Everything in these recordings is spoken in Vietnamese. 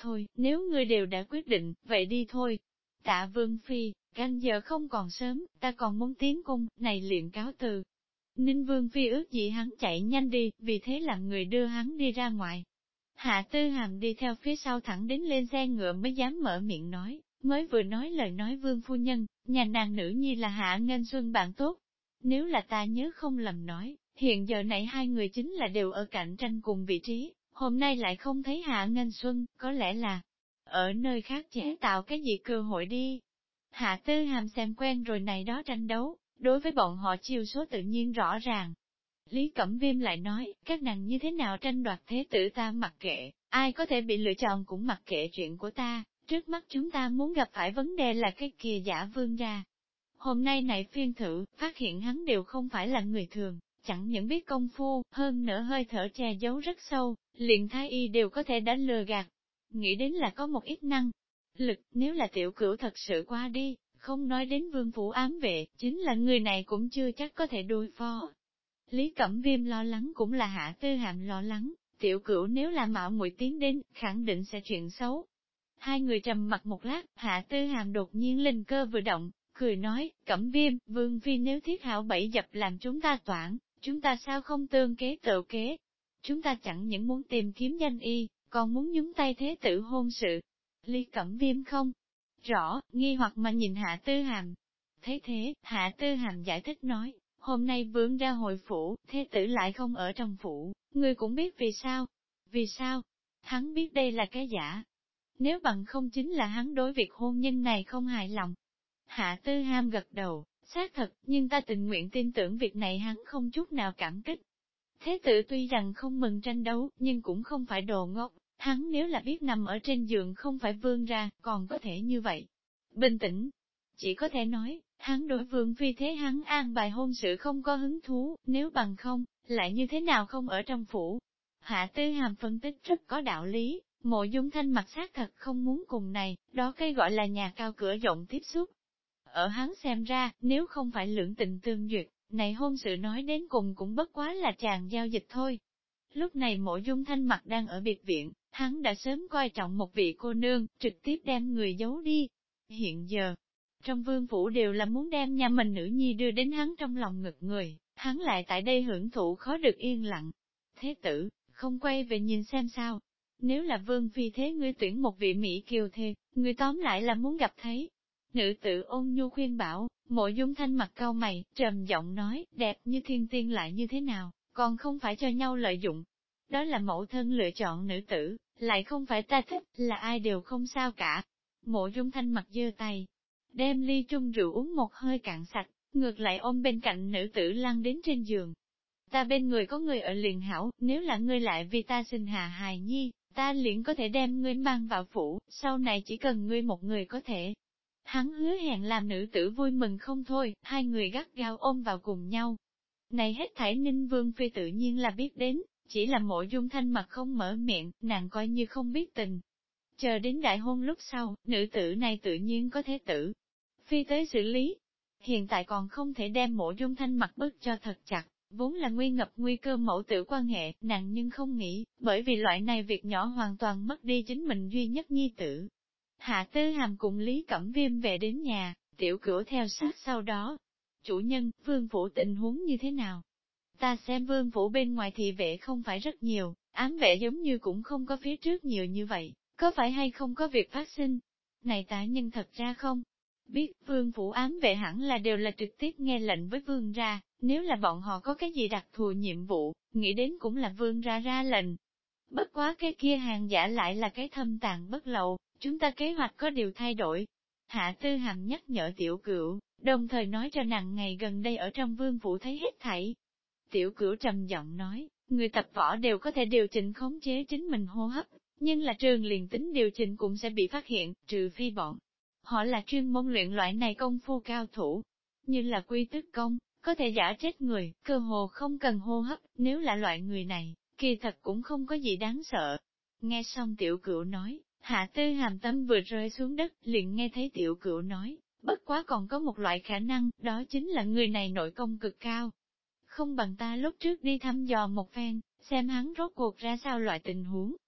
thôi, nếu ngươi đều đã quyết định, vậy đi thôi. Tạ Vương Phi, canh giờ không còn sớm, ta còn muốn tiến cung, này liền cáo từ. Ninh Vương Phi ước gì hắn chạy nhanh đi, vì thế làm người đưa hắn đi ra ngoài. Hạ Tư Hàm đi theo phía sau thẳng đến lên xe ngựa mới dám mở miệng nói, mới vừa nói lời nói Vương phu nhân, nhà nàng nữ nhi là Hạ Nghênh Xuân bạn tốt. Nếu là ta nhớ không lầm nói, hiện giờ này hai người chính là đều ở cạnh tranh cùng vị trí, hôm nay lại không thấy Hạ Nghênh Xuân, có lẽ là ở nơi khác chế tạo cái gì cơ hội đi. Hạ Tư Hàm xem quen rồi này đó tranh đấu, đối với bọn họ chiêu số tự nhiên rõ ràng. Lý Cẩm Viêm lại nói, các nàng như thế nào tranh đoạt thế tử ta mặc kệ, ai có thể bị lựa chọn cũng mặc kệ chuyện của ta, trước mắt chúng ta muốn gặp phải vấn đề là cái kia giả vương gia. Hôm nay này phiên thử, phát hiện hắn đều không phải là người thường, chẳng những biết công phu, hơn nữa hơi thở che giấu rất sâu, liền thái y đều có thể đánh lừa gạt. Nghĩ đến là có một ít năng lực, nếu là tiểu cửu thật sự qua đi, không nói đến vương phủ ám vệ, chính là người này cũng chưa chắc có thể đối phó. Lý Cẩm Viêm lo lắng cũng là Hạ Tư Hàm lo lắng, tiểu cửu nếu là mạo muội tiến đến, khẳng định sẽ chuyện xấu. Hai người trầm mặt một lát, Hạ Tư Hàm đột nhiên linh cơ vừa động, cười nói, Cẩm Viêm, Vương Phi nếu thiết hảo bẫy dập làm chúng ta toản, chúng ta sao không tương kế tự kế? Chúng ta chẳng những muốn tìm kiếm danh y, còn muốn nhúng tay thế tử hôn sự. Lý Cẩm Viêm không rõ, nghi hoặc mà nhìn Hạ Tư Hàm. Thế thế, Hạ Tư Hàm giải thích nói, hôm nay vương ra hồi phủ, thế tử lại không ở trong phủ, ngươi cũng biết vì sao. Vì sao? Hắn biết đây là cái giả. Nếu bằng không chính là hắn đối việc hôn nhân này không hài lòng. Hạ Tư Hàm gật đầu, xác thật, nhưng ta tình nguyện tin tưởng việc này hắn không chút nào cảm kích. Thế tử tuy rằng không mừng tranh đấu, nhưng cũng không phải đồ ngốc, hắn nếu là biết nằm ở trên giường không phải vương ra, còn có thể như vậy. Bình tĩnh, chỉ có thể nói, hắn đối vương phi thế hắn an bài hôn sự không có hứng thú, nếu bằng không, lại như thế nào không ở trong phủ. Hạ Tư Hàm phân tích rất có đạo lý, Mộ Dung Thanh mặt xác thật không muốn cùng này, đó cái gọi là nhà cao cửa rộng tiếp xúc. Ở hắn xem ra, nếu không phải lưỡng tình tương duyệt, này hôn sự nói đến cùng cũng bất quá là chàng giao dịch thôi. Lúc này Mộ Dung Thanh mặt đang ở biệt viện, hắn đã sớm coi trọng một vị cô nương, trực tiếp đem người giấu đi. Hiện giờ, trong vương phủ đều là muốn đem nhà mình nữ nhi đưa đến hắn trong lòng ngực người, hắn lại tại đây hưởng thụ khó được yên lặng. Thế tử, không quay về nhìn xem sao. Nếu là vương phi thế ngươi tuyển một vị Mỹ kiều thê, ngươi tóm lại là muốn gặp thấy. Nữ tử ôn nhu khuyên bảo, Mộ Dung Thanh mặt cau mày, trầm giọng nói, đẹp như thiên tiên lại như thế nào, còn không phải cho nhau lợi dụng. Đó là mẫu thân lựa chọn nữ tử, lại không phải ta thích, là ai đều không sao cả. Mộ Dung Thanh mặt giơ tay, đem ly trung rượu uống một hơi cạn sạch, ngược lại ôm bên cạnh nữ tử lăn đến trên giường. Ta bên người có người ở liền hảo, nếu là ngươi lại vì ta sinh hạ hài nhi, ta liền có thể đem ngươi mang vào phủ, sau này chỉ cần ngươi một người có thể. Hắn hứa hẹn làm nữ tử vui mừng không thôi, hai người gắt gao ôm vào cùng nhau. Này hết thảy Ninh Vương Phi tự nhiên là biết đến, chỉ là Mộ Dung Thanh mặt không mở miệng, nàng coi như không biết tình. Chờ đến đại hôn lúc sau, nữ tử này tự nhiên có thể tử. Phi tới xử lý. Hiện tại còn không thể đem Mộ Dung Thanh mặt bức cho thật chặt, vốn là nguy ngập nguy cơ mẫu tử quan hệ, nàng nhưng không nghĩ, bởi vì loại này việc nhỏ hoàn toàn mất đi chính mình duy nhất nhi tử. Hạ Tư Hàm cùng Lý Cẩm Viêm về đến nhà, tiểu cửu theo sát sau đó. Chủ nhân, vương phủ tình huống như thế nào? Ta xem vương phủ bên ngoài thị vệ không phải rất nhiều, ám vệ giống như cũng không có phía trước nhiều như vậy, có phải hay không có việc phát sinh? Này ta nhân thật ra không biết, vương phủ ám vệ hẳn là đều là trực tiếp nghe lệnh với vương ra, nếu là bọn họ có cái gì đặc thù nhiệm vụ, nghĩ đến cũng là vương ra ra lệnh. Bất quá cái kia hàng giả lại là cái thâm tàn bất lậu, chúng ta kế hoạch có điều thay đổi. Hạ Tư Hàm nhắc nhở tiểu cửu, đồng thời nói cho nàng ngày gần đây ở trong vương phủ thấy hết thảy. Tiểu cửu trầm giọng nói, người tập võ đều có thể điều chỉnh khống chế chính mình hô hấp, nhưng là trường liền tính điều chỉnh cũng sẽ bị phát hiện, trừ phi bọn. Họ là chuyên môn luyện loại này công phu cao thủ, như là quy tức công, có thể giả chết người, cơ hồ không cần hô hấp, nếu là loại người này, kỳ thật cũng không có gì đáng sợ. Nghe xong tiểu cửu nói, Hạ Tư Hàm tâm vừa rơi xuống đất, liền nghe thấy tiểu cửu nói, bất quá còn có một loại khả năng, đó chính là người này nội công cực cao. Không bằng ta lúc trước đi thăm dò một phen, xem hắn rốt cuộc ra sao loại tình huống.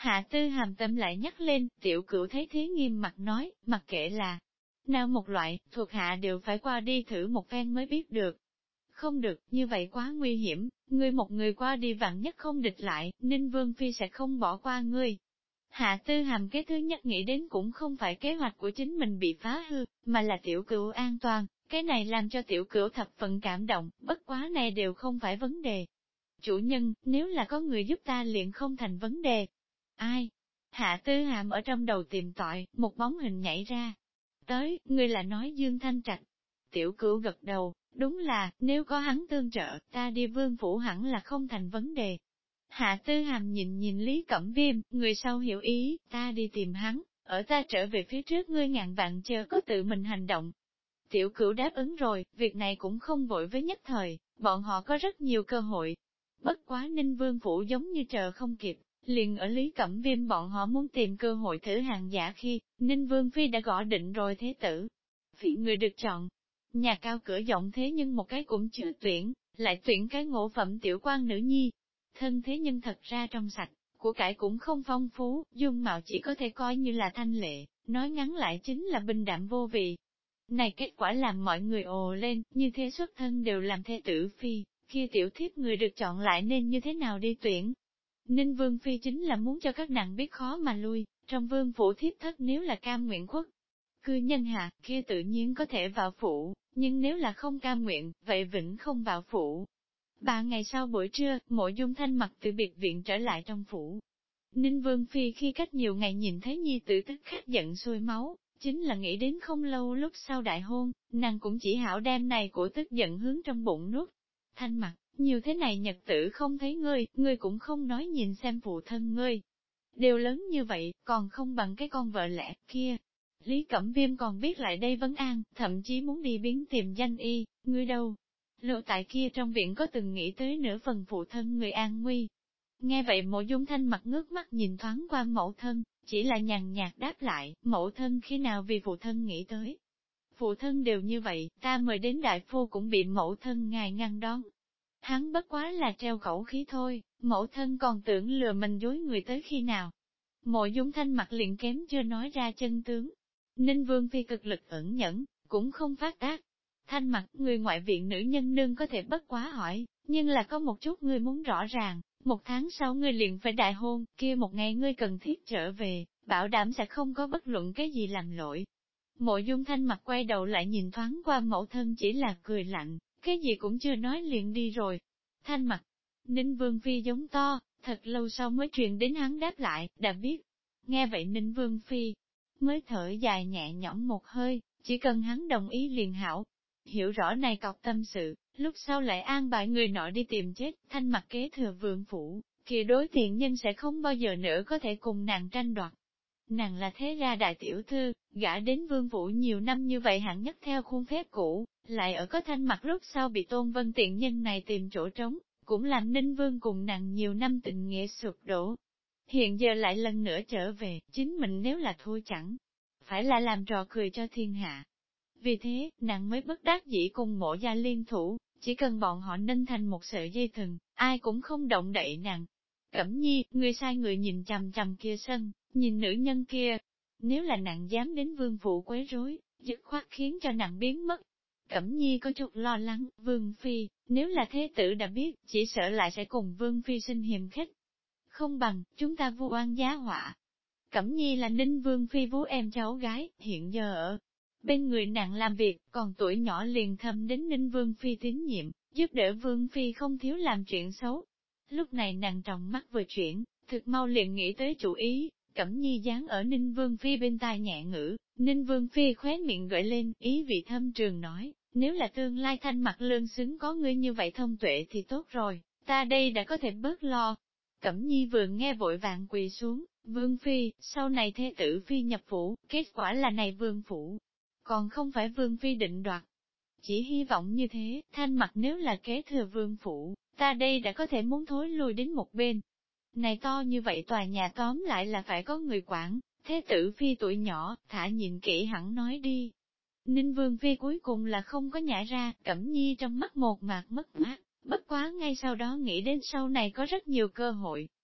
Hạ Tư Hàm tâm lại nhắc lên, Tiểu Cửu thấy thế nghiêm mặt nói, mặc kệ là nào một loại, thuộc hạ đều phải qua đi thử một phen mới biết được. Không được, như vậy quá nguy hiểm, ngươi một người qua đi vạn nhất không địch lại, Ninh Vương Phi sẽ không bỏ qua ngươi. Hạ Tư Hàm cái thứ nhất nghĩ đến cũng không phải kế hoạch của chính mình bị phá hư, mà là Tiểu Cửu an toàn, cái này làm cho Tiểu Cửu thập phần cảm động, bất quá này đều không phải vấn đề. Chủ nhân, nếu là có người giúp ta liền không thành vấn đề. Ai? Hạ Tư Hàm ở trong đầu tìm tòi, một bóng hình nhảy ra. Tới, người là nói Dương Thanh Trạch. Tiểu Cửu gật đầu, đúng là, nếu có hắn tương trợ, ta đi Vương phủ hẳn là không thành vấn đề. Hạ Tư Hàm nhìn Lý Cẩm Viêm, người sau hiểu ý, ta đi tìm hắn, ở ta trở về phía trước ngươi ngàn vạn chờ có tự mình hành động. Tiểu Cửu đáp ứng rồi, việc này cũng không vội với nhất thời, bọn họ có rất nhiều cơ hội. Bất quá Ninh Vương phủ giống như chờ không kịp, liền ở Lý Cẩm Viêm bọn họ muốn tìm cơ hội thử hàng giả khi, Ninh Vương Phi đã gõ định rồi thế tử. Vị người được chọn, nhà cao cửa rộng thế nhưng một cái cũng chưa tuyển, lại tuyển cái ngộ phẩm tiểu quan nữ nhi. Thân thế nhưng thật ra trong sạch, của cải cũng không phong phú, dung mạo chỉ có thể coi như là thanh lệ, nói ngắn lại chính là bình đạm vô vị. Này kết quả làm mọi người ồ lên, như thế xuất thân đều làm thê tử Phi, kia tiểu thiếp người được chọn lại nên như thế nào đi tuyển. Ninh Vương Phi chính là muốn cho các nàng biết khó mà lui, trong vương phủ thiếp thất nếu là cam nguyện khuất. Cư nhân hạ, kia tự nhiên có thể vào phủ, nhưng nếu là không cam nguyện, vậy vĩnh không vào phủ. 3 ngày sau buổi trưa, Mộ Dung Thanh mặc từ biệt viện trở lại trong phủ. Ninh Vương Phi khi cách nhiều ngày nhìn thấy nhi tử tức khắc giận sôi máu, chính là nghĩ đến không lâu lúc sau đại hôn, nàng cũng chỉ hảo đem này của tức giận hướng trong bụng nuốt. Thanh mặc, nhiều thế này nhật tử không thấy ngươi cũng không nói nhìn xem phụ thân ngươi. Đều lớn như vậy, còn không bằng cái con vợ lẽ kia. Lý Cẩm Viêm còn biết lại đây vấn an, thậm chí muốn đi biến tìm danh y, ngươi đâu? Lộ tại kia trong viện có từng nghĩ tới nửa phần phụ thân người an nguy. Nghe vậy Mộ Dung Thanh mặt ngước mắt nhìn thoáng qua mẫu thân, chỉ là nhàn nhạt đáp lại, mẫu thân khi nào vì phụ thân nghĩ tới. Phụ thân đều như vậy, ta mời đến đại phu cũng bị mẫu thân ngài ngăn đón. Hắn bất quá là treo khẩu khí thôi, mẫu thân còn tưởng lừa mình dối người tới khi nào. Mộ Dung Thanh mặt liền kém chưa nói ra chân tướng. Ninh Vương Phi cực lực ẩn nhẫn, cũng không phát tác. Thanh mặt, người ngoại viện nữ nhân nương có thể bất quá hỏi, nhưng là có một chút ngươi muốn rõ ràng, 1 tháng sau ngươi liền phải đại hôn, kia một ngày ngươi cần thiết trở về, bảo đảm sẽ không có bất luận cái gì làm lỗi. Mộ Dung Thanh mặt quay đầu lại nhìn thoáng qua mẫu thân chỉ là cười lạnh, cái gì cũng chưa nói liền đi rồi. Thanh mặt, Ninh Vương Phi giống to, thật lâu sau mới truyền đến hắn đáp lại, đã biết. Nghe vậy Ninh Vương Phi mới thở dài nhẹ nhõm một hơi, chỉ cần hắn đồng ý liền hảo. Hiểu rõ này cọc tâm sự, lúc sau lại an bài người nọ đi tìm chết, Thanh mặt kế thừa vương phủ, kia đối tiện nhân sẽ không bao giờ nữa có thể cùng nàng tranh đoạt. Nàng là thế gia đại tiểu thư, gả đến vương phủ nhiều năm như vậy hẳn nhất theo khuôn phép cũ, lại ở có Thanh mặt lúc sau bị Tôn Vân tiện nhân này tìm chỗ trống, cũng làm Ninh Vương cùng nàng nhiều năm tình nghĩa sụp đổ. Hiện giờ lại lần nữa trở về, chính mình nếu là thua chẳng, phải là làm trò cười cho thiên hạ. Vì thế, nàng mới bất đắc dĩ cùng Mộ gia liên thủ, chỉ cần bọn họ ninh thành một sợi dây thừng, ai cũng không động đậy nàng. Cẩm Nhi, người sai người nhìn chằm chằm kia sân, nhìn nữ nhân kia. Nếu là nàng dám đến vương phủ quấy rối, dứt khoát khiến cho nàng biến mất. Cẩm Nhi có chút lo lắng, Vương Phi, nếu là thế tử đã biết, chỉ sợ lại sẽ cùng Vương Phi sinh hiềm khích. Không bằng, chúng ta vu oan giá họa. Cẩm Nhi là Ninh Vương Phi vú em cháu gái, hiện giờ ở bên người nàng làm việc, còn tuổi nhỏ liền thâm đến Ninh Vương Phi tín nhiệm, giúp đỡ Vương Phi không thiếu làm chuyện xấu. Lúc này nàng trong mắt vừa chuyển, thực mau liền nghĩ tới chủ ý, Cẩm Nhi dán ở Ninh Vương Phi bên tai nhẹ ngữ, Ninh Vương Phi khóe miệng gợi lên, ý vị thâm trường nói, nếu là tương lai Thanh mặt lương xứng có ngươi như vậy thông tuệ thì tốt rồi, ta đây đã có thể bớt lo. Cẩm Nhi vừa nghe vội vàng quỳ xuống, Vương Phi, sau này thế tử Phi nhập phủ, kết quả là này Vương Phủ, còn không phải Vương Phi định đoạt. Chỉ hy vọng như thế, Thanh mặt nếu là kế thừa Vương Phủ, ta đây đã có thể muốn thối lui đến một bên. Này to như vậy tòa nhà tóm lại là phải có người quản, thế tử Phi tuổi nhỏ, thả nhìn kỹ hẳn nói đi. Ninh Vương Phi cuối cùng là không có nhả ra, Cẩm Nhi trong mắt một mạc mất mát, bất quá ngay sau đó nghĩ đến sau này có rất nhiều cơ hội,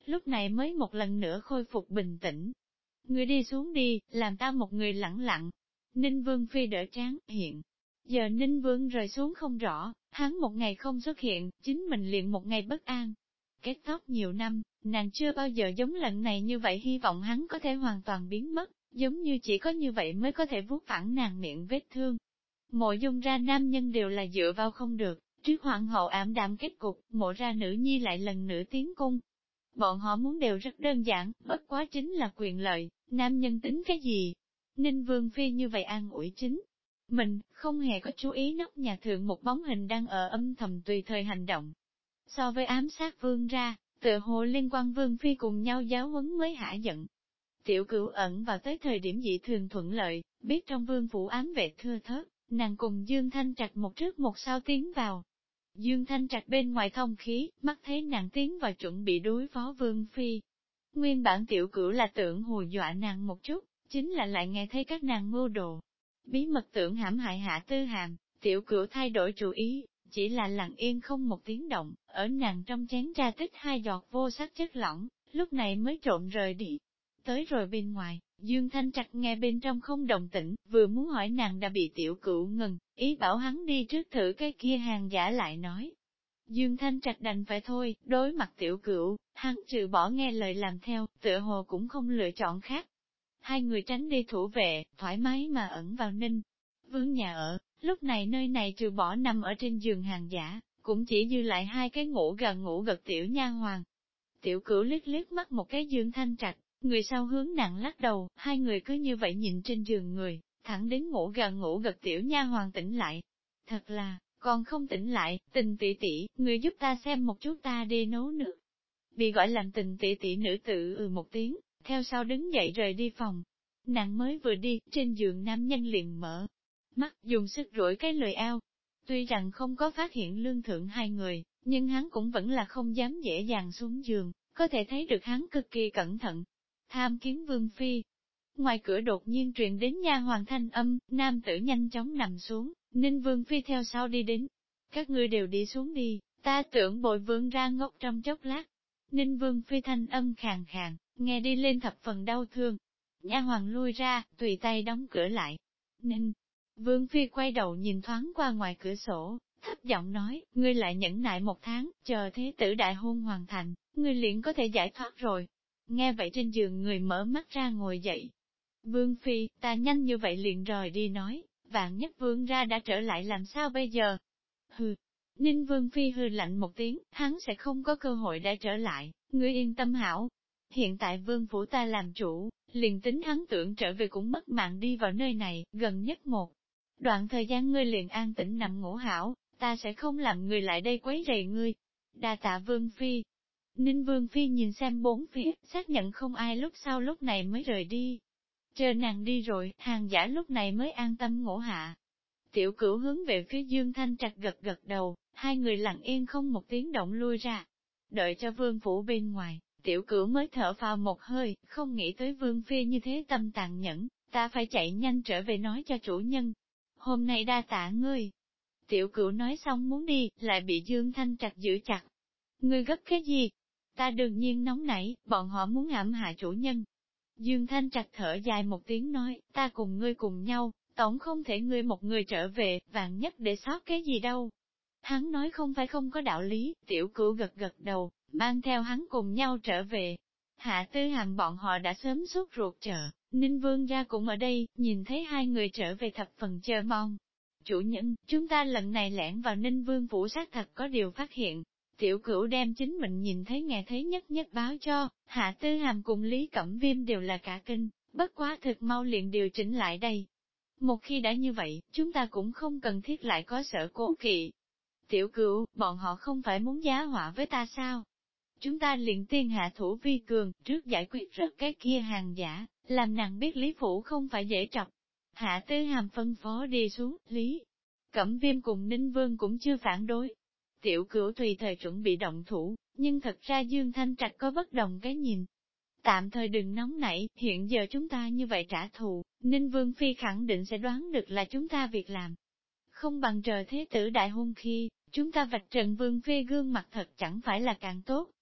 lúc này mới một lần nữa khôi phục bình tĩnh. Người đi xuống đi, làm ta một người lẳng lặng. Ninh Vương Phi đỡ trán, hiện. Giờ Ninh Vương rời xuống không rõ, hắn một ngày không xuất hiện, chính mình liền một ngày bất an. Kết tóc nhiều năm, nàng chưa bao giờ giống lần này như vậy, hy vọng hắn có thể hoàn toàn biến mất, giống như chỉ có như vậy mới có thể vuốt phẳng nàng miệng vết thương. Mộ Dung ra nam nhân đều là dựa vào không được, trước hoàng hậu ảm đạm kết cục, mộ ra nữ nhi lại lần nữa tiến cung. Bọn họ muốn đều rất đơn giản, bất quá chính là quyền lợi, nam nhân tính cái gì? Ninh Vương Phi như vậy an ủi chính. Mình, không hề có chú ý nóc nhà thượng một bóng hình đang ở âm thầm tùy thời hành động. So với ám sát vương ra, tựa hồ liên quan Vương Phi cùng nhau giáo huấn mới hả giận. Tiểu Cửu ẩn vào tới thời điểm dị thường thuận lợi, biết trong vương phủ ám vệ thưa thớt, nàng cùng Dương Thanh Trạch một trước một sau tiến vào. Dương Thanh Trạch bên ngoài thông khí, mắt thấy nàng tiến vào chuẩn bị đối phó Vương Phi. Nguyên bản Tiểu Cửu là tưởng hù dọa nàng một chút, chính là lại nghe thấy các nàng mưu đồ. Bí mật tưởng hãm hại Hạ Tư Hàm, Tiểu Cửu thay đổi chủ ý, chỉ là lặng yên không một tiếng động, ở nàng trong chén trà tích 2 giọt vô sắc chất lỏng, lúc này mới trộm rời đi. Tới rồi bên ngoài, Dương Thanh Trạch nghe bên trong không đồng tĩnh, vừa muốn hỏi nàng đã bị Tiểu Cửu ngừng, ý bảo hắn đi trước thử cái kia hàng giả lại nói. Dương Thanh Trạch đành phải thôi, đối mặt Tiểu Cửu, hắn trừ bỏ nghe lời làm theo, tựa hồ cũng không lựa chọn khác. Hai người tránh đi thủ vệ, thoải mái mà ẩn vào Ninh Vương nhà ở, lúc này nơi này trừ bỏ nằm ở trên giường hàng giả, cũng chỉ dư lại 2 cái ngủ gật tiểu nha hoàng. Tiểu Cửu liếc liếc mắt một cái Dương Thanh Trạch, người sau hướng nặng lắc đầu, hai người cứ như vậy nhìn trên giường người, thẳng đến ngủ gật tiểu nha hoàng tỉnh lại. Thật là, còn không tỉnh lại, Tình tỷ tỷ, người giúp ta xem một chút, ta đi nấu nước. Bị gọi làm Tình tỷ tỷ nữ tử một tiếng, theo sau đứng dậy rời đi phòng. Nàng mới vừa đi, trên giường nam nhân liền mở mắt, dùng sức rủi cái lười ao. Tuy rằng không có phát hiện lương thượng hai người, nhưng hắn cũng vẫn là không dám dễ dàng xuống giường, có thể thấy được hắn cực kỳ cẩn thận. Tham kiến Vương Phi. Ngoài cửa đột nhiên truyền đến nha hoàng thanh âm, nam tử nhanh chóng nằm xuống, Ninh Vương Phi theo sau đi đến. Các ngươi đều đi xuống đi, ta tưởng bội vương ra ngốc trong chốc lát. Ninh Vương Phi thanh âm khàn khàn, nghe đi lên thập phần đau thương. Nha hoàng lui ra, tùy tay đóng cửa lại. Ninh Vương Phi quay đầu nhìn thoáng qua ngoài cửa sổ, thấp giọng nói, ngươi lại nhẫn nại 1 tháng, chờ thế tử đại hôn hoàn thành, ngươi liền có thể giải thoát rồi. Nghe vậy trên giường người mở mắt ra ngồi dậy. Vương Phi, ta nhanh như vậy liền rời đi nói, vạn nhất vương ra đã trở lại làm sao bây giờ? Hừ. Ninh Vương Phi hừ lạnh một tiếng, hắn sẽ không có cơ hội đã trở lại, ngươi yên tâm hảo. Hiện tại vương phủ ta làm chủ, liền tính hắn tưởng trở về cũng mất mạng đi vào nơi này, gần nhất một đoạn thời gian ngươi liền an tĩnh nằm ngủ hảo, ta sẽ không làm người lại đây quấy rầy ngươi. Đa tạ Vương Phi. Ninh Vương Phi nhìn xem 4 phía, xác nhận không ai lúc này mới rời đi. Chờ nàng đi rồi, hàng giả lúc này mới an tâm ngủ hạ. Tiểu Cửu hướng về phía Dương Thanh Trạch gật đầu, hai người lặng yên không một tiếng động lui ra. Đợi cho Vương phủ bên ngoài, Tiểu Cửu mới thở phào một hơi, không nghĩ tới Vương Phi như thế tâm tàn nhẫn, ta phải chạy nhanh trở về nói cho chủ nhân. Hôm nay đa tạ ngươi. Tiểu Cửu nói xong muốn đi, lại bị Dương Thanh Trạch giữ chặt. Ngươi gấp cái gì? Ta đương nhiên nóng nảy, bọn họ muốn hãm hại chủ nhân. Dương Thanh Trạch thở dài một tiếng nói, ta cùng ngươi cùng nhau, tổng không thể ngươi một người trở về, vạn nhất để sót cái gì đâu. Hắn nói không phải không có đạo lý, Tiểu Cửu gật đầu, mang theo hắn cùng nhau trở về. Hạ Tư Hàm bọn họ đã sớm suốt ruột chờ, Ninh Vương gia cũng ở đây, nhìn thấy hai người trở về thập phần chờ mong. Chủ nhân, chúng ta lần này lẻn vào Ninh Vương phủ xác thật có điều phát hiện. Tiểu Cửu đem chính mình nhìn thấy nghe thấy nhất nhất báo cho, Hạ Tư Hàm cùng Lý Cẩm Viêm đều là cả kinh, bất quá thực mau liền điều chỉnh lại đây. Một khi đã như vậy, chúng ta cũng không cần thiết lại có sợ cố kỵ. Tiểu Cửu, bọn họ không phải muốn giá họa với ta sao? Chúng ta liền tiên hạ thủ vi cường, trước giải quyết rớt cái kia hàng giả, làm nàng biết Lý Phủ không phải dễ trọc. Hạ Tư Hàm phân phó đi xuống, Lý Cẩm Viêm cùng Ninh Vương cũng chưa phản đối. Tiểu Cửu tùy thời chuẩn bị động thủ, nhưng thật ra Dương Thanh Trạch có bất đồng cái nhìn. Tạm thời đừng nóng nảy, hiện giờ chúng ta như vậy trả thù, Ninh Vương Phi khẳng định sẽ đoán được là chúng ta việc làm. Không bằng chờ thế tử đại hôn khi, chúng ta vạch trần Vương Phi gương mặt thật chẳng phải là càng tốt.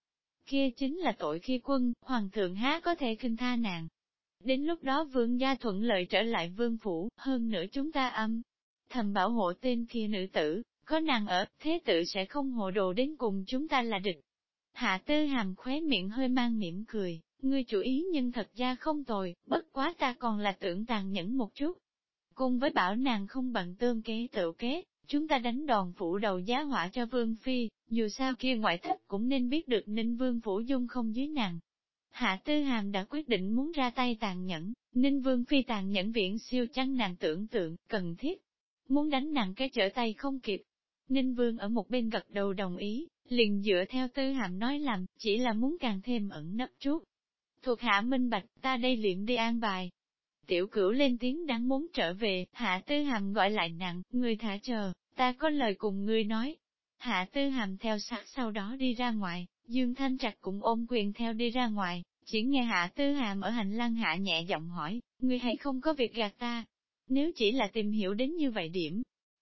kia chính là tội khi quân, hoàng thượng há có thể khinh tha nàng. Đến lúc đó vương gia thuận lợi trở lại vương phủ, hơn nữa chúng ta thầm bảo hộ tên kia nữ tử, có nàng ở, thế tự sẽ không hồ đồ đến cùng chúng ta là địch. Hạ Tư Hàm khóe miệng hơi mang mỉm cười, ngươi chủ ý nhưng thật ra không tồi, bất quá ta còn là tưởng tàn nhẫn một chút. Cùng với bảo nàng không bằng tương kế tự kế, chúng ta đánh đòn phủ đầu giá họa cho Vương Phi, dù sao kia ngoại thất cũng nên biết được Ninh Vương phủ dung không dưới nàng. Hạ Tư Hàm đã quyết định muốn ra tay tàn nhẫn, Ninh Vương Phi tàn nhẫn viễn siêu chăng nàng tưởng tượng, cần thiết. Muốn đánh nàng cái trở tay không kịp. Ninh Vương ở một bên gật đầu đồng ý, liền dựa theo Tư Hàm nói làm, chỉ là muốn càng thêm ẩn nấp chút. Thuộc hạ minh bạch, ta đây liền đi an bài. Tiểu Cửu lên tiếng đang muốn trở về, Hạ Tư Hàm gọi lại nàng, ngươi thả chờ, ta có lời cùng ngươi nói. Hạ Tư Hàm theo sát sau đó đi ra ngoài, Dương Thanh Trạch cũng ôm quyền theo đi ra ngoài, chỉ nghe Hạ Tư Hàm ở hành lang hạ nhẹ giọng hỏi, ngươi hay không có việc gạt ta? Nếu chỉ là tìm hiểu đến như vậy điểm,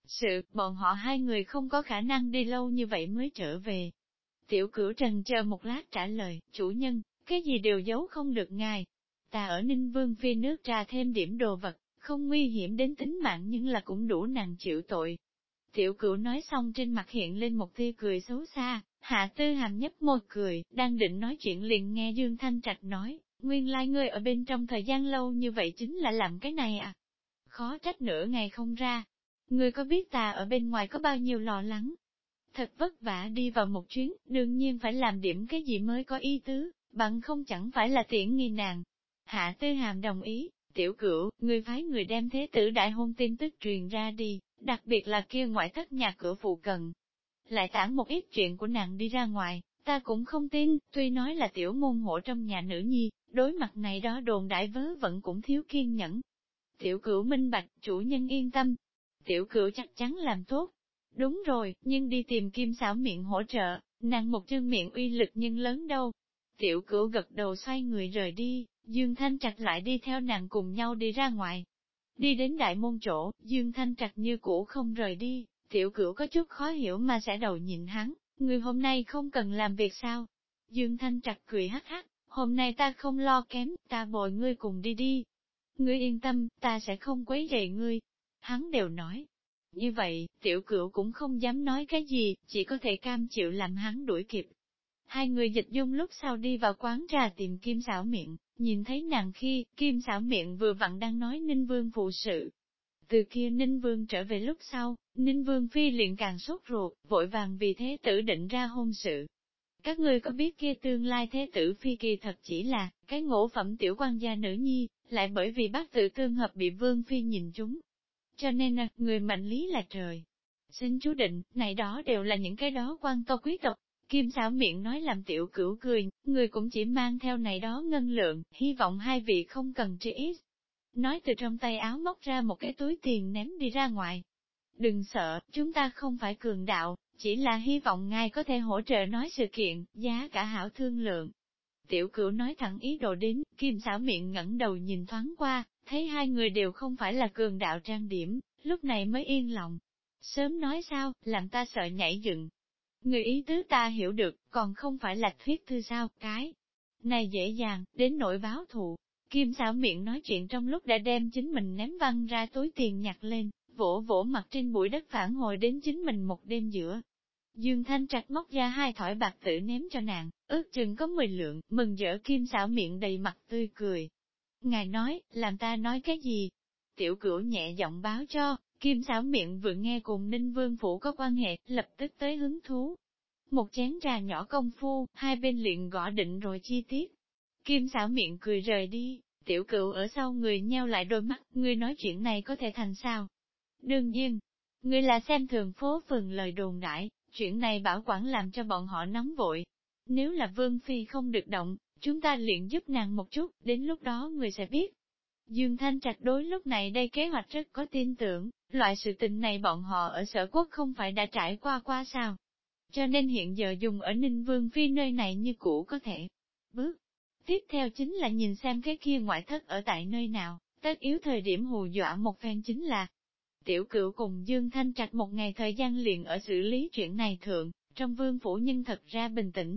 bọn họ hai người không có khả năng đi lâu như vậy mới trở về. Tiểu Cửu trần chờ một lát trả lời, chủ nhân, cái gì đều giấu không được ngài. Ta ở Ninh Vương Phi nước trà thêm điểm đồ vật, không nguy hiểm đến tính mạng nhưng là cũng đủ nàng chịu tội. Tiểu Cửu nói xong trên mặt hiện lên một tia cười xấu xa, Hạ Tư Hàm nhấp môi cười, đang định nói chuyện liền nghe Dương Thanh Trạch nói, nguyên lai ngươi ở bên trong thời gian lâu như vậy chính là làm cái này à? Khó trách nửa ngày không ra. Ngươi có biết ta ở bên ngoài có bao nhiêu lo lắng? Thật vất vả đi vào một chuyến, đương nhiên phải làm điểm cái gì mới có ý tứ, bằng không chẳng phải là tiễn nghi nàng. Hạ Tư Hàm đồng ý, Tiểu Cửu, ngươi phái người đem thế tử đại hôn tin tức truyền ra đi, đặc biệt là kia ngoại thất nhà cửa phụ cận. Lại tản một ít chuyện của nàng đi ra ngoài, ta cũng không tin, tuy nói là tiểu môn hộ trong nhà nữ nhi, đối mặt này đó đồn đại vớ vẩn cũng thiếu kiên nhẫn. Tiểu Cửu minh bạch, chủ nhân yên tâm. Tiểu Cửu chắc chắn làm tốt. Đúng rồi, nhưng đi tìm Kim Xảo Miệng hỗ trợ, nàng một chương miệng uy lực nhưng lớn đâu. Tiểu Cửu gật đầu xoay người rời đi, Dương Thanh Trạch lại đi theo nàng cùng nhau đi ra ngoài. Đi đến đại môn chỗ, Dương Thanh Trạch như cũ không rời đi, Tiểu Cửu có chút khó hiểu mà sẽ đầu nhìn hắn, người hôm nay không cần làm việc sao? Dương Thanh Trạch cười hắc hắc, hôm nay ta không lo kém, ta bồi ngươi cùng đi đi. Ngươi yên tâm, ta sẽ không quấy rầy ngươi. Hắn đều nói. Như vậy, Tiểu Cửu cũng không dám nói cái gì, chỉ có thể cam chịu làm hắn đuổi kịp. Hai người dịch dung lúc sau đi vào quán trà tìm Kim Xảo Miệng, nhìn thấy nàng khi, Kim Xảo Miệng vừa vặn đang nói Ninh Vương phụ sự. Từ kia Ninh Vương trở về lúc sau, Ninh Vương Phi liền càng sốt ruột, vội vàng vì thế tử định ra hôn sự. Các ngươi có biết kia tương lai thế tử Phi kỳ thật chỉ là, cái ngũ phẩm tiểu quan gia nữ nhi, lại bởi vì bác tự tương hợp bị Vương Phi nhìn chúng. Cho nên người mệnh lý là trời. Xin chú định, này đó đều là những cái đó quan to quý tộc. Kim Xảo Miệng nói làm Tiểu Cửu cười, người cũng chỉ mang theo này đó ngân lượng, hy vọng hai vị không cần tri ít. Nói từ trong tay áo móc ra một cái túi tiền ném đi ra ngoài. Đừng sợ, chúng ta không phải cường đạo, chỉ là hy vọng ngài có thể hỗ trợ nói sự kiện, giá cả hảo thương lượng. Tiểu Cửu nói thẳng ý đồ đến, Kim Xảo Miệng ngẩng đầu nhìn thoáng qua, thấy hai người đều không phải là cường đạo trang điểm, lúc này mới yên lòng. Sớm nói sao, làm ta sợ nhảy dựng. Người ý tứ ta hiểu được, còn không phải là thuyết thư sao, cái này dễ dàng, đến nỗi báo thù. Kim Xảo Miệng nói chuyện trong lúc đã đem chính mình ném văng ra túi tiền nhặt lên, vỗ vỗ mặt trên bụi đất phản hồi đến chính mình một đêm giữa. Dương Thanh Trạch móc ra 2 thỏi bạc tử ném cho nàng, ước chừng có 10 lượng, mừng rỡ. Kim Xảo Miệng đầy mặt tươi cười. Ngài nói, làm ta nói cái gì? Tiểu Cửu nhẹ giọng báo cho, Kim Xảo Miệng vừa nghe cùng Ninh Vương phủ có quan hệ, lập tức tới hứng thú. Một chén trà nhỏ công phu, hai bên liền gõ định rồi chi tiết. Kim Xảo Miệng cười rời đi, Tiểu Cửu ở sau người nheo lại đôi mắt, ngươi nói chuyện này có thể thành sao? Đương nhiên, ngươi là xem thường phố phường lời đồn đại, chuyện này bảo quản làm cho bọn họ nóng vội. Nếu là Vương Phi không được động, chúng ta liền giúp nàng một chút, đến lúc đó người sẽ biết. Dương Thanh Trạch đối lúc này đây kế hoạch rất có tin tưởng, loại sự tình này bọn họ ở Sở Quốc không phải đã trải qua sao. Cho nên hiện giờ dùng ở Ninh Vương Phi nơi này như cũ có thể. Bước tiếp theo chính là nhìn xem cái kia ngoại thất ở tại nơi nào, tất yếu thời điểm hù dọa một phen chính là. Tiểu Cửu cùng Dương Thanh Trạch một ngày thời gian liền ở xử lý chuyện này thượng, trong vương phủ nhưng thật ra bình tĩnh.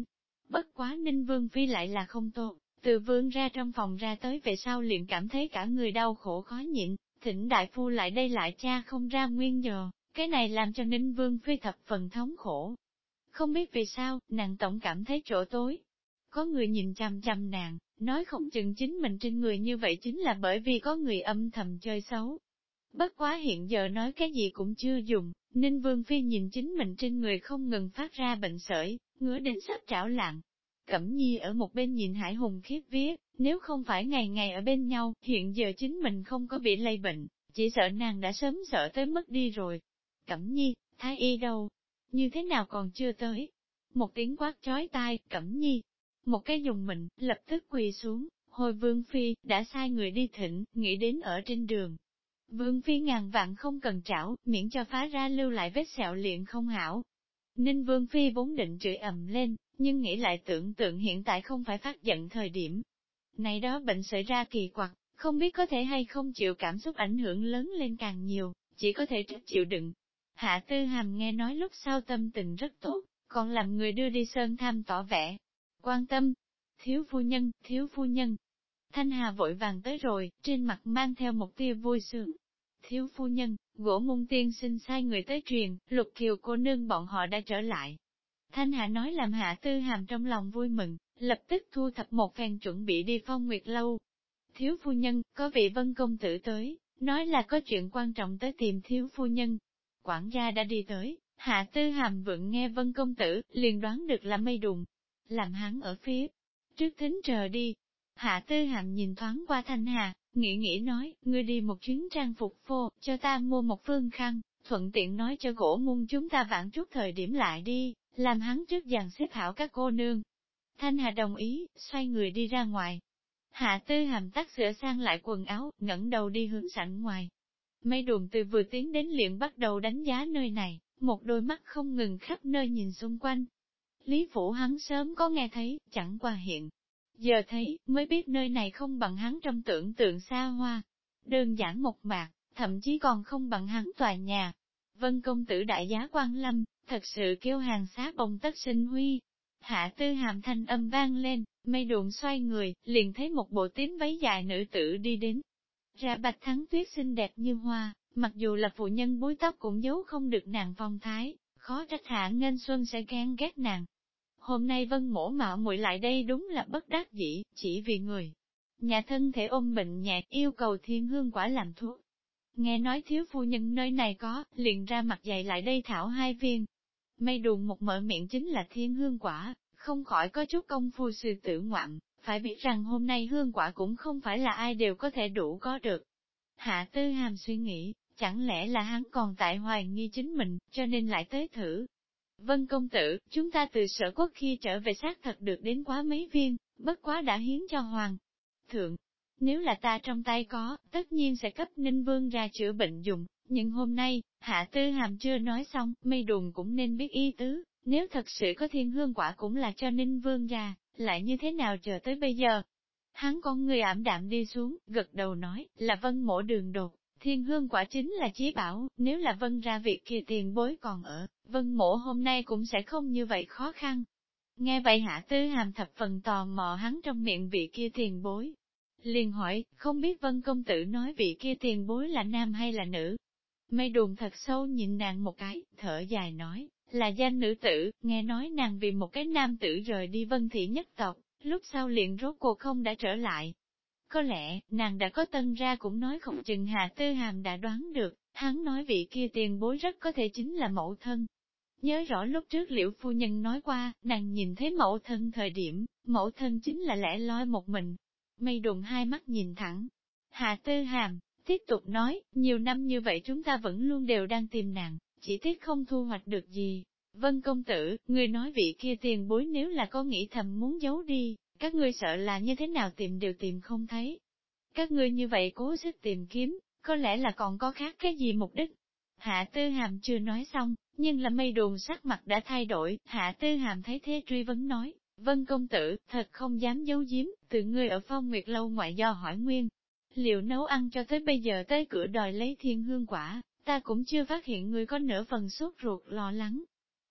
Bất quá Ninh Vương Phi lại là không tốt, từ vương ra trong phòng ra tới về sau liền cảm thấy cả người đau khổ khó nhịn, thỉnh đại phu lại đây lại cha không ra nguyên giờ, cái này làm cho Ninh Vương Phi thập phần thống khổ. Không biết vì sao, nàng tổng cảm thấy chỗ tối. Có người nhìn chằm chằm nàng, nói không chừng chính mình trên người như vậy chính là bởi vì có người âm thầm chơi xấu. Bất quá hiện giờ nói cái gì cũng chưa dùng, Ninh Vương Phi nhìn chính mình trên người không ngừng phát ra bệnh sởi, ngứa đến sắp trảo lặng. Cẩm Nhi ở một bên nhìn Hải Hùng khiếp vía, nếu không phải ngày ngày ở bên nhau, hiện giờ chính mình không có bị lây bệnh, chỉ sợ nàng đã sớm sợ tới mất đi rồi. Cẩm Nhi, Thái y đâu? Như thế nào còn chưa tới? Một tiếng quát chói tai, Cẩm Nhi. Một cái dùng mình, lập tức quỳ xuống, hồi Vương Phi, đã sai người đi thỉnh, nghĩ đến ở trên đường. Vương Phi ngàn vạn không cần trảo, miễn cho phá ra lưu lại vết sẹo liền không hảo. Ninh Vương Phi vốn định chửi ầm lên, nhưng nghĩ lại tưởng tượng hiện tại không phải phát giận thời điểm. Này đó bệnh xảy ra kỳ quặc, không biết có thể hay không chịu cảm xúc ảnh hưởng lớn lên càng nhiều, chỉ có thể trách chịu đựng. Hạ Tư Hàm nghe nói lúc sau tâm tình rất tốt, còn làm người đưa đi sơn thăm tỏ vẻ. Quan tâm, thiếu phu nhân. Thanh Hà vội vàng tới rồi, trên mặt mang theo một tia vui sướng. Thiếu phu nhân, gỗ môn tiên xin sai người tới truyền, Lục Kiều cô nương bọn họ đã trở lại. Thanh Hà nói làm Hạ Tư Hàm trong lòng vui mừng, lập tức thu thập một phen chuẩn bị đi Phong Nguyệt lâu. Thiếu phu nhân, có vị Vân công tử tới, nói là có chuyện quan trọng tới tìm thiếu phu nhân. Quản gia đã đi tới, Hạ Tư Hàm vượng nghe Vân công tử, liền đoán được là Mây Đùng. Làm hắn ở phía trước thính chờ đi. Hạ Tư Hàm nhìn thoáng qua Thanh Hà, nghĩ nói, ngươi đi một chuyến trang phục phô, cho ta mua một phương khăn, thuận tiện nói cho gỗ môn chúng ta vãn chút thời điểm lại đi, làm hắn trước dàn xếp hảo các cô nương. Thanh Hà đồng ý, xoay người đi ra ngoài. Hạ Tư Hàm tắt sửa sang lại quần áo, ngẩng đầu đi hướng sảnh ngoài. Mây Đùm từ vừa tiến đến liền bắt đầu đánh giá nơi này, một đôi mắt không ngừng khắp nơi nhìn xung quanh. Lý Phủ hắn sớm có nghe thấy, chẳng qua hiện. Giờ thấy, mới biết nơi này không bằng hắn trong tưởng tượng xa hoa. Đơn giản một mạc, thậm chí còn không bằng hắn tòa nhà. Vân công tử đại giá quan lâm, thật sự kêu hàng xá bồng tất sinh huy. Hạ Tư Hàm thanh âm vang lên, Mây Đùm xoay người, liền thấy một bộ tím váy dài nữ tử đi đến. Ra Bạch Thắng Tuyết xinh đẹp như hoa, mặc dù là phụ nhân búi tóc cũng giấu không được nàng phong thái, khó trách Hạ Nghênh Xuân sẽ ghen ghét nàng. Hôm nay Vân mổ mạo muội lại đây đúng là bất đắc dĩ, chỉ vì người. Nhà thân thể ôm bệnh nhẹ yêu cầu thiên hương quả làm thuốc. Nghe nói thiếu phu nhân nơi này có, liền ra mặt dày lại đây thảo 2 viên. Mây Đùn một mở miệng chính là thiên hương quả, không khỏi có chút công phu sư tử ngoạm, phải biết rằng hôm nay hương quả cũng không phải là ai đều có thể đủ có được. Hạ Tư Hàm suy nghĩ, chẳng lẽ là hắn còn tại hoài nghi chính mình, cho nên lại tới thử. Vân công tử, chúng ta từ Sở Quốc khi trở về xác thật được đến quá mấy viên, bất quá đã hiến cho hoàng thượng. Nếu là ta trong tay có, tất nhiên sẽ cấp Ninh Vương ra chữa bệnh dùng, nhưng hôm nay, Hạ Tư Hàm chưa nói xong, Mây Đùn cũng nên biết y tứ, nếu thật sự có thiên hương quả cũng là cho Ninh Vương ra, lại như thế nào chờ tới bây giờ. Hắn con người ảm đạm đi xuống, gật đầu nói, là Vân mổ đường đột. Thiên hương quả chính là chí bảo, nếu là Vân ra việc kia tiền bối còn ở, Vân mổ hôm nay cũng sẽ không như vậy khó khăn. Nghe vậy Hạ Tư Hàm thập phần tò mò hắn trong miệng vị kia tiền bối. Liền hỏi, không biết Vân công tử nói vị kia tiền bối là nam hay là nữ. Mây Đùn thật sâu nhìn nàng một cái, thở dài nói, là danh nữ tử, nghe nói nàng vì một cái nam tử rời đi Vân thị nhất tộc, lúc sau liền rốt cuộc không đã trở lại. Có lẽ, nàng đã có tân ra cũng nói không chừng Hạ Tư Hàm đã đoán được, hắn nói vị kia tiền bối rất có thể chính là mẫu thân. Nhớ rõ lúc trước Liễu phu nhân nói qua, nàng nhìn thấy mẫu thân thời điểm, mẫu thân chính là lẻ loi một mình. Mây Đùn hai mắt nhìn thẳng. Hạ Tư Hàm, tiếp tục nói, nhiều năm như vậy chúng ta vẫn luôn đều đang tìm nàng, chỉ tiếc không thu hoạch được gì. Vân công tử, người nói vị kia tiền bối nếu là có nghĩ thầm muốn giấu đi, các ngươi sợ là như thế nào tìm đều tìm không thấy. Các ngươi như vậy cố sức tìm kiếm, có lẽ là còn có khác cái gì mục đích. Hạ Tư Hàm chưa nói xong, nhưng là Mây Đùn sắc mặt đã thay đổi, Hạ Tư Hàm thấy thế truy vấn nói, Vân công tử, thật không dám giấu giếm, từ ngươi ở Phong Nguyệt lâu ngoại do hỏi nguyên. Liệu nấu ăn cho tới bây giờ tới cửa đòi lấy thiên hương quả, ta cũng chưa phát hiện ngươi có nửa phần sốt ruột lo lắng.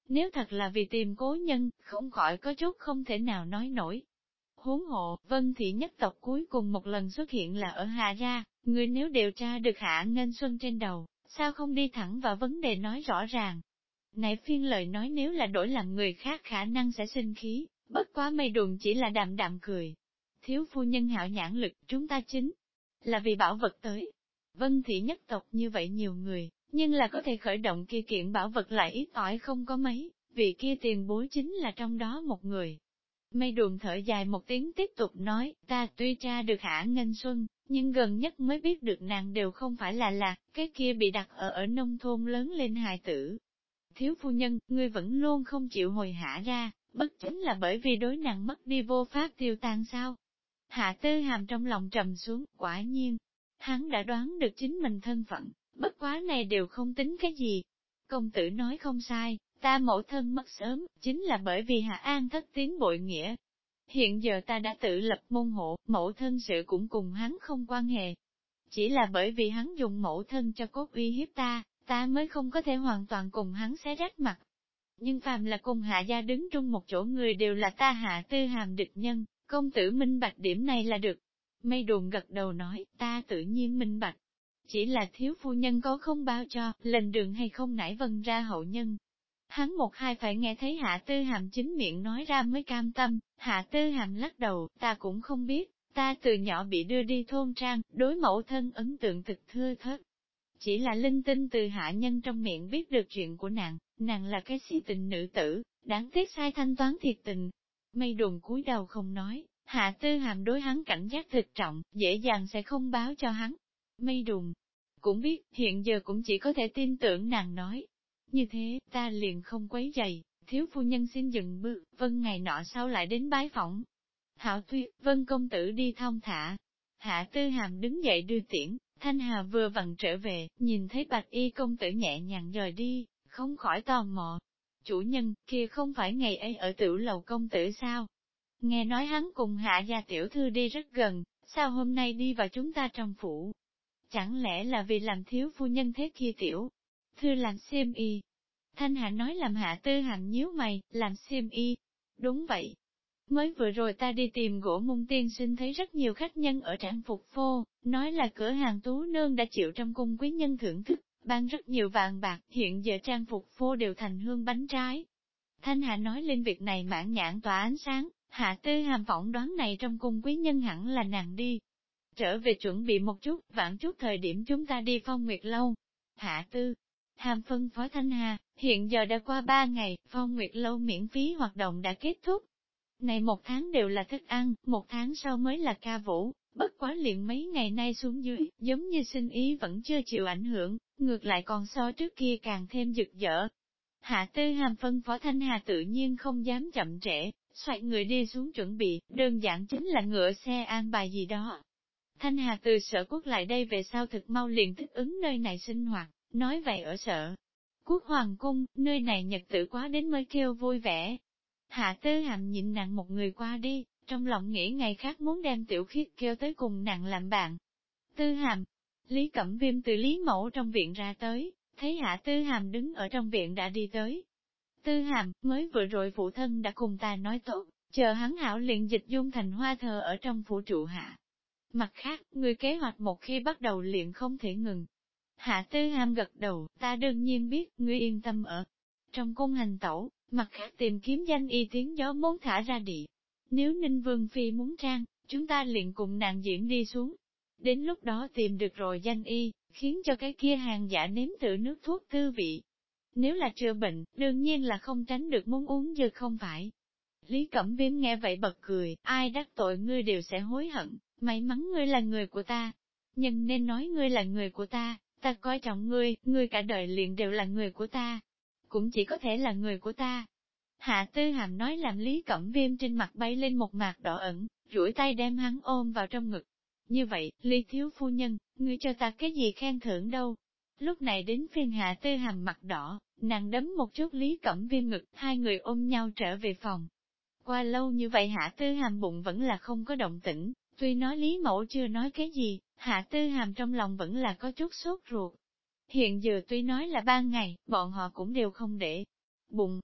Nếu thật là vì tìm cố nhân, không khỏi có chút không thể nào nói nổi. Huống hộ, Vân Thị nhất tộc cuối cùng một lần xuất hiện là ở Hà Gia, người nếu điều tra được Hạ Nghênh Xuân trên đầu, sao không đi thẳng vào vấn đề nói rõ ràng. Này phiên lời nói nếu là đổi làm người khác khả năng sẽ sinh khí, bất quá mây đùn chỉ là đạm đạm cười. Thiếu phu nhân hảo nhãn lực, chúng ta chính là vì bảo vật tới. Vân Thị nhất tộc như vậy nhiều người, nhưng là có thể khởi động kia kiện bảo vật lại ít ỏi không có mấy, vì kia tiền bối chính là trong đó một người. Mây đùn thở dài một tiếng tiếp tục nói, ta tuy tra được Hạ Nghênh Xuân, nhưng gần nhất mới biết được nàng đều không phải là, cái kia bị đặt ở nông thôn lớn lên hài tử. Thiếu phu nhân, ngươi vẫn luôn không chịu hồi Hạ ra, bất chính là bởi vì đối nàng mất đi vô pháp tiêu tan sao? Hạ Tư Hàm trong lòng trầm xuống, quả nhiên, hắn đã đoán được chính mình thân phận, bất quá này đều không tính cái gì. Công tử nói không sai, ta mẫu thân mất sớm, chính là bởi vì Hạ An thất tiến bội nghĩa. Hiện giờ ta đã tự lập môn hộ, mẫu thân sự cũng cùng hắn không quan hệ. Chỉ là bởi vì hắn dùng mẫu thân cho cốt uy hiếp ta mới không có thể hoàn toàn cùng hắn xé rách mặt. Nhưng phàm là cùng Hạ gia đứng chung một chỗ người đều là ta Hạ Tư Hàm địch nhân, công tử minh bạch điểm này là được. Mây đùn gật đầu nói, ta tự nhiên minh bạch. Chỉ là thiếu phu nhân có không bao cho, lên đường hay không nảy vân ra hậu nhân. Hắn một hai phải nghe thấy Hạ Tư Hàm chính miệng nói ra mới cam tâm, Hạ Tư Hàm lắc đầu, ta cũng không biết, ta từ nhỏ bị đưa đi thôn trang, đối mẫu thân ấn tượng thực thưa thớt. Chỉ là linh tinh từ hạ nhân trong miệng biết được chuyện của nàng là cái si tình nữ tử, đáng tiếc sai thanh toán thiệt tình. Mây đùn cúi đầu không nói, Hạ Tư Hàm đối hắn cảnh giác thực trọng, dễ dàng sẽ không báo cho hắn. Mây đùn cũng biết, hiện giờ cũng chỉ có thể tin tưởng nàng nói. Như thế, ta liền không quấy giày, thiếu phu nhân xin dừng bước, Vân ngày nọ sau lại đến bái phỏng. Hảo Tuyết, Vân công tử đi thong thả. Hạ Tư Hàm đứng dậy đưa tiễn, Thanh Hà vừa vặn trở về, nhìn thấy bạch y công tử nhẹ nhàng rời đi, không khỏi tò mò. Chủ nhân, kia không phải ngày ấy ở tiểu lầu công tử sao? Nghe nói hắn cùng Hạ gia tiểu thư đi rất gần, sao hôm nay đi vào chúng ta trong phủ? Chẳng lẽ là vì làm thiếu phu nhân thế kia tiểu thư làm xiêm y? Thanh Hà nói làm Hạ Tư Hàm nhíu mày, làm xiêm y. Đúng vậy. Mới vừa rồi ta đi tìm gỗ mung tiên sinh thấy rất nhiều khách nhân ở trang phục phô, nói là cửa hàng tú nương đã chịu trong cung quý nhân thưởng thức, ban rất nhiều vàng bạc, hiện giờ trang phục phô đều thành hương bánh trái. Thanh Hà nói lên việc này mãn nhãn tỏa ánh sáng, Hạ Tư Hàm phỏng đoán này trong cung quý nhân hẳn là nàng đi. Trở về chuẩn bị một chút, vãn chút thời điểm chúng ta đi Phong Nguyệt Lâu. Hạ Tư Hàm phân phó Thanh Hà, hiện giờ đã qua 3 ngày, Phong Nguyệt Lâu miễn phí hoạt động đã kết thúc. Này 1 tháng đều là thức ăn, 1 tháng sau mới là ca vũ, bất quá liền mấy ngày nay xuống dưới, giống như sinh ý vẫn chưa chịu ảnh hưởng, ngược lại còn so trước kia càng thêm rực rỡ. Hạ Tư Hàm phân phó Thanh Hà tự nhiên không dám chậm trễ, xoay người đi xuống chuẩn bị, đơn giản chính là ngựa xe an bài gì đó. Thanh Hà từ Sở Quốc lại đây về sau thực mau liền thích ứng nơi này sinh hoạt, nói vậy ở Sở Quốc Hoàng Cung, nơi này nhật tử quá đến mới kêu vui vẻ. Hạ Tư Hàm nhịn nàng một người qua đi, trong lòng nghĩ ngày khác muốn đem Tiểu Khiết kêu tới cùng nàng làm bạn. Tư Hàm, Lý Cẩm Viêm từ Lý Mẫu trong viện ra tới, thấy Hạ Tư Hàm đứng ở trong viện đã đi tới. Tư Hàm, mới vừa rồi phụ thân đã cùng ta nói tốt, chờ hắn hảo liền dịch dung thành hoa thờ ở trong phủ trụ hạ. Mặt khác, người kế hoạch một khi bắt đầu liền không thể ngừng. Hạ Tư Hàm gật đầu, ta đương nhiên biết, ngươi yên tâm ở trong cung hành tẩu, mặt khác tìm kiếm danh y tiếng gió muốn thả ra địa. Nếu Ninh Vương Phi muốn trang, chúng ta liền cùng nàng diễn đi xuống. Đến lúc đó tìm được rồi danh y, khiến cho cái kia hàng giả nếm thử nước thuốc tư vị. Nếu là chữa bệnh, đương nhiên là không tránh được muốn uống dược không phải. Lý Cẩm Viêm nghe vậy bật cười, ai đắc tội ngươi đều sẽ hối hận, may mắn ngươi là người của ta. Nhưng nên nói ngươi là người của ta, ta coi trọng ngươi cả đời liền đều là người của ta. Cũng chỉ có thể là người của ta. Hạ Tư Hàm nói làm Lý Cẩm Viêm trên mặt bay lên một mạt đỏ ẩn, duỗi tay đem hắn ôm vào trong ngực. Như vậy, Lý thiếu phu nhân, ngươi cho ta cái gì khen thưởng đâu? Lúc này đến phiên Hạ Tư Hàm mặt đỏ, nàng đấm một chút Lý Cẩm Viêm ngực, hai người ôm nhau trở về phòng. Qua lâu như vậy Hạ Tư Hàm bụng vẫn là không có động tĩnh, tuy nói Lý Mẫu chưa nói cái gì, Hạ Tư Hàm trong lòng vẫn là có chút sốt ruột. Hiện giờ tuy nói là 3 ngày, bọn họ cũng đều không để bụng.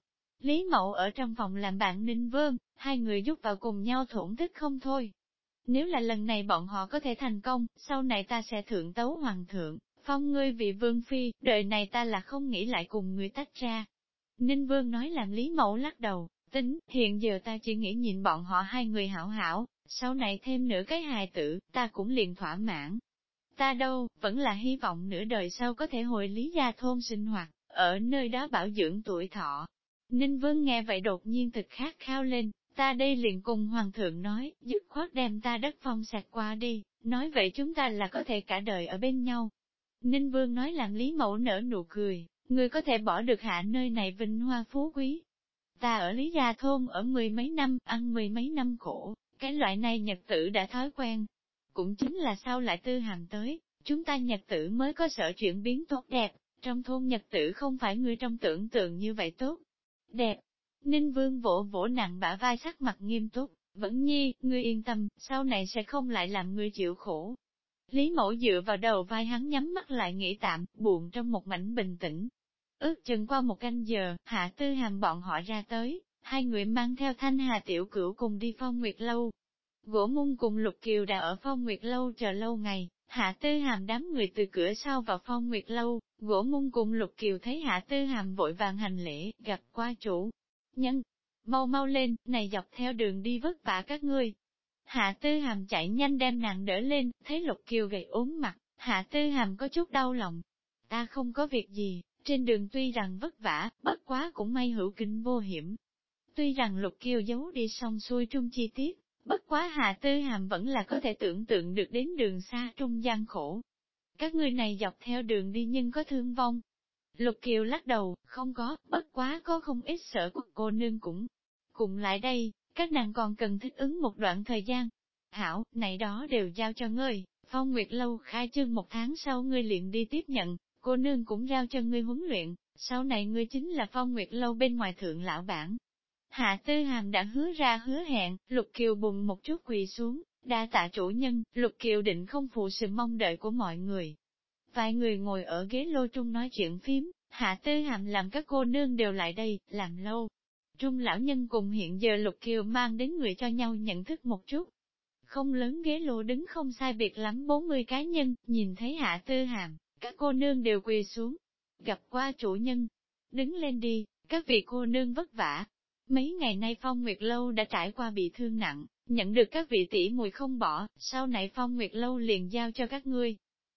Lý Mậu ở trong phòng làm bạn Ninh Vương, hai người giúp vào cùng nhau thổn thức không thôi. Nếu là lần này bọn họ có thể thành công, sau này ta sẽ thượng tấu hoàng thượng, phong ngươi vị vương phi, đời này ta là không nghĩ lại cùng ngươi tách ra. Ninh Vương nói làm Lý Mậu lắc đầu, tính, hiện giờ ta chỉ nghĩ nhìn bọn họ hai người hảo hảo, sau này thêm nửa cái hài tử, ta cũng liền thỏa mãn. Ta đâu, vẫn là hy vọng nửa đời sau có thể hồi Lý Gia thôn sinh hoạt, ở nơi đó bảo dưỡng tuổi thọ. Ninh Vương nghe vậy đột nhiên thực khát khao lên, ta đây liền cùng Hoàng thượng nói, dứt khoát đem ta đất phong sạc qua đi, nói vậy chúng ta là có thể cả đời ở bên nhau. Ninh Vương nói làm Lý Mẫu nở nụ cười, người có thể bỏ được hạ nơi này vinh hoa phú quý. Ta ở Lý Gia thôn ở mười mấy năm, ăn mười mấy năm khổ, cái loại này nhật tử đã thói quen. Cũng chính là sau lại Tư Hàm tới, chúng ta nhật tử mới có sở chuyển biến tốt đẹp, trong thôn nhật tử không phải người trong tưởng tượng như vậy tốt. Đẹp. Ninh Vương vỗ vỗ nặng bả vai sắc mặt nghiêm túc, Vẫn Nhi, ngươi yên tâm, sau này sẽ không lại làm ngươi chịu khổ. Lý Mẫu dựa vào đầu vai hắn nhắm mắt lại nghĩ tạm, buồn trong một mảnh bình tĩnh. Ước chừng qua một canh giờ, Hạ Tư Hàm bọn họ ra tới, hai người mang theo Thanh Hà tiểu cửu cùng đi Phong Nguyệt Lâu. Gỗ Mung cùng Lục Kiều đã ở Phong Nguyệt Lâu chờ lâu ngày, Hạ Tư Hàm đám người từ cửa sau vào Phong Nguyệt Lâu, Gỗ Mung cùng Lục Kiều thấy Hạ Tư Hàm vội vàng hành lễ, gặp qua chủ. Nhân, mau mau lên, này dọc theo đường đi vất vả các ngươi. Hạ Tư Hàm chạy nhanh đem nàng đỡ lên, thấy Lục Kiều gầy ốm mặt, Hạ Tư Hàm có chút đau lòng. Ta không có việc gì, trên đường tuy rằng vất vả, bất quá cũng may hữu kinh vô hiểm. Tuy rằng Lục Kiều giấu đi xong xuôi trung chi tiết, bất quá Hạ Tư Hàm vẫn là có thể tưởng tượng được đến đường xa trung gian khổ. Các ngươi này dọc theo đường đi nhưng có thương vong. Lục Kiều lắc đầu, không có, bất quá có không ít sở quốc cô nương cũng cùng lại đây, các nàng còn cần thích ứng một đoạn thời gian. Hảo, này đó đều giao cho ngươi, Phong Nguyệt Lâu khai trương một tháng sau ngươi liền đi tiếp nhận, cô nương cũng giao cho ngươi huấn luyện, sau này ngươi chính là Phong Nguyệt Lâu bên ngoài thượng lão bản. Hạ Tư Hàm đã hứa ra hứa hẹn, Lục Kiều bùng một chút quỳ xuống, đa tạ chủ nhân, Lục Kiều định không phụ sự mong đợi của mọi người. Vài người ngồi ở ghế lô trung nói chuyện phím, Hạ Tư Hàm làm các cô nương đều lại đây, làm lâu. Trung lão nhân cùng hiện giờ Lục Kiều mang đến người cho nhau nhận thức một chút. Không lớn ghế lô đứng không sai biệt lắm 40 cá nhân, nhìn thấy Hạ Tư Hàm, các cô nương đều quỳ xuống. Gặp qua chủ nhân, đứng lên đi, các vị cô nương vất vả. Mấy ngày nay Phong Nguyệt Lâu đã trải qua bị thương nặng, nhận được các vị tỷ muội không bỏ, sau này Phong Nguyệt Lâu liền giao cho các ngươi.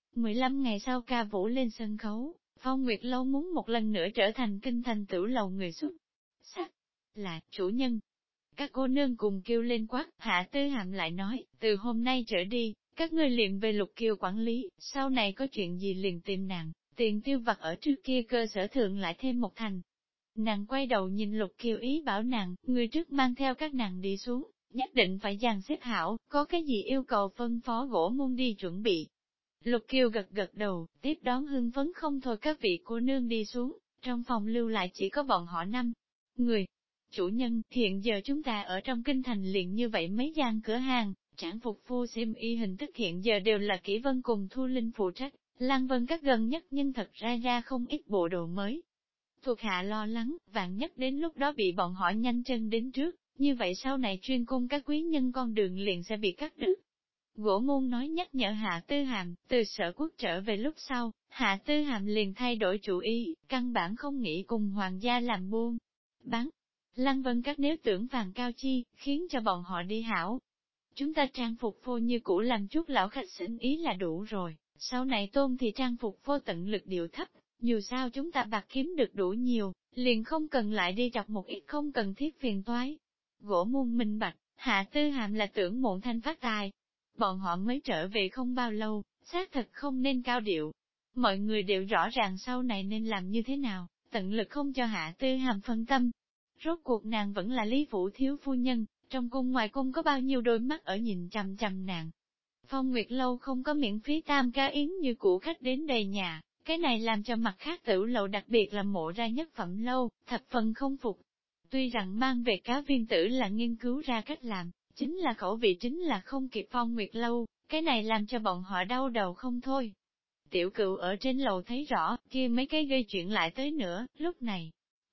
15 ngày sau ca vũ lên sân khấu, Phong Nguyệt Lâu muốn một lần nữa trở thành kinh thành tử lầu người xuất sắc. Là, chủ nhân. Các cô nương cùng kêu lên quát, Hạ Tư Hàm lại nói, từ hôm nay trở đi, các ngươi liền về Lục Kiều quản lý, sau này có chuyện gì liền tìm nàng, tiền tiêu vặt ở trước kia cơ sở thượng lại thêm một thành. Nàng quay đầu nhìn Lục Kiều ý bảo nàng, người trước mang theo các nàng đi xuống, nhất định phải dàn xếp hảo, có cái gì yêu cầu phân phó Gỗ Môn đi chuẩn bị. Lục Kiều gật gật đầu, tiếp đón hưng phấn không thôi các vị cô nương đi xuống, trong phòng lưu lại chỉ có bọn họ 5 người. Chủ nhân, hiện giờ chúng ta ở trong kinh thành liền như vậy mấy gian cửa hàng, trảng phục phu xiêm y hình thức hiện giờ đều là Kỷ Vân cùng Thu Linh phụ trách, Lăng Vân các gần nhất nhưng thật ra không ít bộ đồ mới. Thuộc hạ lo lắng, vạn nhất đến lúc đó bị bọn họ nhanh chân đến trước, như vậy sau này chuyên cung các quý nhân con đường liền sẽ bị cắt đứt. Gỗ Môn nói nhắc nhở Hạ Tư Hàm, từ Sở Quốc trở về lúc sau, Hạ Tư Hàm liền thay đổi chủ ý, căn bản không nghĩ cùng hoàng gia làm buôn bán. Lăng Vân các nếu tưởng vàng cao chi, khiến cho bọn họ đi hảo. Chúng ta trang phục phô như cũ làm chút lão khách xỉn ý là đủ rồi, sau này tôn thì trang phục phô tận lực điệu thấp, dù sao chúng ta bạc kiếm được đủ nhiều, liền không cần lại đi chọc một ít không cần thiết phiền toái. Gỗ Môn minh bạch, Hạ Tư Hàm là tưởng muộn thanh phát tài. Bọn họ mới trở về không bao lâu, xác thật không nên cao điệu. Mọi người đều rõ ràng sau này nên làm như thế nào, tận lực không cho Hạ Tư Hàm phân tâm. Rốt cuộc nàng vẫn là Lý Phủ thiếu phu nhân, trong cung ngoài cung có bao nhiêu đôi mắt ở nhìn chằm chằm nàng. Phong Nguyệt Lâu không có miễn phí tam ca yến như cũ khách đến đầy nhà, cái này làm cho mặt khác tử lầu đặc biệt là Mộ Ra nhất phẩm lâu, thập phần không phục. Tuy rằng mang về cá viên tử là nghiên cứu ra cách làm, chính là khẩu vị chính là không kịp Phong Nguyệt Lâu, cái này làm cho bọn họ đau đầu không thôi. Tiểu Cựu ở trên lầu thấy rõ, kia mấy cái gây chuyện lại tới nữa, lúc này,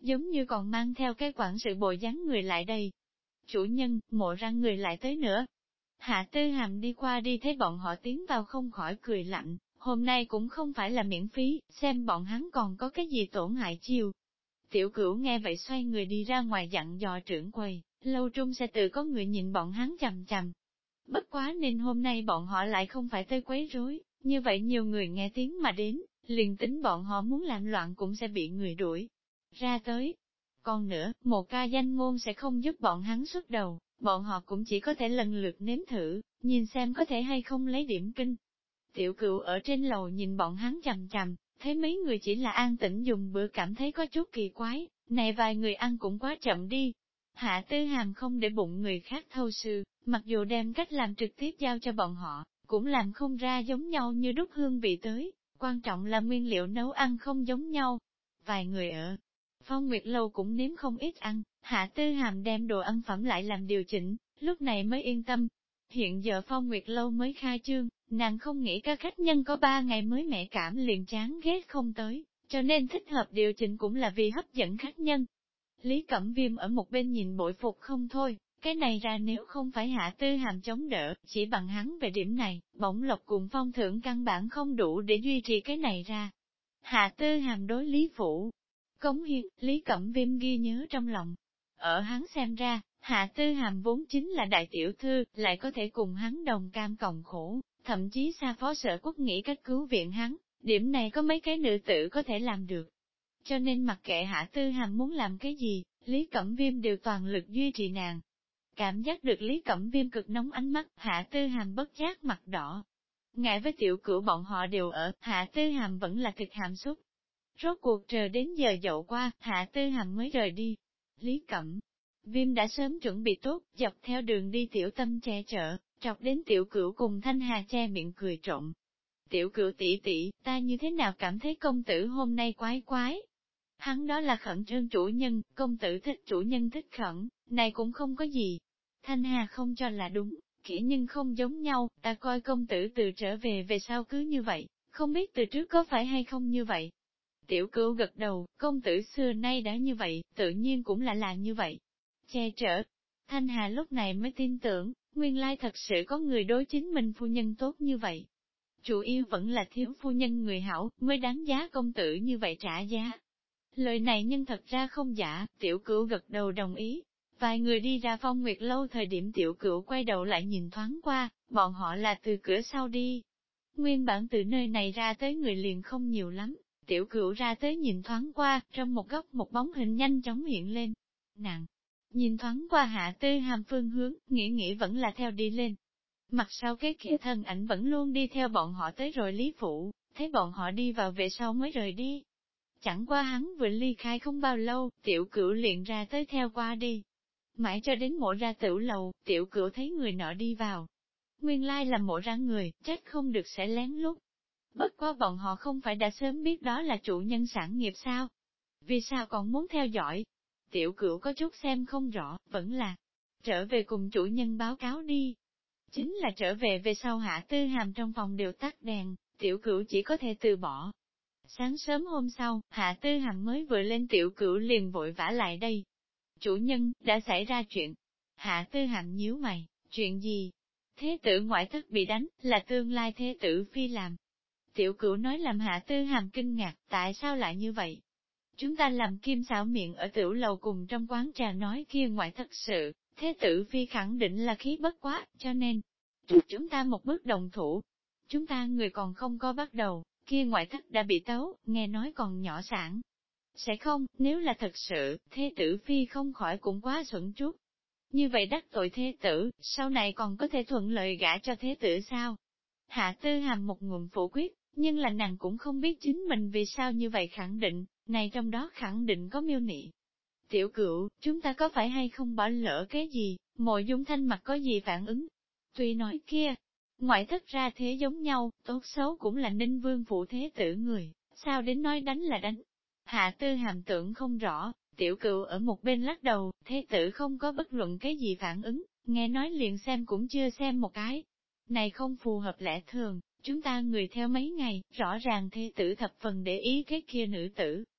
giống như còn mang theo cái quản sự bộ dáng người lại đây. Chủ nhân, Mộ Răng người lại tới nữa. Hạ Tư Hàm đi qua đi thấy bọn họ tiến vào không khỏi cười lạnh, hôm nay cũng không phải là miễn phí, xem bọn hắn còn có cái gì tổn hại chiêu. Tiểu Cửu nghe vậy xoay người đi ra ngoài dặn dò trưởng quầy, lâu trung sẽ tự có người nhìn bọn hắn chằm chằm. Bất quá nên hôm nay bọn họ lại không phải tới quấy rối, như vậy nhiều người nghe tiếng mà đến, liền tính bọn họ muốn làm loạn cũng sẽ bị người đuổi ra tới. Còn nữa, một ca danh ngôn sẽ không giúp bọn hắn xuất đầu, bọn họ cũng chỉ có thể lần lượt nếm thử, nhìn xem có thể hay không lấy điểm kinh. Tiểu Cửu ở trên lầu nhìn bọn hắn chằm chằm, thấy mấy người chỉ là an tĩnh dùng bữa cảm thấy có chút kỳ quái, này vài người ăn cũng quá chậm đi. Hạ Tư Hàm không để bụng người khác thâu sư, mặc dù đem cách làm trực tiếp giao cho bọn họ, cũng làm không ra giống nhau như đúc hương vị tới, quan trọng là nguyên liệu nấu ăn không giống nhau. Vài người ở Phong Nguyệt Lâu cũng nếm không ít ăn, Hạ Tư Hàm đem đồ ăn phẩm lại làm điều chỉnh, lúc này mới yên tâm. Hiện giờ Phong Nguyệt Lâu mới khai trương, nàng không nghĩ các khách nhân có 3 ngày mới mẹ cảm liền chán ghét không tới, cho nên thích hợp điều chỉnh cũng là vì hấp dẫn khách nhân. Lý Cẩm Viêm ở một bên nhìn bội phục không thôi, cái này ra nếu không phải Hạ Tư Hàm chống đỡ, chỉ bằng hắn về điểm này, bổng lộc cùng phong thưởng căn bản không đủ để duy trì cái này ra. Hạ Tư Hàm đối Lý Phủ cống hiến, Lý Cẩm Viêm ghi nhớ trong lòng. Ở hắn xem ra, Hạ Tư Hàm vốn chính là đại tiểu thư, lại có thể cùng hắn đồng cam cộng khổ, thậm chí xa phó sở quốc nghĩ cách cứu viện hắn, điểm này có mấy cái nữ tử có thể làm được. Cho nên mặc kệ Hạ Tư Hàm muốn làm cái gì, Lý Cẩm Viêm đều toàn lực duy trì nàng. Cảm giác được Lý Cẩm Viêm cực nóng ánh mắt, Hạ Tư Hàm bất giác mặt đỏ. Ngại với Tiểu Cửu bọn họ đều ở, Hạ Tư Hàm vẫn là thực hàm xúc. Rốt cuộc chờ đến giờ dậu qua, Hạ Tư Hàm mới rời đi. Lý Cẩm Viêm đã sớm chuẩn bị tốt, dọc theo đường đi Tiểu Tâm che chở, trọc đến Tiểu Cửu cùng Thanh Hà che miệng cười trộm. Tiểu Cửu tỷ tỷ, ta như thế nào cảm thấy công tử hôm nay quái quái? Hắn đó là khẩn trương chủ nhân, công tử thích chủ nhân thích khẩn, này cũng không có gì. Thanh Hà không cho là đúng, kỹ nhưng không giống nhau, ta coi công tử từ trở về sau cứ như vậy, không biết từ trước có phải hay không như vậy. Tiểu Cửu gật đầu, công tử xưa nay đã như vậy, tự nhiên cũng là như vậy. Che chở. Thanh Hà lúc này mới tin tưởng, nguyên lai thật sự có người đối chính mình phu nhân tốt như vậy. Chủ yếu vẫn là thiếu phu nhân người hảo, mới đáng giá công tử như vậy trả giá. Lời này nhưng thật ra không giả, Tiểu Cửu gật đầu đồng ý. Vài người đi ra Phong Nguyệt Lâu thời điểm Tiểu Cửu quay đầu lại nhìn thoáng qua, bọn họ là từ cửa sau đi. Nguyên bản từ nơi này ra tới người liền không nhiều lắm, Tiểu Cửu ra tới nhìn thoáng qua, trong một góc một bóng hình nhanh chóng hiện lên. Nàng nhìn thoáng qua Hạ Tư Hàm phương hướng, nghĩ vẫn là theo đi lên. Mặt sau cái kia thân ảnh vẫn luôn đi theo bọn họ tới rồi Lý Phủ, thấy bọn họ đi vào về sau mới rời đi. Chẳng qua hắn vừa ly khai không bao lâu, Tiểu Cửu liền ra tới theo qua đi. Mãi cho đến Mộ Ra Tửu lầu, Tiểu Cửu thấy người nọ đi vào. Nguyên lai là Mộ Ra người, trách không được sẽ lén lút. Bất quá bọn họ không phải đã sớm biết đó là chủ nhân sản nghiệp sao? Vì sao còn muốn theo dõi? Tiểu Cửu có chút xem không rõ, vẫn là trở về cùng chủ nhân báo cáo đi. Chính là trở về sau Hạ Tư Hàm trong phòng đều tắt đèn, Tiểu Cửu chỉ có thể từ bỏ. Sáng sớm hôm sau, Hạ Tư Hàm mới vừa lên Tiểu Cửu liền vội vã lại đây. Chủ nhân, đã xảy ra chuyện. Hạ Tư Hàm nhíu mày, chuyện gì? Thế tử ngoại thất bị đánh, là tương lai thế tử phi làm. Tiểu Cửu nói làm Hạ Tư Hàm kinh ngạc, tại sao lại như vậy? Chúng ta làm kim xảo miệng ở tiểu lầu cùng trong quán trà nói kia ngoại thất sự, thế tử phi khẳng định là khí bất quá, cho nên, chúng ta một bước đồng thủ. Chúng ta người còn không có bắt đầu, kia ngoại thất đã bị tấu, nghe nói còn nhỏ sản. Sẽ không, nếu là thật sự, thế tử phi không khỏi cũng quá xuẩn chút. Như vậy đắc tội thế tử, sau này còn có thể thuận lợi gả cho thế tử sao? Hạ Tư Hàm một ngụm phủ quyết, nhưng là nàng cũng không biết chính mình vì sao như vậy khẳng định, này trong đó khẳng định có miêu nị. Tiểu Cửu, chúng ta có phải hay không bỏ lỡ cái gì, Mộ Dung Thanh mặt có gì phản ứng? Tuy nói kia, ngoại thất ra thế giống nhau, tốt xấu cũng là Ninh Vương phụ thế tử người, sao đến nói đánh là đánh? Hạ Tư Hàm tưởng không rõ, Tiểu Cửu ở một bên lắc đầu, thế tử không có bất luận cái gì phản ứng, nghe nói liền xem cũng chưa xem một cái. Này không phù hợp lẽ thường, chúng ta người theo mấy ngày, rõ ràng thế tử thập phần để ý cái kia nữ tử,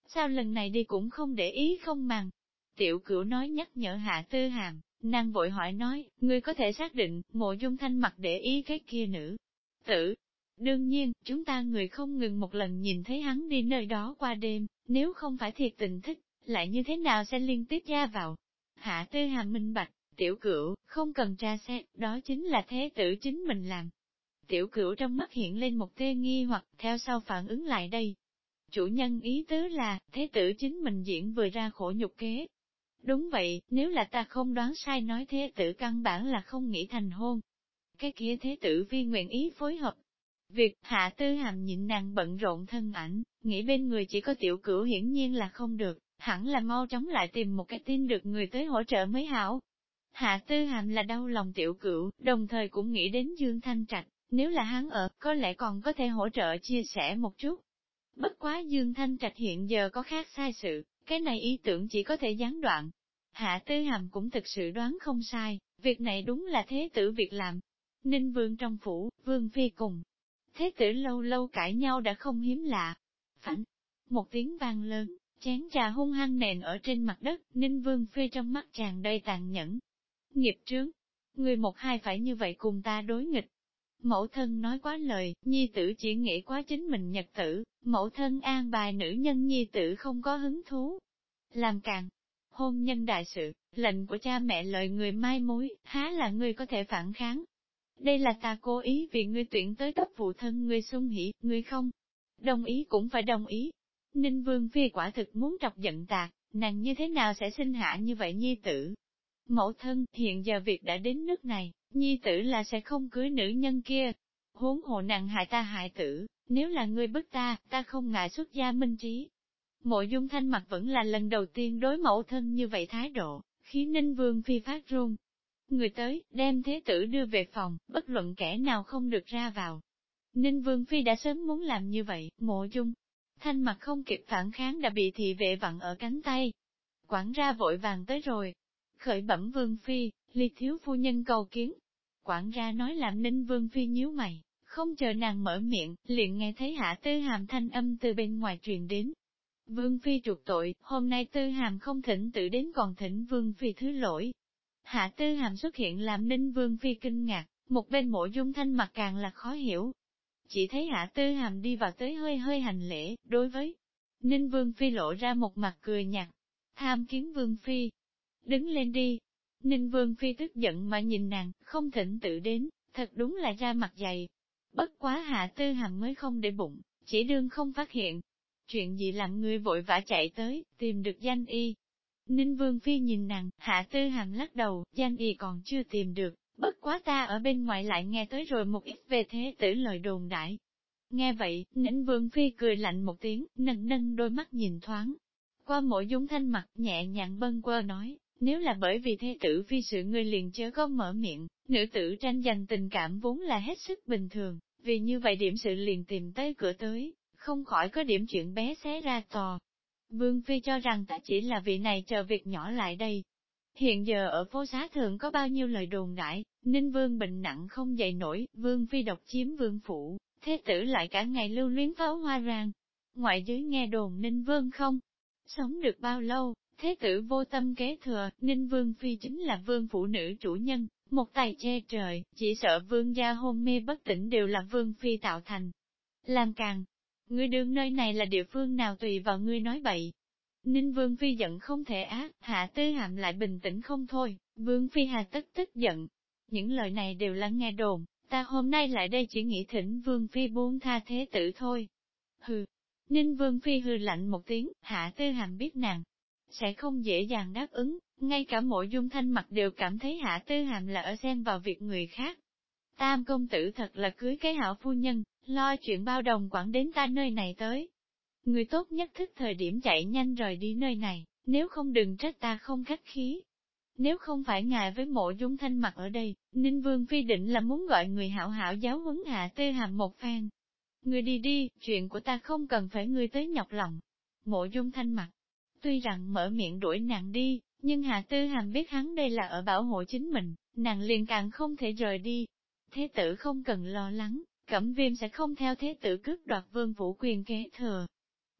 Sao lần này đi cũng không để ý không màng. Tiểu Cửu nói nhắc nhở Hạ Tư Hàm, nàng vội hỏi nói, ngươi có thể xác định, Mộ Dung Thanh Mặc để ý cái kia nữ tử. Đương nhiên, chúng ta người không ngừng một lần nhìn thấy hắn đi nơi đó qua đêm, nếu không phải thiệt tình thích, lại như thế nào sẽ liên tiếp ra vào. Hạ Tư Hàm minh bạch, Tiểu Cửu, không cần tra xét, đó chính là thế tử chính mình làm. Tiểu Cửu trong mắt hiện lên một tia nghi hoặc theo sau phản ứng lại đây. Chủ nhân ý tứ là, thế tử chính mình diễn vừa ra khổ nhục kế. Đúng vậy, nếu là ta không đoán sai nói thế tử căn bản là không nghĩ thành hôn. Cái kia thế tử vi nguyện ý phối hợp. Việc Hạ Tư Hàm nhịn nàng bận rộn thân ảnh, nghĩ bên người chỉ có Tiểu Cửu hiển nhiên là không được, hẳn là mau chóng lại tìm một cái tin được người tới hỗ trợ mới hảo. Hạ Tư Hàm là đau lòng Tiểu Cửu, đồng thời cũng nghĩ đến Dương Thanh Trạch, nếu là hắn ở, có lẽ còn có thể hỗ trợ chia sẻ một chút. Bất quá Dương Thanh Trạch hiện giờ có khác sai sự, cái này ý tưởng chỉ có thể gián đoạn. Hạ Tư Hàm cũng thực sự đoán không sai, việc này đúng là thế tử việc làm. Ninh Vương trong phủ, Vương Phi cùng thế tử lâu lâu cãi nhau đã không hiếm lạ. Phản, một tiếng vang lớn, chén trà hung hăng nền ở trên mặt đất, Ninh Vương Phi trong mắt tràn đầy tàn nhẫn. Nghiệp trướng, người một hai phải như vậy cùng ta đối nghịch. Mẫu thân nói quá lời, nhi tử chỉ nghĩ quá chính mình nhật tử, mẫu thân an bài nữ nhân nhi tử không có hứng thú. Làm càng, hôn nhân đại sự, lệnh của cha mẹ lời người mai mối, há là ngươi có thể phản kháng. Đây là ta cố ý vì ngươi tuyển tới cấp phụ thân ngươi xuân hỷ, ngươi không đồng ý cũng phải đồng ý. Ninh Vương Phi quả thực muốn trọc giận tạc, nàng như thế nào sẽ sinh hạ như vậy nhi tử. Mẫu thân, hiện giờ việc đã đến nước này, nhi tử là sẽ không cưới nữ nhân kia. Huống hồ nàng hại ta hại tử, nếu là ngươi bức ta, ta không ngại xuất gia minh trí. Mộ Dung Thanh Mặc vẫn là lần đầu tiên đối mẫu thân như vậy thái độ, khiến Ninh Vương Phi phát run. Người tới, đem thế tử đưa về phòng, bất luận kẻ nào không được ra vào. Ninh Vương Phi đã sớm muốn làm như vậy, Mộ Dung Thanh Mặc không kịp phản kháng đã bị thị vệ vặn ở cánh tay. Quản gia vội vàng tới rồi. Khởi bẩm Vương Phi, Ly thiếu phu nhân cầu kiến. Quản gia nói làm Ninh Vương Phi nhíu mày, không chờ nàng mở miệng, liền nghe thấy Hạ Tư Hàm thanh âm từ bên ngoài truyền đến. Vương Phi trục tội, hôm nay Tư Hàm không thỉnh tự đến còn thỉnh Vương Phi thứ lỗi. Hạ Tư Hàm xuất hiện làm Ninh Vương Phi kinh ngạc, một bên Mộ Dung Thanh Mặc càng là khó hiểu. Chỉ thấy Hạ Tư Hàm đi vào tới hơi hơi hành lễ, đối với Ninh Vương Phi lộ ra một mặt cười nhạt. Tham kiến Vương Phi, đứng lên đi. Ninh Vương Phi tức giận mà nhìn nàng, không thỉnh tự đến, thật đúng là ra mặt dày. Bất quá Hạ Tư Hàm mới không để bụng, chỉ đương không phát hiện. Chuyện gì làm người vội vã chạy tới, tìm được danh y. Ninh Vương Phi nhìn nàng, Hạ Tư Hàm lắc đầu, danh y còn chưa tìm được, bất quá ta ở bên ngoài lại nghe tới rồi một ít về thế tử lời đồn đại. Nghe vậy, Ninh Vương Phi cười lạnh một tiếng, nâng nâng đôi mắt nhìn thoáng. Qua Mộ Dung Thanh Mặc nhẹ nhàng bâng quơ nói, nếu là bởi vì thế tử phi sự ngươi liền chớ có mở miệng, nữ tử tranh giành tình cảm vốn là hết sức bình thường, vì như vậy điểm sự liền tìm tới cửa tới, không khỏi có điểm chuyện bé xé ra to. Vương Phi cho rằng ta chỉ là vị này chờ việc nhỏ lại đây. Hiện giờ ở phố xá thường có bao nhiêu lời đồn đại, Ninh Vương bệnh nặng không dậy nổi, Vương Phi độc chiếm vương phủ, thế tử lại cả ngày lưu luyến pháo hoa rang. Ngoại giới nghe đồn Ninh Vương không sống được bao lâu, thế tử vô tâm kế thừa, Ninh Vương Phi chính là vương phụ nữ chủ nhân, một tay che trời, chỉ sợ vương gia hôn mê bất tỉnh đều là Vương Phi tạo thành. Làm càng, ngươi đương nơi này là địa phương nào tùy vào ngươi nói bậy. Ninh Vương Phi giận không thể ác, Hạ Tư Hàm lại bình tĩnh không thôi, Vương Phi hà tất tức giận. Những lời này đều là nghe đồn, ta hôm nay lại đây chỉ nghĩ thỉnh Vương Phi buông tha thế tử thôi. Hừ, Ninh Vương Phi hừ lạnh một tiếng, Hạ Tư Hàm biết nàng sẽ không dễ dàng đáp ứng, ngay cả Mộ Dung Thanh Mặc đều cảm thấy Hạ Tư Hàm là ở xen vào việc người khác. Tam công tử thật là cưới cái hảo phu nhân, lo chuyện bao đồng quản đến ta nơi này tới. Người tốt nhất thức thời điểm chạy nhanh rời đi nơi này, nếu không đừng trách ta không khách khí. Nếu không phải ngài với Mộ Dung Thanh Mặc ở đây, Ninh Vương Phi định là muốn gọi người hảo hảo giáo huấn Hạ Tư Hàm một phen. Người đi đi, chuyện của ta không cần phải ngươi tới nhọc lòng. Mộ Dung Thanh Mặc, tuy rằng mở miệng đuổi nàng đi, nhưng Hạ Tư Hàm biết hắn đây là ở bảo hộ chính mình, nàng liền càng không thể rời đi. Thế tử không cần lo lắng, Cẩm Viêm sẽ không theo thế tử cướp đoạt vương phủ quyền kế thừa.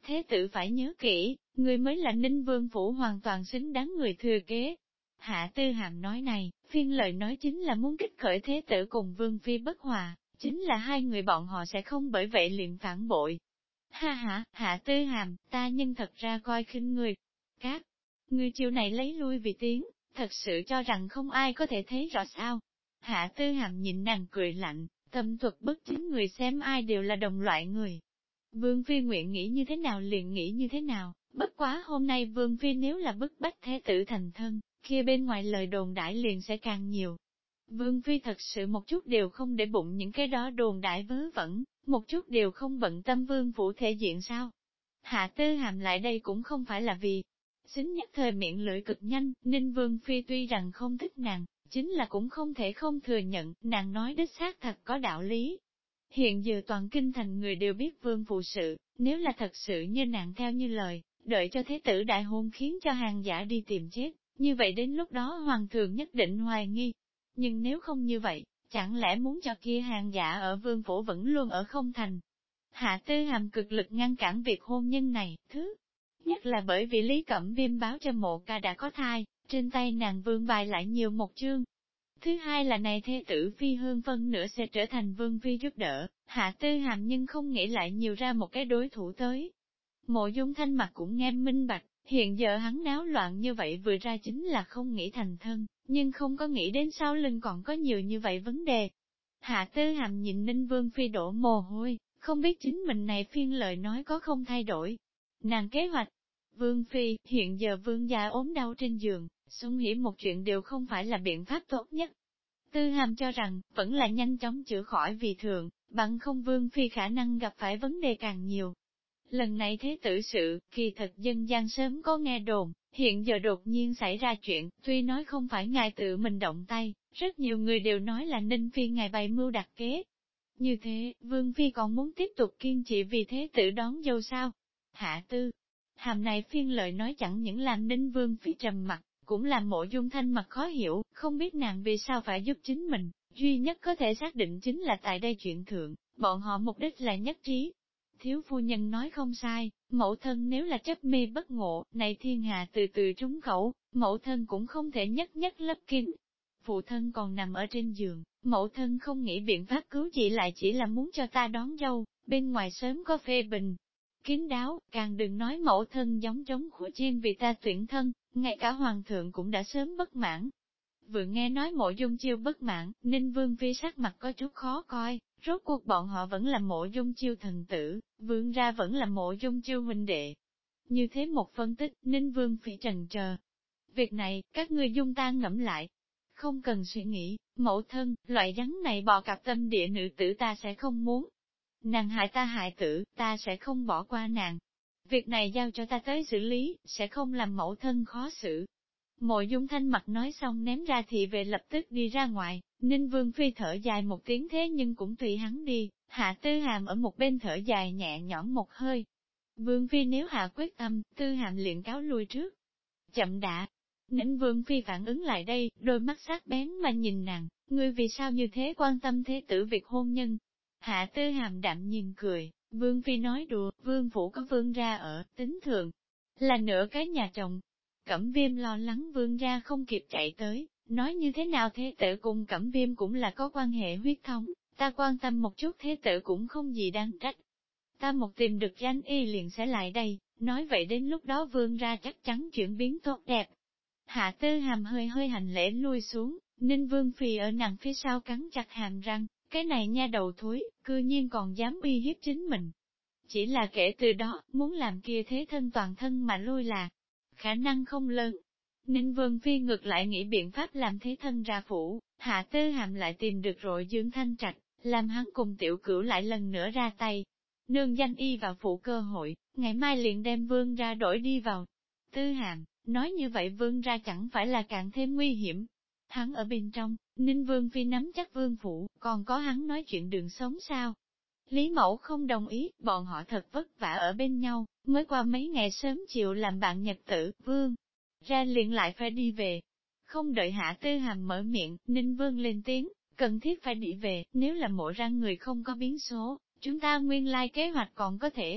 Thế tử phải nhớ kỹ, người mới là Ninh Vương Phủ hoàn toàn xứng đáng người thừa kế. Hạ Tư Hàm nói này, phiên lời nói chính là muốn kích khởi thế tử cùng Vương Phi bất hòa, chính là hai người bọn họ sẽ không bởi vậy liền phản bội. Ha ha, Hạ Tư Hàm, ta nhân thật ra coi khinh người. Các người chiều này lấy lui vì tiếng, thật sự cho rằng không ai có thể thấy rõ sao. Hạ Tư Hàm nhìn nàng cười lạnh, tâm thuật bất chính người xem ai đều là đồng loại người. Vương Phi nguyện nghĩ như thế nào liền nghĩ như thế nào, bất quá hôm nay Vương Phi nếu là bức bách thế tử thành thân, kia bên ngoài lời đồn đãi liền sẽ càng nhiều. Vương Phi thật sự một chút đều không để bụng những cái đó đồn đại vớ vẩn, một chút đều không bận tâm Vương Phủ thể diện sao. Hạ Tư Hàm lại đây cũng không phải là vì xính nhất thời miệng lưỡi cực nhanh, nên Vương Phi tuy rằng không thích nàng, chính là cũng không thể không thừa nhận, nàng nói đích xác thật có đạo lý. Hiện giờ toàn kinh thành người đều biết Vương Phụ sự, nếu là thật sự như nàng theo như lời, đợi cho thế tử đại hôn khiến cho hàng giả đi tìm chết, như vậy đến lúc đó hoàng thượng nhất định hoài nghi. Nhưng nếu không như vậy, chẳng lẽ muốn cho kia hàng giả ở Vương Phủ vẫn luôn ở không thành. Hạ Tư Hàm cực lực ngăn cản việc hôn nhân này, thứ nhất là bởi vì Lý Cẩm Viêm báo cho Mộ Ca đã có thai, trên tay nàng vương bài lại nhiều một chương. Thứ hai là này thê tử Phi Hương phân nửa sẽ trở thành Vương Phi giúp đỡ, Hạ Tư Hàm nhưng không nghĩ lại nhiều ra một cái đối thủ tới. Mộ Dung Thanh mặt cũng nghe minh bạch, hiện giờ hắn náo loạn như vậy vừa ra chính là không nghĩ thành thân, nhưng không có nghĩ đến sau lưng còn có nhiều như vậy vấn đề. Hạ Tư Hàm nhìn Ninh Vương Phi đổ mồ hôi, không biết chính mình này phiên lời nói có không thay đổi. Nàng kế hoạch, Vương Phi, hiện giờ Vương gia ốm đau trên giường, xung hỉ một chuyện đều không phải là biện pháp tốt nhất. Tư Hàm cho rằng, vẫn là nhanh chóng chữa khỏi vì thường, bằng không Vương Phi khả năng gặp phải vấn đề càng nhiều. Lần này thế tử sự, kỳ thật dân gian sớm có nghe đồn, hiện giờ đột nhiên xảy ra chuyện, tuy nói không phải ngài tự mình động tay, rất nhiều người đều nói là Ninh Phi ngài bày mưu đặt kế. Như thế, Vương Phi còn muốn tiếp tục kiên trì vì thế tử đón dâu sao? Hạ Tư Hàm này phiên lời nói chẳng những làm Ninh Vương Phi trầm mặt, cũng làm Mộ Dung Thanh mặt khó hiểu, không biết nàng vì sao phải giúp chính mình, duy nhất có thể xác định chính là tại đây chuyện thượng, bọn họ mục đích là nhất trí. Thiếu phu nhân nói không sai, mẫu thân nếu là chấp mê bất ngộ, này thiên hạ từ từ trúng khẩu, mẫu thân cũng không thể nhất nhất lấp kín. Phụ thân còn nằm ở trên giường, mẫu thân không nghĩ biện pháp cứu chị lại chỉ là muốn cho ta đón dâu, bên ngoài sớm có phê bình. Kín đáo, càng đừng nói mẫu thân giống trống của chiên vì ta tuyển thân, ngay cả hoàng thượng cũng đã sớm bất mãn. Vừa nghe nói Mộ Dung Chiêu bất mãn, Ninh Vương Phi sắc mặt có chút khó coi, rốt cuộc bọn họ vẫn là Mộ Dung Chiêu thần tử, vương ra vẫn là Mộ Dung Chiêu huynh đệ. Như thế một phân tích, Ninh Vương Phi trần trờ. Việc này, các ngươi dung ta ngẫm lại. Không cần suy nghĩ, mẫu thân, loại rắn này bò cặp tâm địa nữ tử ta sẽ không muốn. Nàng hại ta hại tử, ta sẽ không bỏ qua nàng. Việc này giao cho ta tới xử lý, sẽ không làm mẫu thân khó xử. Mộ Dung Thanh mặt nói xong ném ra thì về lập tức đi ra ngoài, Ninh Vương Phi thở dài một tiếng thế nhưng cũng tùy hắn đi, Hạ Tư Hàm ở một bên thở dài nhẹ nhõm một hơi. Vương Phi nếu hạ quyết tâm, Tư Hàm liền cáo lui trước. Chậm đã. Ninh Vương Phi phản ứng lại đây, đôi mắt sắc bén mà nhìn nàng, ngươi vì sao như thế quan tâm thế tử việc hôn nhân. Hạ Tư Hàm đạm nhìn cười, Vương Phi nói đùa, Vương Phủ có Vương ra ở, tính thường, là nửa cái nhà chồng. Cẩm Viêm lo lắng Vương ra không kịp chạy tới, nói như thế nào thế tử cùng Cẩm Viêm cũng là có quan hệ huyết thống, ta quan tâm một chút thế tử cũng không gì đáng trách. Ta một tìm được danh y liền sẽ lại đây, nói vậy đến lúc đó Vương ra chắc chắn chuyển biến tốt đẹp. Hạ Tư Hàm hơi hơi hành lễ lui xuống, Ninh Vương Phi ở nàng phía sau cắn chặt hàm răng, cái này nha đầu thối, cư nhiên còn dám uy hiếp chính mình. Chỉ là kể từ đó, muốn làm kia thế thân toàn thân mà lui là khả năng không lớn. Ninh Vương Phi ngược lại nghĩ biện pháp làm thế thân ra phủ, Hạ Tư Hàm lại tìm được rồi Dương Thanh Trạch, làm hắn cùng tiểu cửu lại lần nữa ra tay. Nương danh y vào phủ cơ hội, ngày mai liền đem Vương ra đổi đi vào. Tư Hàm, nói như vậy Vương ra chẳng phải là càng thêm nguy hiểm. Hắn ở bên trong, Ninh Vương Phi nắm chắc Vương phủ, còn có hắn nói chuyện đường sống sao? Lý Mẫu không đồng ý, bọn họ thật vất vả ở bên nhau, mới qua mấy ngày sớm chiều làm bạn nhật tử, Vương ra liền lại phải đi về. Không đợi Hạ Tư Hàm mở miệng, Ninh Vương lên tiếng, cần thiết phải đi về, nếu là mộ ra người không có biến số, chúng ta nguyên lai kế hoạch còn có thể.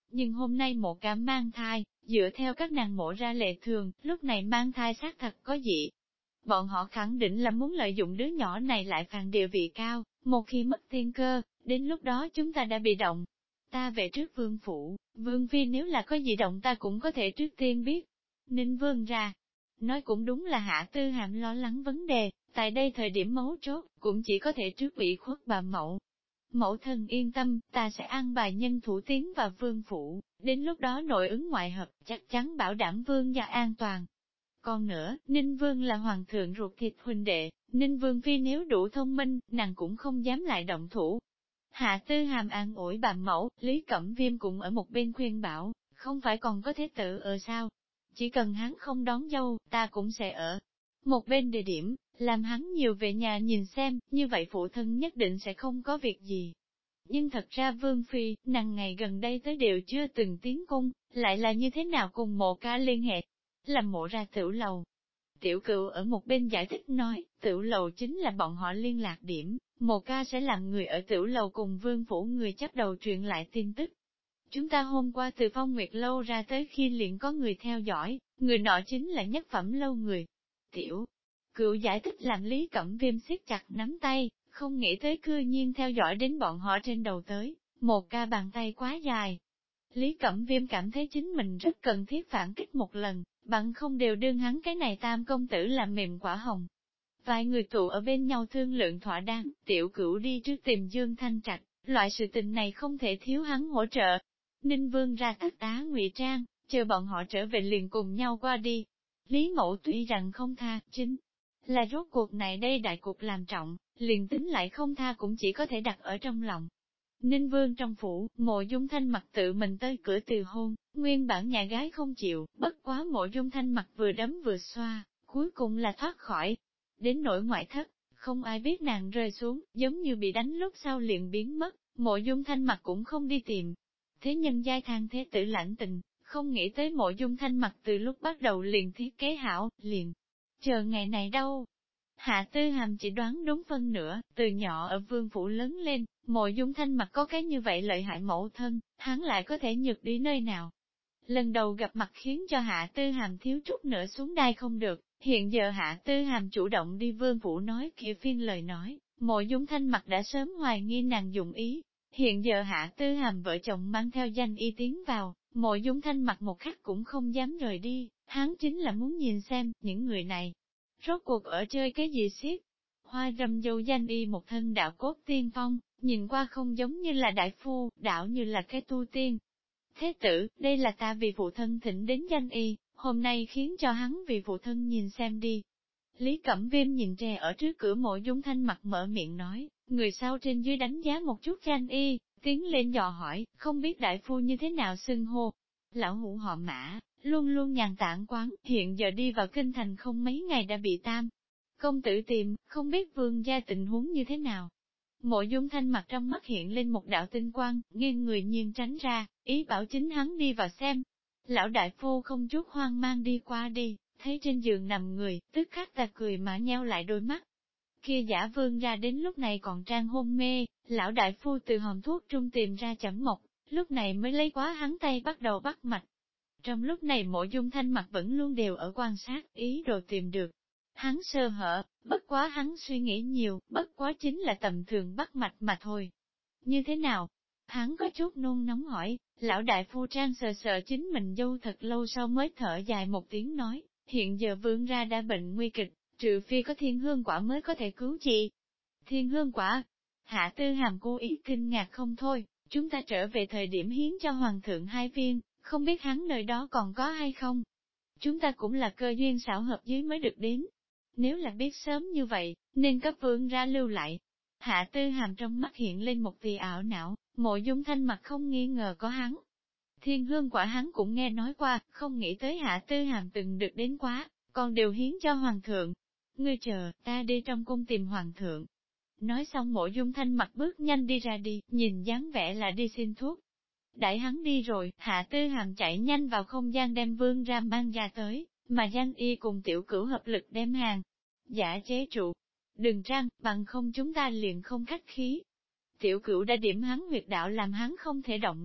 Nhưng hôm nay một ca mang thai, dựa theo các nàng mộ ra lệ thường, lúc này mang thai xác thật có dị. Bọn họ khẳng định là muốn lợi dụng đứa nhỏ này lại phàn địa vị cao, một khi mất tiên cơ, đến lúc đó chúng ta đã bị động. Ta về trước vương phủ, vương phi nếu là có gì động ta cũng có thể trước tiên biết. Ninh vương ra, nói cũng đúng là Hạ Tư Hàm lo lắng vấn đề, tại đây thời điểm mấu chốt, cũng chỉ có thể trước ủy khuất bà mẫu. Mẫu thân yên tâm, ta sẽ an bài nhân thủ tiến vào vương phủ, đến lúc đó nội ứng ngoại hợp, chắc chắn bảo đảm vương gia an toàn. Còn nữa, Ninh Vương là hoàng thượng ruột thịt huynh đệ, Ninh Vương phi nếu đủ thông minh, nàng cũng không dám lại động thủ. Hạ Tư Hàm an ủi bà mẫu, Lý Cẩm Viêm cũng ở một bên khuyên bảo, không phải còn có thế tử ở sao? Chỉ cần hắn không đón dâu, ta cũng sẽ ở một bên địa điểm, làm hắn nhiều về nhà nhìn xem, như vậy phụ thân nhất định sẽ không có việc gì. Nhưng thật ra Vương Phi, nàng ngày gần đây tới đều chưa từng tiến cung, lại là như thế nào cùng Mộ Ca liên hệ, làm mộ ra tiểu lầu. Tiểu Cựu ở một bên giải thích nói, tiểu lầu chính là bọn họ liên lạc điểm, Mộ Ca sẽ làm người ở tiểu lầu cùng Vương Phủ người chấp đầu truyền lại tin tức. Chúng ta hôm qua từ Phong Nguyệt lâu ra tới khi liền có người theo dõi, người nọ chính là nhất phẩm lâu người. Tiểu Cựu giải thích làm Lý Cẩm Viêm siết chặt nắm tay, không nghĩ tới cư nhiên theo dõi đến bọn họ trên đầu tới, một ca bàn tay quá dài. Lý Cẩm Viêm cảm thấy chính mình rất cần thiết phản kích một lần, bằng không đều đương hắn cái này tam công tử làm mềm quả hồng. Vài người tụ ở bên nhau thương lượng thỏa đáng, Tiểu Cửu đi trước tìm Dương Thanh Trạch, loại sự tình này không thể thiếu hắn hỗ trợ. Ninh Vương ra tất tá ngụy trang, chờ bọn họ trở về liền cùng nhau qua đi. Lý Mẫu tuy rằng không tha, chính là rốt cuộc này đây đại cuộc làm trọng, liền tính lại không tha cũng chỉ có thể đặt ở trong lòng. Ninh Vương trong phủ, Mộ Dung Thanh Mặc tự mình tới cửa từ hôn, nguyên bản nhà gái không chịu, bất quá Mộ Dung Thanh Mặc vừa đấm vừa xoa, cuối cùng là thoát khỏi. Đến nỗi ngoại thất, không ai biết nàng rơi xuống, giống như bị đánh lúc sau liền biến mất, Mộ Dung Thanh Mặc cũng không đi tìm. Thế nhân giai thang thế tử lãnh tình, không nghĩ tới Mộ Dung Thanh Mặc từ lúc bắt đầu liền thiết kế hảo, liền chờ ngày này đâu. Hạ Tư Hàm chỉ đoán đúng phân nửa, từ nhỏ ở vương phủ lớn lên, Mộ Dung Thanh Mặc có cái như vậy lợi hại mẫu thân, hắn lại có thể nhược đi nơi nào. Lần đầu gặp mặt khiến cho Hạ Tư Hàm thiếu chút nữa xuống đai không được, hiện giờ Hạ Tư Hàm chủ động đi vương phủ nói kia phiên lời nói, Mộ Dung Thanh Mặc đã sớm hoài nghi nàng dụng ý. Hiện giờ Hạ Tư Hàm vợ chồng mang theo danh y tiến vào, Mộ Dung Thanh Mặc một khắc cũng không dám rời đi, hắn chính là muốn nhìn xem, những người này, rốt cuộc ở chơi cái gì xiết. Hoa râm dâu danh y một thân đạo cốt tiên phong, nhìn qua không giống như là đại phu, đạo như là cái tu tiên. Thế tử, đây là ta vì phụ thân thỉnh đến danh y, hôm nay khiến cho hắn vì phụ thân nhìn xem đi. Lý Cẩm Viêm nhìn tre ở trước cửa Mộ Dung Thanh Mặc mở miệng nói, người sau trên dưới đánh giá một chút danh y, tiến lên dò hỏi, không biết đại phu như thế nào xưng hô. Lão hủ họ Mã, luôn luôn nhàn tản quán, hiện giờ đi vào kinh thành không mấy ngày đã bị tam. Công tử tìm, không biết vương gia tình huống như thế nào. Mộ Dung Thanh Mặc trong mắt hiện lên một đạo tinh quang, nghiêng người nhiên tránh ra, ý bảo chính hắn đi vào xem. Lão đại phu không chút hoang mang đi qua đi, thấy trên giường nằm người, tức khắc ta cười mà nheo lại đôi mắt. Kia giả vương ra đến lúc này còn trang hôn mê, lão đại phu từ hòm thuốc trung tìm ra chẩm mộc, lúc này mới lấy quá hắn tay bắt đầu bắt mạch. Trong lúc này Mộ Dung Thanh Mặc vẫn luôn đều ở quan sát, ý đồ tìm được. Hắn sơ hở, bất quá hắn suy nghĩ nhiều, bất quá chính là tầm thường bắt mạch mà thôi. Như thế nào? Hắn có chút nôn nóng hỏi, lão đại phu trang sờ sờ chính mình dâu thật lâu sau mới thở dài một tiếng nói, hiện giờ vương ra đã bệnh nguy kịch, trừ phi có thiên hương quả mới có thể cứu chị. Thiên hương quả? Hạ Tư Hàm cố ý kinh ngạc không thôi, chúng ta trở về thời điểm hiến cho hoàng thượng 2 viên, không biết hắn nơi đó còn có hay không. Chúng ta cũng là cơ duyên xảo hợp dưới mới được đến. Nếu là biết sớm như vậy, nên cấp vương ra lưu lại. Hạ Tư Hàm trong mắt hiện lên một tia ảo não, Mộ Dung Thanh Mặc không nghi ngờ có hắn. Thiên hương quả hắn cũng nghe nói qua, không nghĩ tới Hạ Tư Hàm từng được đến quá, còn đều hiến cho hoàng thượng. Ngươi chờ, ta đi trong cung tìm hoàng thượng. Nói xong Mộ Dung Thanh Mặc bước nhanh đi ra đi, nhìn dáng vẻ là đi xin thuốc. Đãi hắn đi rồi, Hạ Tư Hàm chạy nhanh vào không gian đem vương ra mang ra tới, mà Giang Y cùng Tiểu Cửu hợp lực đem hàng. Giả chế trụ. Đừng răng, bằng không chúng ta liền không khách khí. Tiểu Cửu đã điểm hắn huyệt đạo làm hắn không thể động đậy,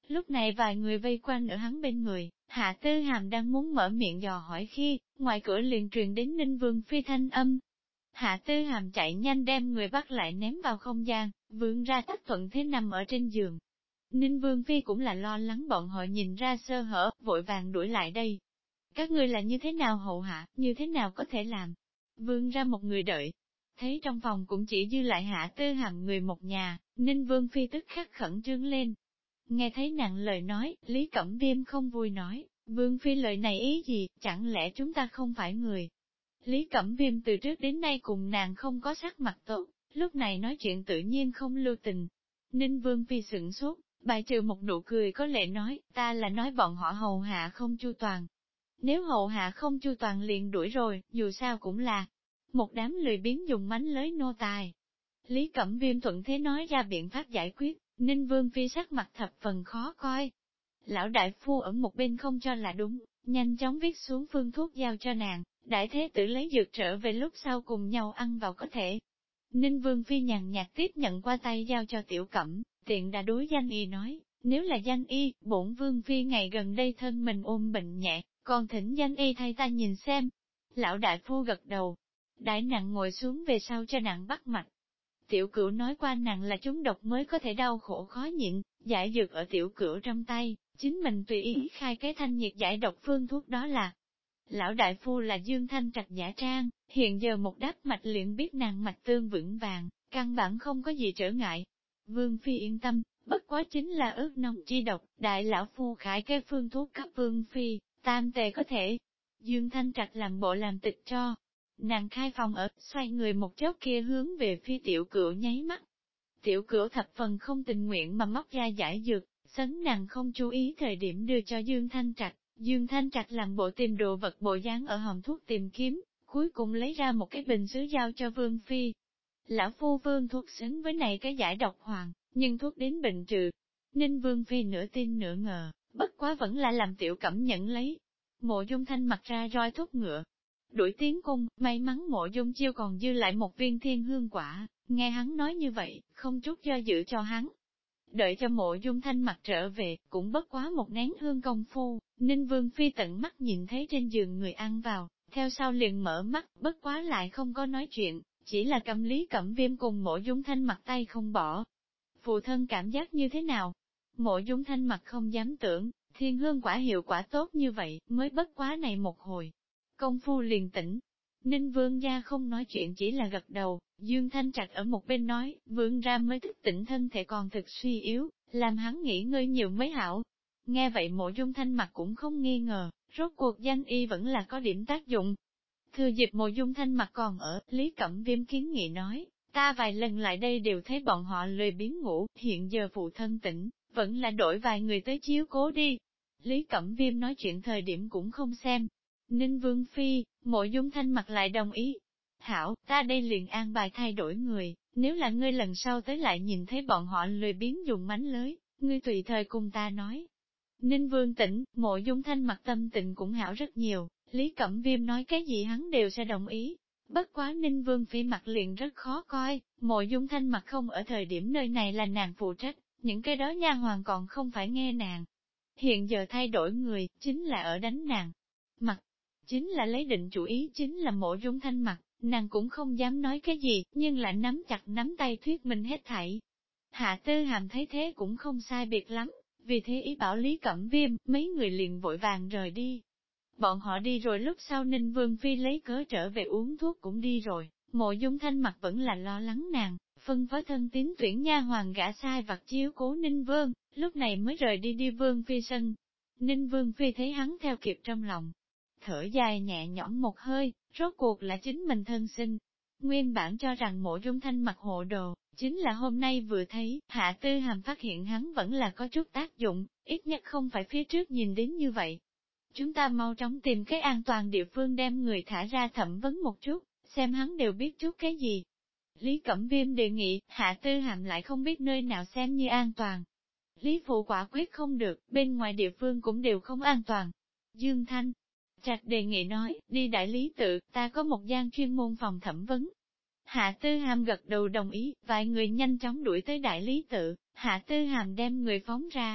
Lúc này vài người vây quanh ở hắn bên người, Hạ Tư Hàm đang muốn mở miệng dò hỏi khi, ngoài cửa liền truyền đến Ninh Vương Phi thanh âm. Hạ Tư Hàm chạy nhanh đem người bắt lại ném vào không gian, vươn ra tất thuận thế nằm ở trên giường. Ninh Vương Phi cũng là lo lắng bọn họ nhìn ra sơ hở, vội vàng đuổi lại đây. Các ngươi là như thế nào hậu hạ, như thế nào có thể làm? Vươn ra một người đợi. Thấy trong phòng cũng chỉ dư lại Hạ Tư Hàm người một nhà, Ninh Vương Phi tức khắc khẩn trương lên. Nghe thấy nàng lời nói, Lý Cẩm Viêm không vui nói, Vương Phi lời này ý gì, chẳng lẽ chúng ta không phải người? Lý Cẩm Viêm từ trước đến nay cùng nàng không có sắc mặt tốt, lúc này nói chuyện tự nhiên không lưu tình. Ninh Vương Phi sửng sốt, bài trừ một nụ cười có lệ nói, ta là nói bọn họ hầu hạ không chu toàn. Nếu hầu hạ không chu toàn liền đuổi rồi, dù sao cũng là một đám lười biếng dùng mánh lới nô tài. Lý Cẩm Viêm thuận thế nói ra biện pháp giải quyết, Ninh Vương Phi sắc mặt thập phần khó coi. Lão đại phu ở một bên không cho là đúng, nhanh chóng viết xuống phương thuốc giao cho nàng, đại thế tử lấy dược trở về lúc sau cùng nhau ăn vào có thể. Ninh Vương Phi nhàn nhạt tiếp nhận qua tay giao cho Tiểu Cẩm, tiện đã đối danh y nói, nếu là danh y, bổn Vương Phi ngày gần đây thân mình ôm bệnh nhẹ, còn thỉnh danh y thay ta nhìn xem. Lão đại phu gật đầu, đại nặng ngồi xuống về sau cho nặng bắt mạch. Tiểu Cửu nói qua nặng là chúng độc mới có thể đau khổ khó nhịn, giải dược ở Tiểu Cửu trong tay, chính mình tùy ý khai cái thanh nhiệt giải độc phương thuốc đó là. Lão đại phu là Dương Thanh Trạch giả trang, hiện giờ một đáp mạch liền biết nàng mạch tương vững vàng, căn bản không có gì trở ngại. Vương Phi yên tâm, bất quá chính là ớt nông chi độc, đại lão phu khải cái phương thuốc cấp Vương Phi, tam tề có thể. Dương Thanh Trạch làm bộ làm tịch cho. Nàng khai phòng ở, xoay người một chốc kia hướng về phía Tiểu Cửu nháy mắt. Tiểu Cửu thập phần không tình nguyện mà móc ra giải dược, sấn nàng không chú ý thời điểm đưa cho Dương Thanh Trạch. Dương Thanh Trạch làm bộ tìm đồ vật bộ dáng ở hòm thuốc tìm kiếm, cuối cùng lấy ra một cái bình sứ giao cho Vương Phi. Lão phu Vương thuốc xứng với này cái giải độc hoàng, nhưng thuốc đến bệnh trừ. Ninh Vương Phi nửa tin nửa ngờ, bất quá vẫn là làm Tiểu Cẩm nhận lấy. Mộ Dung Thanh mặc ra roi thuốc ngựa. Đuổi tiến cung, may mắn Mộ Dung Chiêu còn dư lại một viên thiên hương quả, nghe hắn nói như vậy, không chút do dự cho hắn. Đợi cho Mộ Dung Thanh mặt trở về, cũng bất quá một nén hương công phu, Ninh Vương Phi tận mắt nhìn thấy trên giường người ăn vào, theo sau liền mở mắt, bất quá lại không có nói chuyện, chỉ là cầm Lý Cẩm Viêm cùng Mộ Dung Thanh mặt tay không bỏ. Phụ thân cảm giác như thế nào? Mộ Dung Thanh mặt không dám tưởng, thiên hương quả hiệu quả tốt như vậy, mới bất quá này một hồi. Công phu liền tỉnh. Ninh Vương gia không nói chuyện chỉ là gật đầu, Dương Thanh Trạch ở một bên nói, Vương ra mới thức tỉnh thân thể còn thực suy yếu, làm hắn nghỉ ngơi nhiều mới hảo. Nghe vậy Mộ Dung Thanh mặt cũng không nghi ngờ, rốt cuộc danh y vẫn là có điểm tác dụng. Thừa dịp Mộ Dung Thanh mặt còn ở, Lý Cẩm Viêm kiến nghị nói, ta vài lần lại đây đều thấy bọn họ lười biếng ngủ, hiện giờ phụ thân tỉnh, vẫn là đổi vài người tới chiếu cố đi. Lý Cẩm Viêm nói chuyện thời điểm cũng không xem. Ninh Vương Phi, Mộ Dung Thanh mặt lại đồng ý. Hảo, ta đây liền an bài thay đổi người, nếu là ngươi lần sau tới lại nhìn thấy bọn họ lười biếng dùng mánh lới, ngươi tùy thời cùng ta nói. Ninh Vương tỉnh, Mộ Dung Thanh mặt tâm tình cũng hảo rất nhiều, Lý Cẩm Viêm nói cái gì hắn đều sẽ đồng ý. Bất quá Ninh Vương Phi mặt liền rất khó coi, Mộ Dung Thanh mặt không ở thời điểm nơi này là nàng phụ trách, những cái đó nha hoàn còn không phải nghe nàng. Hiện giờ thay đổi người, chính là ở đánh nàng. Mặt, chính là lấy định chủ ý chính là Mộ Dung Thanh mặt, nàng cũng không dám nói cái gì, nhưng lại nắm chặt nắm tay thuyết minh hết thảy. Hạ Tư Hàm thấy thế cũng không sai biệt lắm, vì thế ý bảo Lý Cẩm Viêm, mấy người liền vội vàng rời đi. Bọn họ đi rồi lúc sau Ninh Vương Phi lấy cớ trở về uống thuốc cũng đi rồi, Mộ Dung Thanh mặt vẫn là lo lắng nàng, phân phó thân tín tuyển nha hoàng gã sai vặt chiếu cố Ninh Vương, lúc này mới rời đi Vương Phi sân. Ninh Vương Phi thấy hắn theo kịp trong lòng, thở dài nhẹ nhõm một hơi, rốt cuộc là chính mình thân sinh. Nguyên bản cho rằng Mộ Dung Thanh mặt hộ đồ, chính là hôm nay vừa thấy, Hạ Tư Hàm phát hiện hắn vẫn là có chút tác dụng, ít nhất không phải phía trước nhìn đến như vậy. Chúng ta mau chóng tìm cái an toàn địa phương đem người thả ra thẩm vấn một chút, xem hắn đều biết chút cái gì. Lý Cẩm Viêm đề nghị, Hạ Tư Hàm lại không biết nơi nào xem như an toàn. Lý Phụ quả quyết không được, bên ngoài địa phương cũng đều không an toàn. Dương Thanh Trạch đề nghị nói, đi đại lý tự, ta có một gian chuyên môn phòng thẩm vấn. Hạ Tư Hàm gật đầu đồng ý, vài người nhanh chóng đuổi tới đại lý tự, Hạ Tư Hàm đem người phóng ra.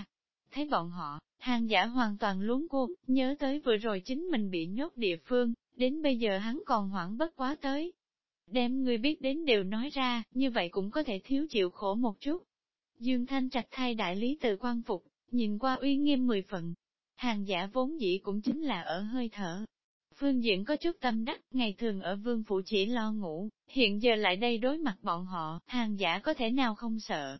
Thấy bọn họ, Hàng Giả hoàn toàn luống cuống, nhớ tới vừa rồi chính mình bị nhốt địa phương, đến bây giờ hắn còn hoảng bất quá tới. Đem người biết đến đều nói ra, như vậy cũng có thể thiếu chịu khổ một chút. Dương Thanh Trạch thay đại lý tự quan phục, nhìn qua uy nghiêm 10 phần. Hàng Giả vốn dĩ cũng chính là ở hơi thở. Phương diện có chút tâm đắc, ngày thường ở vương phủ chỉ lo ngủ, hiện giờ lại đây đối mặt bọn họ, Hàng Giả có thể nào không sợ.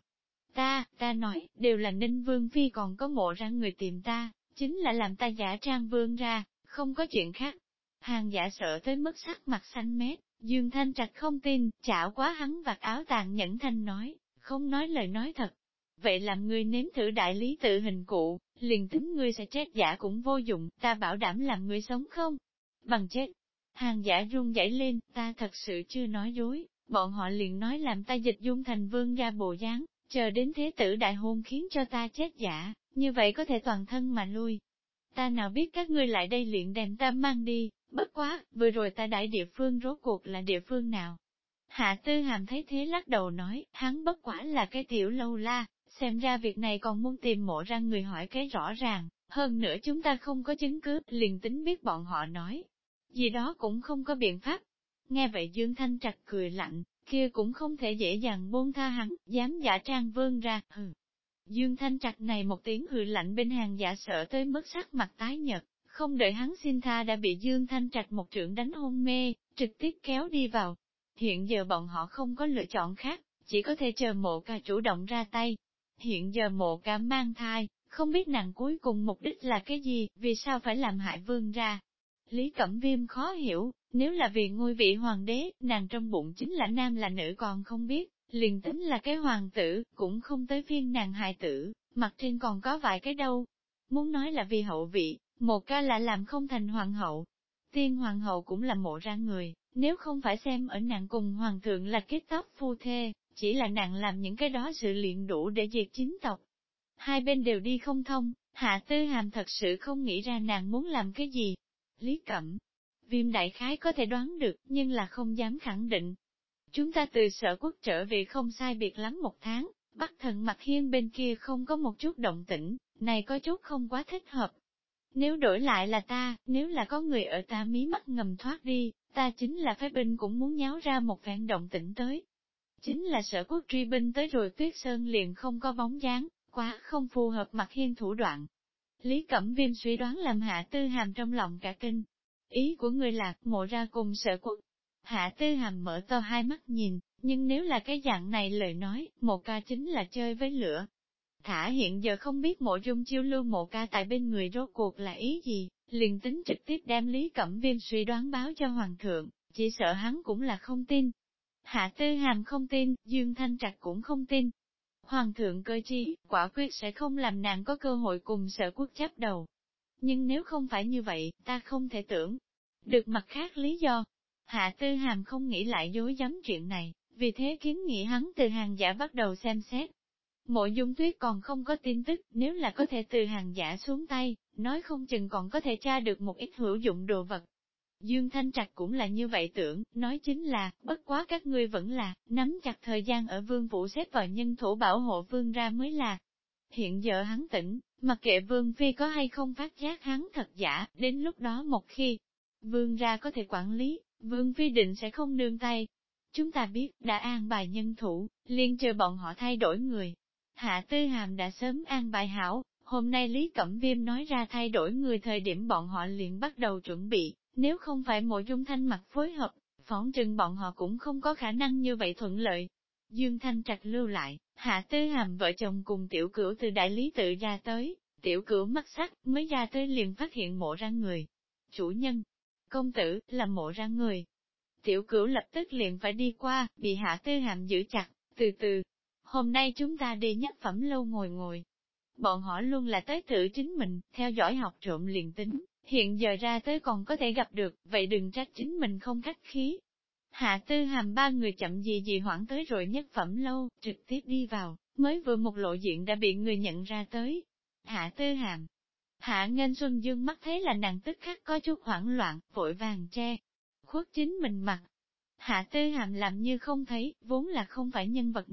Ta nói, đều là Ninh Vương Phi còn có mộ ra người tìm ta, chính là làm ta giả trang vương ra, không có chuyện khác. Hàng Giả sợ tới mức sắc mặt xanh mét, Dương Thanh Trạch không tin, chảo quá hắn vạt áo tàn nhẫn thanh nói, không nói lời nói thật. Vậy làm ngươi nếm thử đại lý tự hình cụ, liền tính ngươi sẽ chết giả cũng vô dụng, ta bảo đảm làm ngươi sống không? Bằng chết. Hàng Giả run rẩy lên, ta thật sự chưa nói dối, bọn họ liền nói làm ta dịch dung thành vương ra bộ dáng, chờ đến thế tử đại hôn khiến cho ta chết giả, như vậy có thể toàn thân mà lui. Ta nào biết các ngươi lại đây liền đem ta mang đi, bất quá, vừa rồi ta đại địa phương rốt cuộc là địa phương nào? Hạ Tư Hàm thấy thế lắc đầu nói, hắn bất quả là cái tiểu lâu la, xem ra việc này còn muốn tìm mộ ra người hỏi cái rõ ràng, hơn nữa chúng ta không có chứng cứ, liền tính biết bọn họ nói. Gì đó cũng không có biện pháp. Nghe vậy Dương Thanh Trạch cười lạnh, kia cũng không thể dễ dàng buông tha hắn, dám giả trang vương ra, hừ. Dương Thanh Trạch này một tiếng hừ lạnh bên Hàng Giả sợ tới mức sắc mặt tái nhợt, không đợi hắn xin tha đã bị Dương Thanh Trạch một trượng đánh hôn mê, trực tiếp kéo đi vào. Hiện giờ bọn họ không có lựa chọn khác, chỉ có thể chờ Mộ Ca chủ động ra tay. Hiện giờ Mộ Ca mang thai, không biết nàng cuối cùng mục đích là cái gì, vì sao phải làm hại vương ra. Lý Cẩm Viêm khó hiểu, nếu là vì ngôi vị hoàng đế, nàng trong bụng chính là nam là nữ còn không biết, liền tính là cái hoàng tử, cũng không tới phiên nàng hài tử, mặt trên còn có vài cái đâu. Muốn nói là vì hậu vị, Một Ca là làm không thành hoàng hậu. Tiên hoàng hậu cũng là mộ ra người, nếu không phải xem ở nàng cùng hoàng thượng là kết tóc phu thê, chỉ là nàng làm những cái đó sự luyện đủ để diệt chính tộc. Hai bên đều đi không thông, Hạ Tư Hàm thật sự không nghĩ ra nàng muốn làm cái gì. Lý Cẩm Viêm đại khái có thể đoán được, nhưng là không dám khẳng định. Chúng ta từ Sở Quốc trở về không sai biệt lắm 1 tháng, Bắc Thần Mặc Hiên bên kia không có một chút động tĩnh, này có chút không quá thích hợp. Nếu đổi lại là ta, nếu là có người ở ta mí mắt ngầm thoát đi, ta chính là phái binh cũng muốn nháo ra một phen động tĩnh tới. Chính là Sở Quốc truy binh tới rồi Tuyết Sơn liền không có bóng dáng, quá không phù hợp Mặc Hiên thủ đoạn. Lý Cẩm Viêm suy đoán làm Hạ Tư Hàm trong lòng cả kinh. Ý của người là Mộ ra cùng Sở Quốc. Hạ Tư Hàm mở to hai mắt nhìn, nhưng nếu là cái dạng này lời nói, Mộ Ca chính là chơi với lửa. Thả hiện giờ không biết Mộ Dung chiêu lưu Mộ Ca tại bên người rốt cuộc là ý gì, liền tính trực tiếp đem Lý Cẩm Viêm suy đoán báo cho Hoàng thượng, chỉ sợ hắn cũng là không tin. Hạ Tư Hàm không tin, Dương Thanh Trạch cũng không tin. Hoàng thượng cơ chi, quả quyết sẽ không làm nàng có cơ hội cùng Sở Quốc chấp đầu. Nhưng nếu không phải như vậy, ta không thể tưởng được mặt khác lý do. Hạ Tư Hàm không nghĩ lại dối dám chuyện này, vì thế kiến nghị hắn từ Hàng Giả bắt đầu xem xét. Mộ Dung Tuyết còn không có tin tức, nếu là có thể từ Hàng Giả xuống tay, nói không chừng còn có thể tra được một ít hữu dụng đồ vật. Dương Thanh Trạch cũng là như vậy tưởng, nói chính là, bất quá các ngươi vẫn là, nắm chặt thời gian ở vương phủ xếp vào nhân thủ bảo hộ vương ra mới là. Hiện giờ hắn tỉnh, mặc kệ vương phi có hay không phát giác hắn thật giả, đến lúc đó một khi vương ra có thể quản lý, vương phi định sẽ không nương tay. Chúng ta biết, đã an bài nhân thủ, liền chờ bọn họ thay đổi người. Hạ Tư Hàm đã sớm an bài hảo, hôm nay Lý Cẩm Viêm nói ra thay đổi người thời điểm bọn họ liền bắt đầu chuẩn bị, nếu không phải Mộ Dung Thanh mặt phối hợp, phỏng chừng bọn họ cũng không có khả năng như vậy thuận lợi. Dương Thanh Trạch lưu lại, Hạ Tư Hàm vợ chồng cùng tiểu cửu từ đại lý tự ra tới, tiểu cửu mắt sắc mới ra tới liền phát hiện Mộ ra người. Chủ nhân, công tử, là Mộ ra người. Tiểu cửu lập tức liền phải đi qua, bị Hạ Tư Hàm giữ chặt, từ từ. Hôm nay chúng ta đi nhất phẩm lâu ngồi. Bọn họ luôn là tới thử chính mình, theo dõi học trộm liền tính, hiện giờ ra tới còn có thể gặp được, vậy đừng trách chính mình không khách khí. Hạ Tư Hàm ba người chậm gì hoãn tới rồi nhất phẩm lâu, trực tiếp đi vào, mới vừa một lộ diện đã bị người nhận ra tới. Hạ Tư Hàm. Hạ Nghênh Xuân dương mắt thấy là nàng tức khắc có chút hoảng loạn, vội vàng che khuất chính mình mặt. Hạ Tư Hàm làm như không thấy, vốn là không phải nhân vật nào,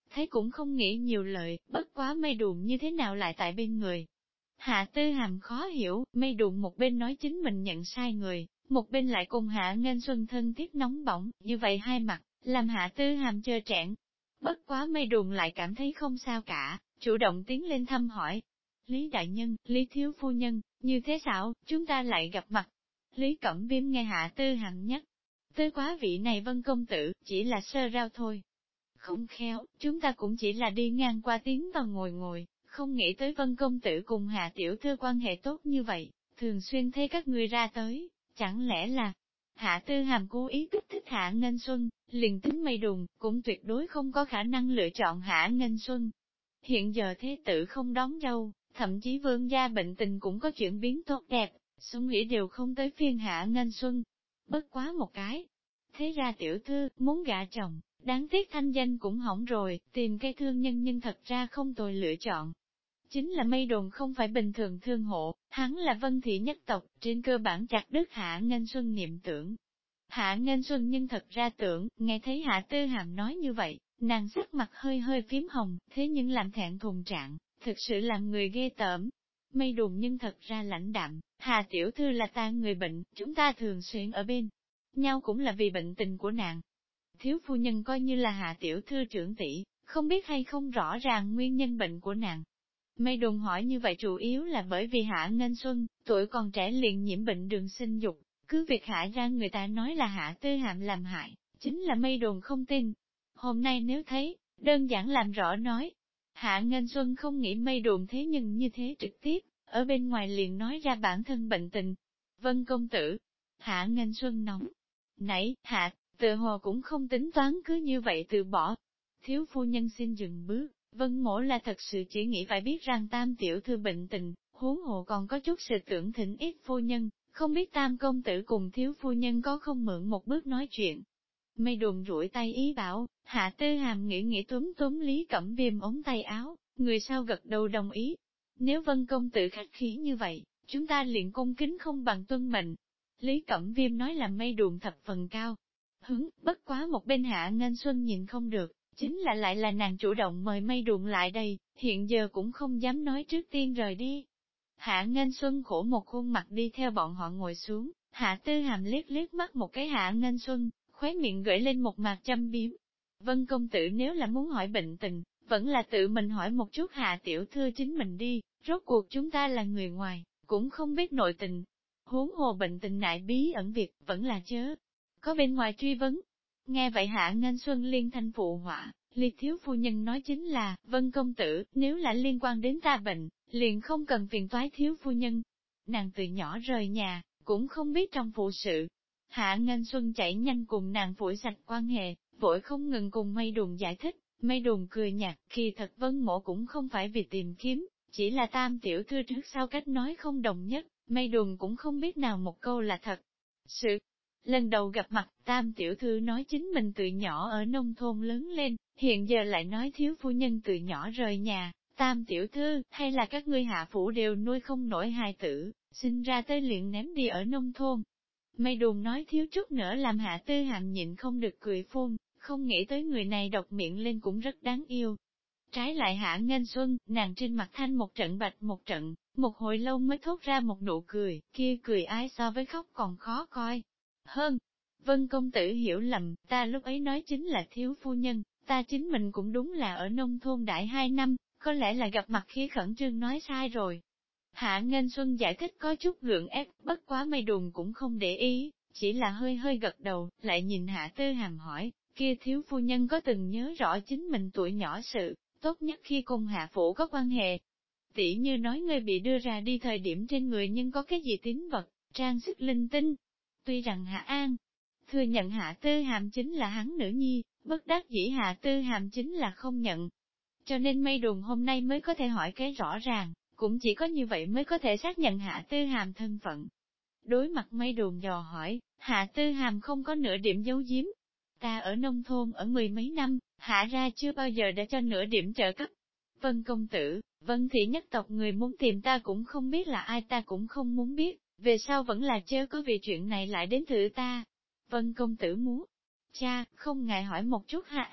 thấy cũng không nghĩ nhiều lợi, bất quá mây đùn như thế nào lại tại bên người. Hạ Tư Hàm khó hiểu, mây đùn một bên nói chính mình nhận sai người, một bên lại cùng Hạ Nghênh Xuân thân thiết nóng bỏng, như vậy hai mặt, làm Hạ Tư Hàm trơ trẽn. Bất quá mây đùn lại cảm thấy không sao cả, chủ động tiến lên thăm hỏi. Lý Đại Nhân, Lý Thiếu Phu Nhân, như thế xảo, chúng ta lại gặp mặt. Lý Cẩm Viêm nghe Hạ Tư Hàm nhắc, tới quá vị này Vân Công Tử, chỉ là sơ rao thôi. Không khéo, chúng ta cũng chỉ là đi ngang qua tiếng vào ngồi ngồi, không nghĩ tới Vân Công Tử cùng Hạ Tiểu Thư quan hệ tốt như vậy, thường xuyên thấy các người ra tới, chẳng lẽ là Hạ Tư Hàm cố ý kích thích Hạ Nghênh Xuân, liền tính mây đùn, cũng tuyệt đối không có khả năng lựa chọn Hạ Nghênh Xuân. Hiện giờ thế tử không đón dâu, thậm chí vương gia bệnh tình cũng có chuyển biến tốt đẹp, sống nghĩ đều không tới phiên Hạ Nghênh Xuân. Bất quá một cái. Thế ra tiểu thư, muốn gả chồng, đáng tiếc thanh danh cũng hỏng rồi, tìm cây thương nhân nhưng thật ra không tồi lựa chọn. Chính là mây đồn không phải bình thường thương hộ, hắn là vân thị nhất tộc, trên cơ bản chặt đứt Hạ Nghênh Xuân niệm tưởng. Hạ Nghênh Xuân nhưng thật ra tưởng, nghe thấy Hạ Tư Hàm nói như vậy, nàng sắc mặt hơi hơi phím hồng, thế nhưng làm thẹn thùng trạng, thực sự làm người ghê tởm. Mây đồn nhưng thật ra lãnh đạm, Hà tiểu thư là ta người bệnh, chúng ta thường xuyên ở bên nhau cũng là vì bệnh tình của nàng. Thiếu phu nhân coi như là Hạ tiểu thư trưởng tỷ, không biết hay không rõ ràng nguyên nhân bệnh của nàng. Mây đồn hỏi như vậy chủ yếu là bởi vì Hạ Nghênh Xuân, tuổi còn trẻ liền nhiễm bệnh đường sinh dục, cứ việc hạ ra người ta nói là Hạ Tư Hàm làm hại, chính là mây đồn không tin. Hôm nay nếu thấy, đơn giản làm rõ nói. Hạ Nghênh Xuân không nghĩ mây đồn thế nhưng như thế trực tiếp, ở bên ngoài liền nói ra bản thân bệnh tình. Vân công tử, Hạ Nghênh Xuân nóng. Nãy, Hạ, tự hồ cũng không tính toán cứ như vậy từ bỏ. Thiếu phu nhân xin dừng bước, Vân mổ là thật sự chỉ nghĩ phải biết rằng tam tiểu thư bệnh tình, huống hồ còn có chút sự tưởng thỉnh ít phu nhân, không biết tam công tử cùng thiếu phu nhân có không mượn một bước nói chuyện. Mây đùn rủi tay ý bảo, Hạ Tư Hàm nghĩ túm túm Lý Cẩm Viêm ống tay áo, người sau gật đầu đồng ý. Nếu Vân công tử khách khí như vậy, chúng ta liền cung kính không bằng tuân mệnh. Lý Cẩm Viêm nói là mây đùn thập phần cao. Bất quá một bên Hạ Nghênh Xuân nhìn không được, chính là lại là nàng chủ động mời mây đùn lại đây, hiện giờ cũng không dám nói trước tiên rời đi. Hạ Nghênh Xuân khổ một khuôn mặt đi theo bọn họ ngồi xuống, Hạ Tư Hàm liếc liếc mắt một cái Hạ Nghênh Xuân, khóe miệng gửi lên một mặt châm biếm. Vân công tử nếu là muốn hỏi bệnh tình, vẫn là tự mình hỏi một chút Hạ tiểu thư chính mình đi, rốt cuộc chúng ta là người ngoài, cũng không biết nội tình. Huống hồ bệnh tình nại bí ẩn việc, vẫn là chớ. Có bên ngoài truy vấn. Nghe vậy Hạ Nghênh Xuân liên thanh phụ họa, Lý thiếu phu nhân nói chính là, Vân công tử, nếu là liên quan đến ta bệnh, liền không cần phiền toái thiếu phu nhân. Nàng từ nhỏ rời nhà, cũng không biết trong phụ sự. Hạ Nghênh Xuân chạy nhanh cùng nàng phủi sạch quan hệ, vội không ngừng cùng mây đùn giải thích, mây đùn cười nhạt, khi thật Vân mổ cũng không phải vì tìm kiếm, chỉ là tam tiểu thư trước sau cách nói không đồng nhất, mây đùn cũng không biết nào một câu là thật. Sự lần đầu gặp mặt, tam tiểu thư nói chính mình từ nhỏ ở nông thôn lớn lên, hiện giờ lại nói thiếu phu nhân từ nhỏ rời nhà, tam tiểu thư, hay là các ngươi hạ phủ đều nuôi không nổi hài tử, sinh ra tới liền ném đi ở nông thôn. Mây đùn nói thiếu chút nữa làm Hạ Tư Hàm nhịn không được cười phun, không nghĩ tới người này độc miệng lên cũng rất đáng yêu. Trái lại Hạ Nghênh Xuân, nàng trên mặt thanh một trận bạch một trận, một hồi lâu mới thốt ra một nụ cười, kia cười ai so với khóc còn khó coi. Hơn, Vân công tử hiểu lầm, ta lúc ấy nói chính là thiếu phu nhân, ta chính mình cũng đúng là ở nông thôn đại 2 năm, có lẽ là gặp mặt khi khẩn trương nói sai rồi. Hạ Nghênh Xuân giải thích có chút gượng ép, bất quá mây đùn cũng không để ý, chỉ là hơi hơi gật đầu, lại nhìn Hạ Tư Hàm hỏi, kia thiếu phu nhân có từng nhớ rõ chính mình tuổi nhỏ sự, tốt nhất khi cùng Hạ Phủ có quan hệ. Tỷ như nói ngươi bị đưa ra đi thời điểm trên người nhưng có cái gì tín vật, trang sức linh tinh. Tuy rằng Hạ An thừa nhận Hạ Tư Hàm chính là hắn nữ nhi, bất đắc dĩ Hạ Tư Hàm chính là không nhận. Cho nên mây đùn hôm nay mới có thể hỏi cái rõ ràng, cũng chỉ có như vậy mới có thể xác nhận Hạ Tư Hàm thân phận. Đối mặt mây đùn dò hỏi, Hạ Tư Hàm không có nửa điểm giấu giếm. Ta ở nông thôn ở 10 mấy năm, Hạ ra chưa bao giờ đã cho nửa điểm trợ cấp. Vân công tử, Vân thị nhất tộc người muốn tìm ta cũng không biết là ai, ta cũng không muốn biết, về sau vẫn là chớ có vì chuyện này lại đến thử ta. Vân công tử muốn. Cha, không ngại hỏi một chút Hạ An,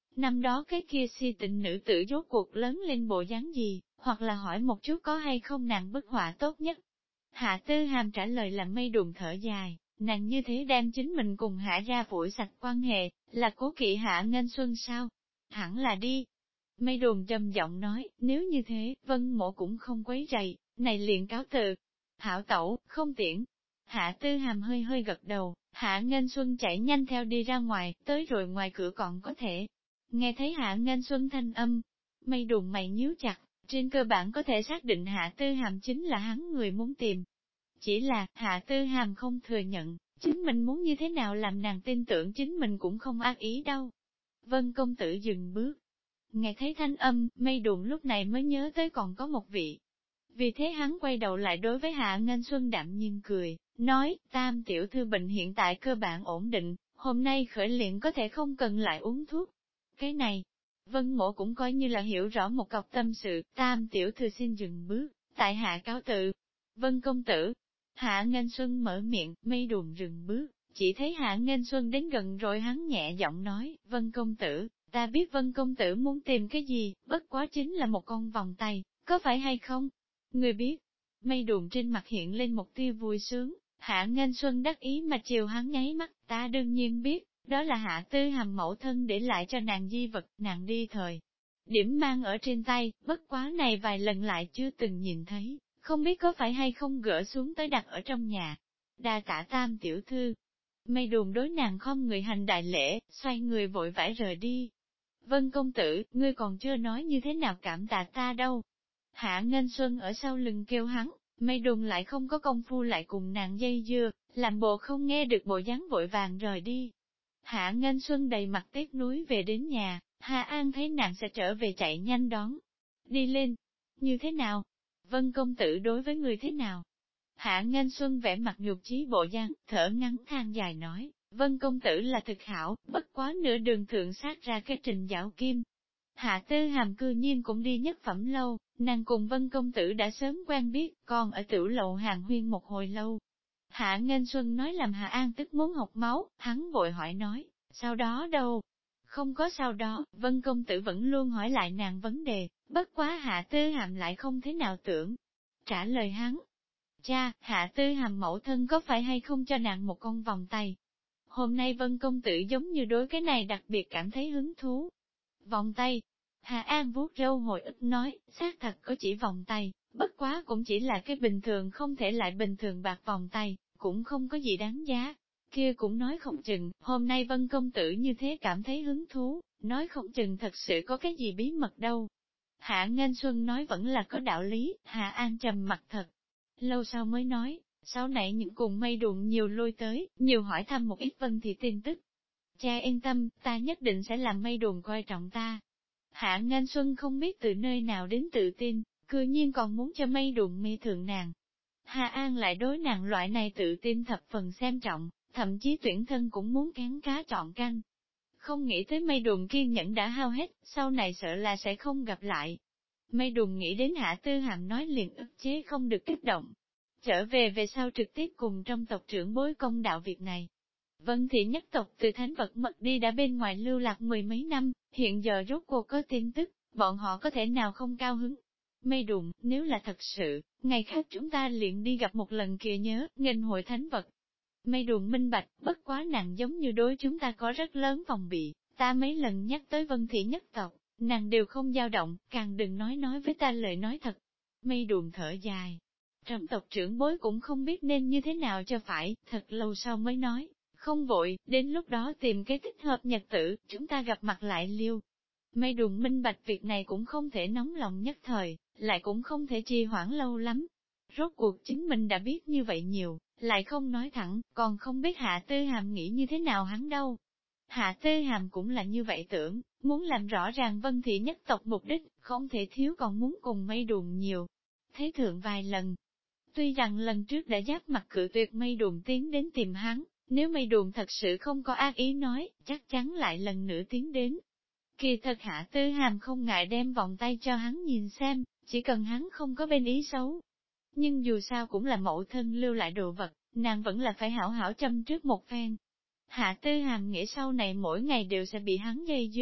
Năm đó cái kia si tình nữ tử rốt cuộc lớn lên bộ dáng gì, hoặc là hỏi một chút có hay không nàng bức họa tốt nhất. Hạ Tư Hàm trả lời là mây đùn thở dài, nàng như thế đem chính mình cùng Hạ gia phủi sạch quan hệ, là cố kỵ Hạ Nghênh Xuân sao? Hẳn là đi. Mây đùn trầm giọng nói, nếu như thế, Vân Mộ cũng không quấy rầy, này liền cáo từ. Hảo tẩu, không tiễn. Hạ Tư Hàm hơi hơi gật đầu, Hạ Nghênh Xuân chạy nhanh theo đi ra ngoài, tới rồi ngoài cửa còn có thể. Nghe thấy Hạ Nghênh Xuân thanh âm, mây đùn mày nhíu chặt, trên cơ bản có thể xác định Hạ Tư Hàm chính là hắn người muốn tìm. Chỉ là, Hạ Tư Hàm không thừa nhận, chính mình muốn như thế nào làm nàng tin tưởng chính mình cũng không ác ý đâu. Vân công tử dừng bước. Nghe thấy thanh âm, mây đùn lúc này mới nhớ tới còn có một vị. Vì thế hắn quay đầu lại đối với Hạ Nghênh Xuân đạm nhiên cười, nói, Tam tiểu thư bệnh hiện tại cơ bản ổn định, hôm nay khởi luyện có thể không cần lại uống thuốc. Cái này, Vân Mộ cũng coi như là hiểu rõ một cọc tâm sự, Tam tiểu thư xin dừng bước, tại hạ cáo tự. Vân công tử, Hạ Nghênh Xuân mở miệng, mây đùn dừng bước, chỉ thấy Hạ Nghênh Xuân đến gần rồi hắn nhẹ giọng nói, Vân công tử, ta biết Vân công tử muốn tìm cái gì, bất quá chính là một con vòng tay, có phải hay không? Người biết, mây đùn trên mặt hiện lên một tia vui sướng, Hạ Nghênh Xuân đắc ý mà chiều hắn nháy mắt, ta đương nhiên biết, đó là Hạ Tư Hàm mẫu thân để lại cho nàng di vật, nàng đi thời. Điểm mang ở trên tay, bất quá này vài lần lại chưa từng nhìn thấy, không biết có phải hay không gỡ xuống tới đặt ở trong nhà. Đa tạ Tam tiểu thư. Mây đùn đối nàng không người hành đại lễ, xoay người vội vã rời đi. Vân công tử, ngươi còn chưa nói như thế nào cảm tạ ta đâu. Hạ Nghênh Xuân ở sau lưng kêu hắn, mây đùn lại không có công phu lại cùng nàng dây dưa, làm bộ không nghe được bộ dáng vội vàng rời đi. Hạ Nghênh Xuân đầy mặt tiếc núi về đến nhà, Hà An thấy nàng sẽ trở về chạy nhanh đón. Đi lên. Như thế nào? Vân công tử đối với người thế nào? Hạ Nghênh Xuân vẻ mặt nhục chí bộ dáng, thở ngắn than dài nói, Vân công tử là thực hảo, bất quá nửa đường thượng sát ra cái Trình Giảo Kim. Hạ Tư Hàm cư nhiên cũng đi nhất phẩm lâu, nàng cùng Vân công tử đã sớm quen biết, còn ở tiểu lầu hàng huyên một hồi lâu. Hạ Nghênh Xuân nói làm Hạ An tức muốn học máu, hắn vội hỏi nói, sau đó đâu? Không có sau đó, Vân công tử vẫn luôn hỏi lại nàng vấn đề, bất quá Hạ Tư Hàm lại không thế nào tưởng. Trả lời hắn, cha, Hạ Tư Hàm mẫu thân có phải hay không cho nàng một con vòng tay? Hôm nay Vân công tử giống như đối cái này đặc biệt cảm thấy hứng thú. Vòng tay. Hạ An vuốt râu hồi ức nói, xác thật có chỉ vòng tay, bất quá cũng chỉ là cái bình thường không thể lại bình thường bạc vòng tay, cũng không có gì đáng giá. Kia cũng nói không chừng, hôm nay Vân công tử như thế cảm thấy hứng thú, nói không chừng thật sự có cái gì bí mật đâu. Hạ Nghênh Xuân nói vẫn là có đạo lý, Hạ An trầm mặt thật. Lâu sau mới nói, sau này những cùng mây đuộn nhiều lôi tới, nhiều hỏi thăm một ít Vân Thị tin tức. Cha yên tâm, ta nhất định sẽ làm mây đuộn coi trọng ta. Hạ Nghênh Xuân không biết từ nơi nào đến tự tin, cư nhiên còn muốn cho mây đuộn mê thượng nàng. Hà An lại đối nàng loại này tự tin thập phần xem trọng, thậm chí tuyển thân cũng muốn cán cá chọn canh. Không nghĩ tới mây đùn kiên nhẫn đã hao hết, sau này sợ là sẽ không gặp lại. Mây đùn nghĩ đến Hạ Tư Hàm nói liền ức chế không được kích động. Trở về sau trực tiếp cùng trong tộc trưởng bối công đạo việc này. Vân Thị nhất tộc từ thánh vật mật đi đã bên ngoài lưu lạc mười mấy năm, hiện giờ rốt cuộc có tin tức, bọn họ có thể nào không cao hứng. Mây đùn, nếu là thật sự, ngày khác chúng ta liền đi gặp một lần kia nhớ, nghênh hội thánh vật. Mây đùn minh bạch, bất quá nặng giống như đối chúng ta có rất lớn phòng bị, ta mấy lần nhắc tới Vân Thị nhất tộc, nàng đều không dao động, càng đừng nói với ta lời nói thật. Mây đùn thở dài. Trong tộc trưởng bối cũng không biết nên như thế nào cho phải, thật lâu sau mới nói, không vội, đến lúc đó tìm cái thích hợp nhật tử, chúng ta gặp mặt lại liêu. Mây đùn minh bạch việc này cũng không thể nóng lòng nhất thời, lại cũng không thể trì hoãn lâu lắm. Rốt cuộc chính mình đã biết như vậy nhiều, lại không nói thẳng, còn không biết Hạ Tư Hàm nghĩ như thế nào hắn đâu. Hạ Tư Hàm cũng là như vậy tưởng, muốn làm rõ ràng Vân Thị nhất tộc mục đích, không thể thiếu còn muốn cùng mây đùn nhiều. Thế thượng vài lần, tuy rằng lần trước đã giáp mặt cự tuyệt mây đùn tiến đến tìm hắn, nếu mây đùn thật sự không có ác ý nói, chắc chắn lại lần nữa tiến đến. Kỳ thật Hạ Tư Hàm không ngại đem vòng tay cho hắn nhìn xem, chỉ cần hắn không có bên ý xấu. Nhưng dù sao cũng là mẫu thân lưu lại đồ vật, nàng vẫn là phải hảo hảo châm trước một phen. Hạ Tư Hàm nghĩ sau này mỗi ngày đều sẽ bị hắn dây dưa,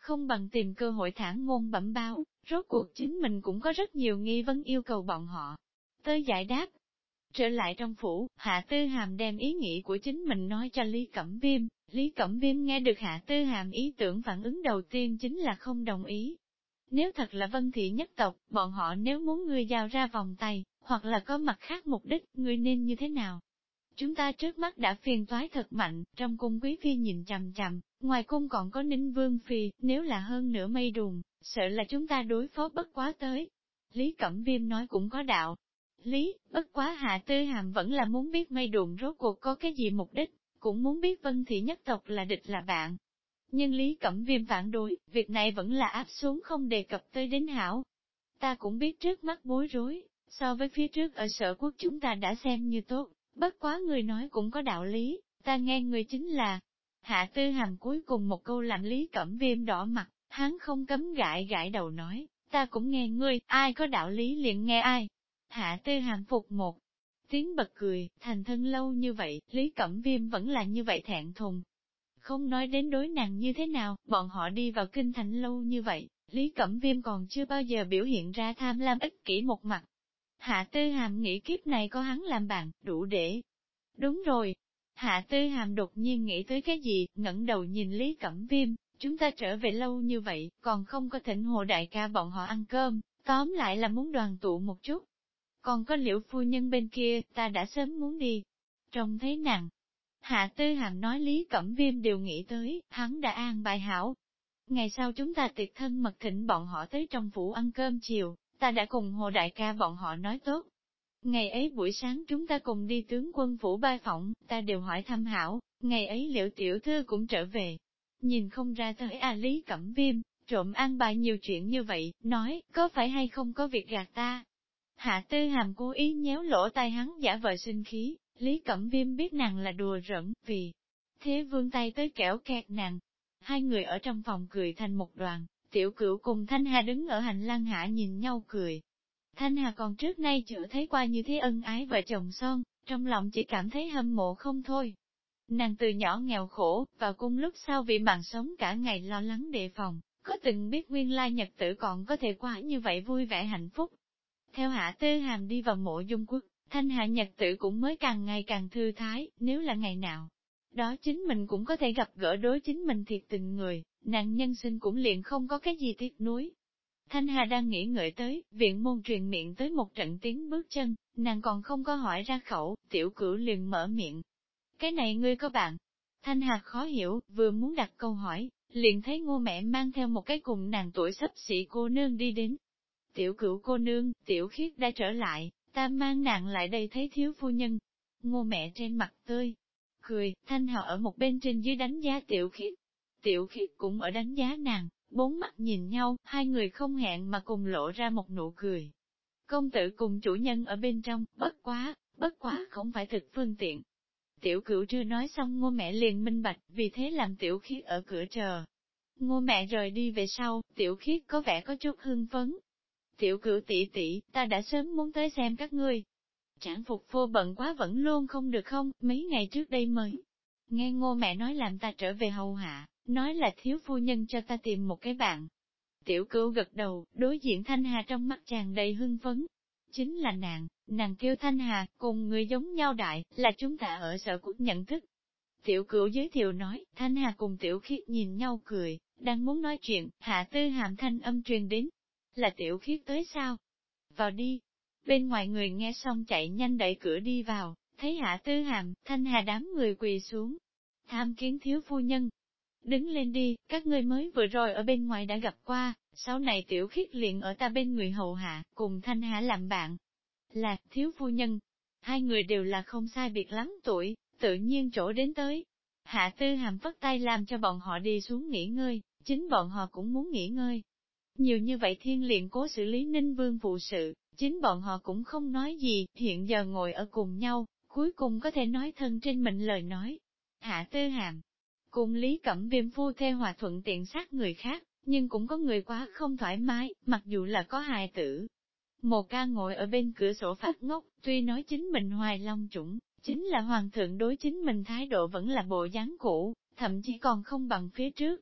không bằng tìm cơ hội thản ngôn bẩm báo, rốt cuộc chính mình cũng có rất nhiều nghi vấn yêu cầu bọn họ tới giải đáp. Trở lại trong phủ, Hạ Tư Hàm đem ý nghĩ của chính mình nói cho Lý Cẩm Viêm. Lý Cẩm Viêm nghe được Hạ Tư Hàm ý tưởng phản ứng đầu tiên chính là không đồng ý. Nếu thật là Vân Thị nhất tộc, bọn họ nếu muốn ngươi giao ra vòng tay, hoặc là có mặt khác mục đích, ngươi nên như thế nào? Chúng ta trước mắt đã phiền toái thật mạnh, trong cung quý phi nhìn chằm chằm, ngoài cung còn có Ninh Vương Phi, nếu là hơn nửa mây đùn, sợ là chúng ta đối phó bất quá tới. Lý Cẩm Viêm nói cũng có đạo. Lý, bất quá Hạ Tư Hàm vẫn là muốn biết mây đùn rốt cuộc có cái gì mục đích, cũng muốn biết Vân Thị nhất tộc là địch là bạn. Nhưng Lý Cẩm Viêm phản đối, việc này vẫn là áp xuống không đề cập tới đến hảo. Ta cũng biết trước mắt bối rối, so với phía trước ở Sở Quốc chúng ta đã xem như tốt, bất quá người nói cũng có đạo lý, ta nghe người chính là. Hạ Tư Hàm cuối cùng một câu làm Lý Cẩm Viêm đỏ mặt, hắn không cấm gãi gãi đầu nói, ta cũng nghe ngươi, ai có đạo lý liền nghe ai. Hạ Tư Hàm phục một tiếng bật cười, thành thân lâu như vậy, Lý Cẩm Viêm vẫn là như vậy thẹn thùng. Không nói đến đối nàng như thế nào, bọn họ đi vào kinh thành lâu như vậy, Lý Cẩm Viêm còn chưa bao giờ biểu hiện ra tham lam ích kỷ một mặt. Hạ Tư Hàm nghĩ kiếp này có hắn làm bạn, đủ để. Đúng rồi. Hạ Tư Hàm đột nhiên nghĩ tới cái gì, ngẩng đầu nhìn Lý Cẩm Viêm, chúng ta trở về lâu như vậy, còn không có thỉnh Hồ đại ca bọn họ ăn cơm, tóm lại là muốn đoàn tụ một chút. Còn có Liễu phu nhân bên kia, ta đã sớm muốn đi. Trông thấy nàng. Hạ Tư Hàm nói Lý Cẩm Viêm đều nghĩ tới, hắn đã an bài hảo. Ngày sau chúng ta tiệc thân mật thỉnh bọn họ tới trong phủ ăn cơm chiều, ta đã cùng Hồ đại ca bọn họ nói tốt. Ngày ấy buổi sáng chúng ta cùng đi tướng quân phủ bái phỏng, ta đều hỏi thăm hảo, ngày ấy Liễu tiểu thư cũng trở về. Nhìn không ra tới Lý Cẩm Viêm, trộm an bài nhiều chuyện như vậy, nói, có phải hay không có việc gạt ta? Hạ Tư Hàm cố ý nhéo lỗ tai hắn giả vờ sinh khí, Lý Cẩm Viêm biết nàng là đùa giỡn, vì thế vươn tay tới kẻo kẹt nàng. Hai người ở trong phòng cười thành một đoàn, Tiểu Cửu cùng Thanh Hà đứng ở hành lang hạ nhìn nhau cười. Thanh Hà còn trước nay chưa thấy qua như thế ân ái vợ chồng son, trong lòng chỉ cảm thấy hâm mộ không thôi. Nàng từ nhỏ nghèo khổ, vào cung lúc sau vì mạng sống cả ngày lo lắng đề phòng, có từng biết nguyên lai nhật tử còn có thể qua như vậy vui vẻ hạnh phúc. Theo Hạ Tư Hàm đi vào Mộ Dung Quốc, Thanh Hạ nhật tử cũng mới càng ngày càng thư thái, nếu là ngày nào. Đó chính mình cũng có thể gặp gỡ đối chính mình thiệt tình người, nàng nhân sinh cũng liền không có cái gì tiếc nuối. Thanh Hà đang nghĩ ngợi tới, viện môn truyền miệng tới một trận tiếng bước chân, nàng còn không có hỏi ra khẩu, Tiểu Cửu liền mở miệng. Cái này ngươi có bạn? Thanh Hà khó hiểu, vừa muốn đặt câu hỏi, liền thấy Ngô mẹ mang theo một cái cùng nàng tuổi xấp xỉ cô nương đi đến. Tiểu Cửu cô nương, Tiểu Khiết đã trở lại, ta mang nàng lại đây thấy thiếu phu nhân. Ngô mẹ trên mặt tươi cười, Thanh Hà ở một bên trên dưới đánh giá Tiểu Khiết. Tiểu Khiết cũng ở đánh giá nàng, bốn mắt nhìn nhau, hai người không hẹn mà cùng lộ ra một nụ cười. Công tử cùng chủ nhân ở bên trong, bất quá không phải thực phương tiện. Tiểu Cửu chưa nói xong Ngô mẹ liền minh bạch, vì thế làm Tiểu Khiết ở cửa chờ. Ngô mẹ rời đi về sau, Tiểu Khiết có vẻ có chút hưng phấn. Tiểu Cửu tỷ tỷ, ta đã sớm muốn tới xem các ngươi. Trảng Phục Phô bận quá vẫn luôn không được không, mấy ngày trước đây mới. Nghe Ngô mẹ nói làm ta trở về hầu hạ, nói là thiếu phu nhân cho ta tìm một cái bạn. Tiểu Cửu gật đầu, đối diện Thanh Hà trong mắt tràn đầy hưng phấn. Chính là nàng kêu Thanh Hà, cùng người giống nhau đại, là chúng ta ở Sở Quốc nhận thức. Tiểu Cửu giới thiệu nói, Thanh Hà cùng Tiểu Khiết nhìn nhau cười, đang muốn nói chuyện, Hạ Tư Hàm thanh âm truyền đến. Là Tiểu Khiết tới sao? Vào đi. Bên ngoài người nghe xong chạy nhanh đẩy cửa đi vào, thấy Hạ Tư Hàm, Thanh Hà đám người quỳ xuống. Tham kiến thiếu phu nhân. Đứng lên đi, các ngươi mới vừa rồi ở bên ngoài đã gặp qua, sau này Tiểu Khiết liền ở ta bên người hầu hạ, cùng Thanh Hà làm bạn. Là, thiếu phu nhân. Hai người đều là không sai biệt lắm tuổi, tự nhiên chỗ đến tới. Hạ Tư Hàm phất tay làm cho bọn họ đi xuống nghỉ ngơi, chính bọn họ cũng muốn nghỉ ngơi. Nhiều như vậy thiên liền cố xử lý Ninh Vương phụ sự, chính bọn họ cũng không nói gì, hiện giờ ngồi ở cùng nhau, cuối cùng có thể nói thân trên mình lời nói. Hạ Tư Hàm cùng Lý Cẩm Viêm phu thê hòa thuận tiện sát người khác, nhưng cũng có người quá không thoải mái, mặc dù là có hài tử. Một ca ngồi ở bên cửa sổ phát ngốc, tuy nói chính mình hoài long chủng, chính là hoàng thượng đối chính mình thái độ vẫn là bộ dáng cũ, thậm chí còn không bằng phía trước.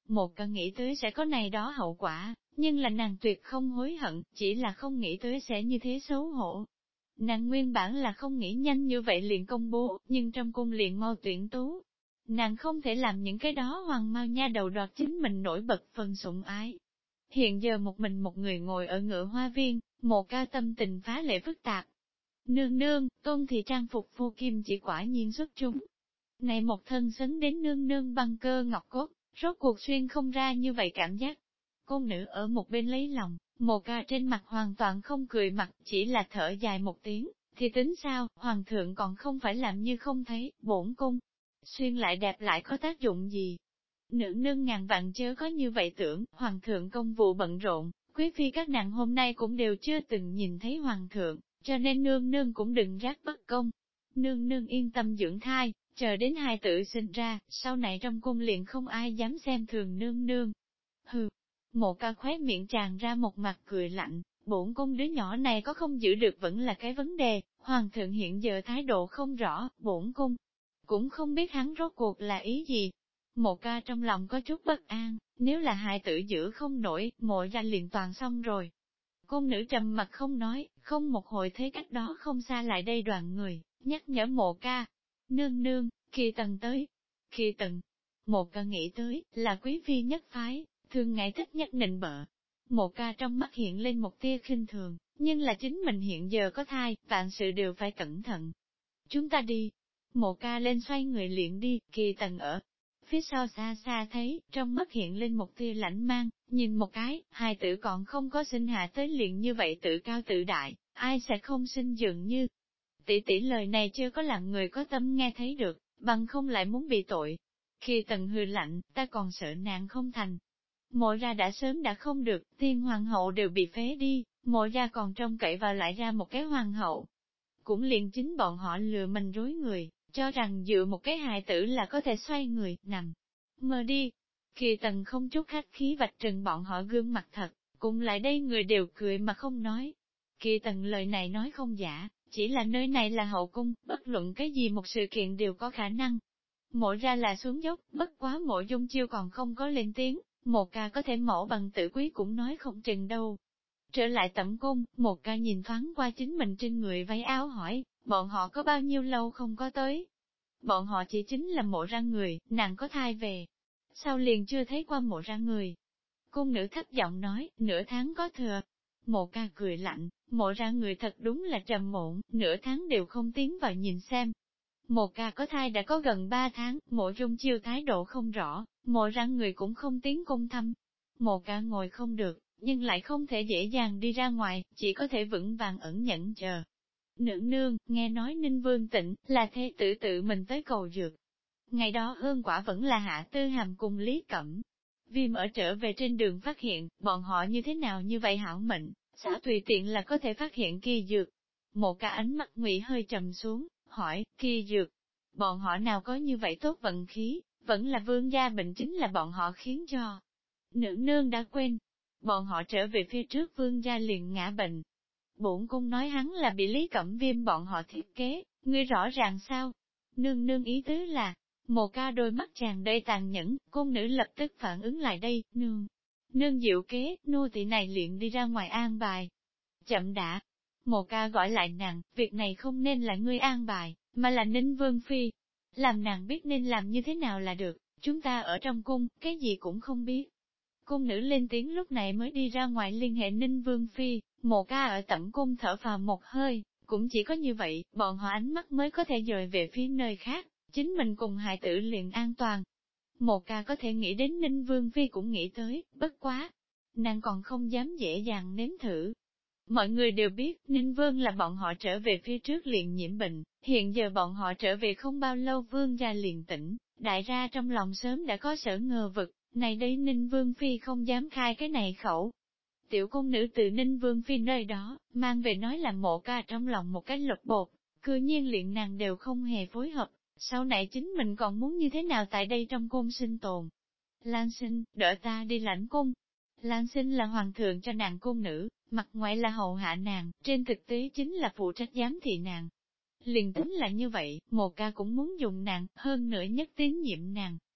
Một ca nghĩ tới sẽ có này đó hậu quả, nhưng là nàng tuyệt không hối hận, chỉ là không nghĩ tới sẽ như thế xấu hổ. Nàng nguyên bản là không nghĩ nhanh như vậy liền công bố, nhưng trong cung liền mau tuyển tú. Nàng không thể làm những cái đó hoàng mau nha đầu đoạt chính mình nổi bật phần sủng ái. Hiện giờ một mình một người ngồi ở ngựa hoa viên, một ca tâm tình phá lệ phức tạp. Nương nương, tôn thị trang phục vô kim chỉ quả nhiên xuất chúng. Này một thân xứng đến nương nương băng cơ ngọc cốt, rốt cuộc xuyên không ra như vậy cảm giác. Cung nữ ở một bên lấy lòng, một ca trên mặt hoàn toàn không cười mặt, chỉ là thở dài một tiếng, thì tính sao, hoàng thượng còn không phải làm như không thấy, bổn cung. Xuyên lại đẹp lại có tác dụng gì? Nữ nương ngàn vạn chớ có như vậy tưởng, hoàng thượng công vụ bận rộn, quý phi các nàng hôm nay cũng đều chưa từng nhìn thấy hoàng thượng, cho nên nương nương cũng đừng rác bất công. Nương nương yên tâm dưỡng thai, chờ đến hai tử sinh ra, sau này trong cung liền không ai dám xem thường nương nương. Hừ, một ca khóe miệng tràn ra một mặt cười lạnh, bổn cung đứa nhỏ này có không giữ được vẫn là cái vấn đề, hoàng thượng hiện giờ thái độ không rõ, bổn cung cũng không biết hắn rốt cuộc là ý gì. Một ca trong lòng có chút bất an, nếu là hài tử giữ không nổi, mộ ra liền toàn xong rồi. Cung nữ trầm mặt không nói, không một hồi thấy cách đó không xa lại đây đoàn người, nhắc nhở mộ ca. Nương nương, Kỳ Tần tới. Kỳ Tần, một ca nghĩ tới, là quý phi nhất phái, thường ngày thích nhất nịnh bợ. Một ca trong mắt hiện lên một tia khinh thường, nhưng là chính mình hiện giờ có thai, vạn sự đều phải cẩn thận. Chúng ta đi. Một ca lên xoay người liền đi, Kỳ Tần ở phía sau xa xa thấy, trong mắt hiện lên một tia lãnh mang, nhìn một cái, hai tử còn không có sinh hạ tới liền như vậy tự cao tự đại, ai sẽ không sinh dường như. Tỷ tỷ lời này chưa có làm người có tâm nghe thấy được, bằng không lại muốn bị tội. Khi Tần hừ lạnh, ta còn sợ nàng không thành. Mộ ra đã sớm đã không được, tiên hoàng hậu đều bị phế đi, mộ ra còn trông cậy vào lại ra một cái hoàng hậu. Cũng liền chính bọn họ lừa mình rối người, cho rằng dựa một cái hài tử là có thể xoay người, nằm. Mơ đi. Kỳ Tần không chút khách khí vạch trần bọn họ gương mặt thật, cùng lại đây người đều cười mà không nói. Kỳ Tần lời này nói không giả, chỉ là nơi này là hậu cung, bất luận cái gì một sự kiện đều có khả năng. Mộ ra là xuống dốc, bất quá mộ dung chiêu còn không có lên tiếng, một ca có thể mổ bằng tử quý cũng nói không chừng đâu. Trở lại tẩm cung, một ca nhìn thoáng qua chính mình trên người váy áo hỏi, bọn họ có bao nhiêu lâu không có tới. Bọn họ chỉ chính là mộ ra người, nàng có thai về. Sau liền chưa thấy qua mộ ra người. Cung nữ thấp giọng nói, nửa tháng có thừa. Mộ ca cười lạnh, mộ ra người thật đúng là trầm mộn, nửa tháng đều không tiến vào nhìn xem. Mộ ca có thai đã có gần 3 tháng, mộ dung chiêu thái độ không rõ, mộ ra người cũng không tiến cung thăm. Mộ ca ngồi không được, nhưng lại không thể dễ dàng đi ra ngoài, chỉ có thể vững vàng ẩn nhẫn chờ. Nương nương, nghe nói Ninh Vương Tịnh, là thê tử tự mình tới cầu dược. Ngày đó hương quả vẫn là Hạ Tư Hàm cùng Lý Cẩm. Viêm ở trở về trên đường phát hiện, bọn họ như thế nào như vậy hảo mệnh, xã tùy tiện là có thể phát hiện kỳ dược. Một cả ánh mắt Ngụy hơi trầm xuống, hỏi, kỳ dược. Bọn họ nào có như vậy tốt vận khí, vẫn là vương gia bệnh chính là bọn họ khiến cho. Nữ nương đã quên, bọn họ trở về phía trước vương gia liền ngã bệnh. Bổn cung nói hắn là bị Lý Cẩm Viêm bọn họ thiết kế, ngươi rõ ràng sao? Nương nương ý tứ là, một ca đôi mắt tràn đầy tàn nhẫn, cung nữ lập tức phản ứng lại đây, nương. Nương diệu kế, nô tỳ này liền đi ra ngoài an bài. Chậm đã. Một ca gọi lại nàng, việc này không nên là ngươi an bài, mà là Ninh Vương Phi. Làm nàng biết nên làm như thế nào là được, chúng ta ở trong cung, cái gì cũng không biết. Cung nữ lên tiếng lúc này mới đi ra ngoài liên hệ Ninh Vương Phi, một ca ở tẩm cung thở phào một hơi, cũng chỉ có như vậy, bọn họ ánh mắt mới có thể dời về phía nơi khác, chính mình cùng hài tử liền an toàn. Một ca có thể nghĩ đến Ninh Vương Phi cũng nghĩ tới, bất quá. Nàng còn không dám dễ dàng nếm thử. Mọi người đều biết, Ninh Vương là bọn họ trở về phía trước liền nhiễm bệnh, hiện giờ bọn họ trở về không bao lâu Vương gia liền tỉnh, đại ra trong lòng sớm đã có sở ngờ vực, này đây Ninh Vương Phi không dám khai cái này khẩu. Tiểu cung nữ từ Ninh Vương Phi nơi đó, mang về nói là mộ ca trong lòng một cái lột bột, cư nhiên liền nàng đều không hề phối hợp, sau này chính mình còn muốn như thế nào tại đây trong cung sinh tồn. Lan Sinh, đỡ ta đi lãnh cung. Lan Sinh là hoàng thượng cho nàng cung nữ, mặt ngoài là hầu hạ nàng, trên thực tế chính là phụ trách giám thị nàng. Liền tính là như vậy, một ca cũng muốn dùng nàng, hơn nữa nhất tín nhiệm nàng.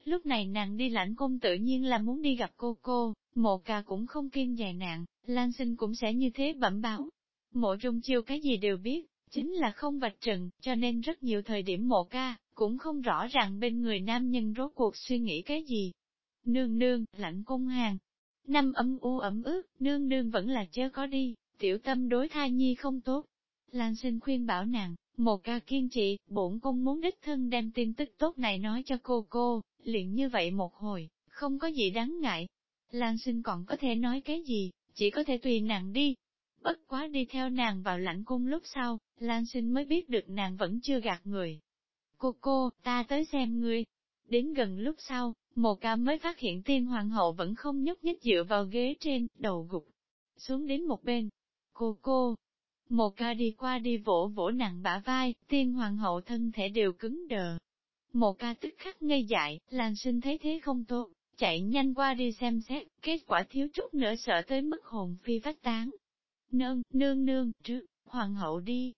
Lúc này nàng đi lãnh cung tự nhiên là muốn đi gặp cô, Mộ Ca cũng không kiêng dè nạn, Lan Sinh cũng sẽ như thế bẩm báo. Mộ Trung Chiêu cái gì đều biết, chính là không vạch trần, cho nên rất nhiều thời điểm Mộ Ca cũng không rõ ràng bên người nam nhân rốt cuộc suy nghĩ cái gì. Nương nương, lãnh cung hàng. Năm âm u ẩm ướt, nương nương vẫn là chớ có đi, tiểu tâm đối thai nhi không tốt. Lan Sinh khuyên bảo nàng, Mộ Ca kiên trì, bổn cung muốn đích thân đem tin tức tốt này nói cho cô, liền như vậy một hồi, không có gì đáng ngại. Lan Sinh còn có thể nói cái gì, chỉ có thể tùy nàng đi. Bất quá đi theo nàng vào lãnh cung lúc sau, Lan Sinh mới biết được nàng vẫn chưa gạt người. Cô, ta tới xem ngươi. Đến gần lúc sau, Mộ Ca mới phát hiện Tiên Hoàng hậu vẫn không nhúc nhích dựa vào ghế trên, đầu gục xuống đến một bên. Cô, Mộ Ca đi qua đi vỗ vỗ nặng bả vai, Tiên Hoàng hậu thân thể đều cứng đờ. Mộ Ca tức khắc ngây dại, Lan Sinh thấy thế không tốt, chạy nhanh qua đi xem xét, kết quả thiếu chút nữa sợ tới mức hồn phi phách tán. Nương, trước, Hoàng hậu đi.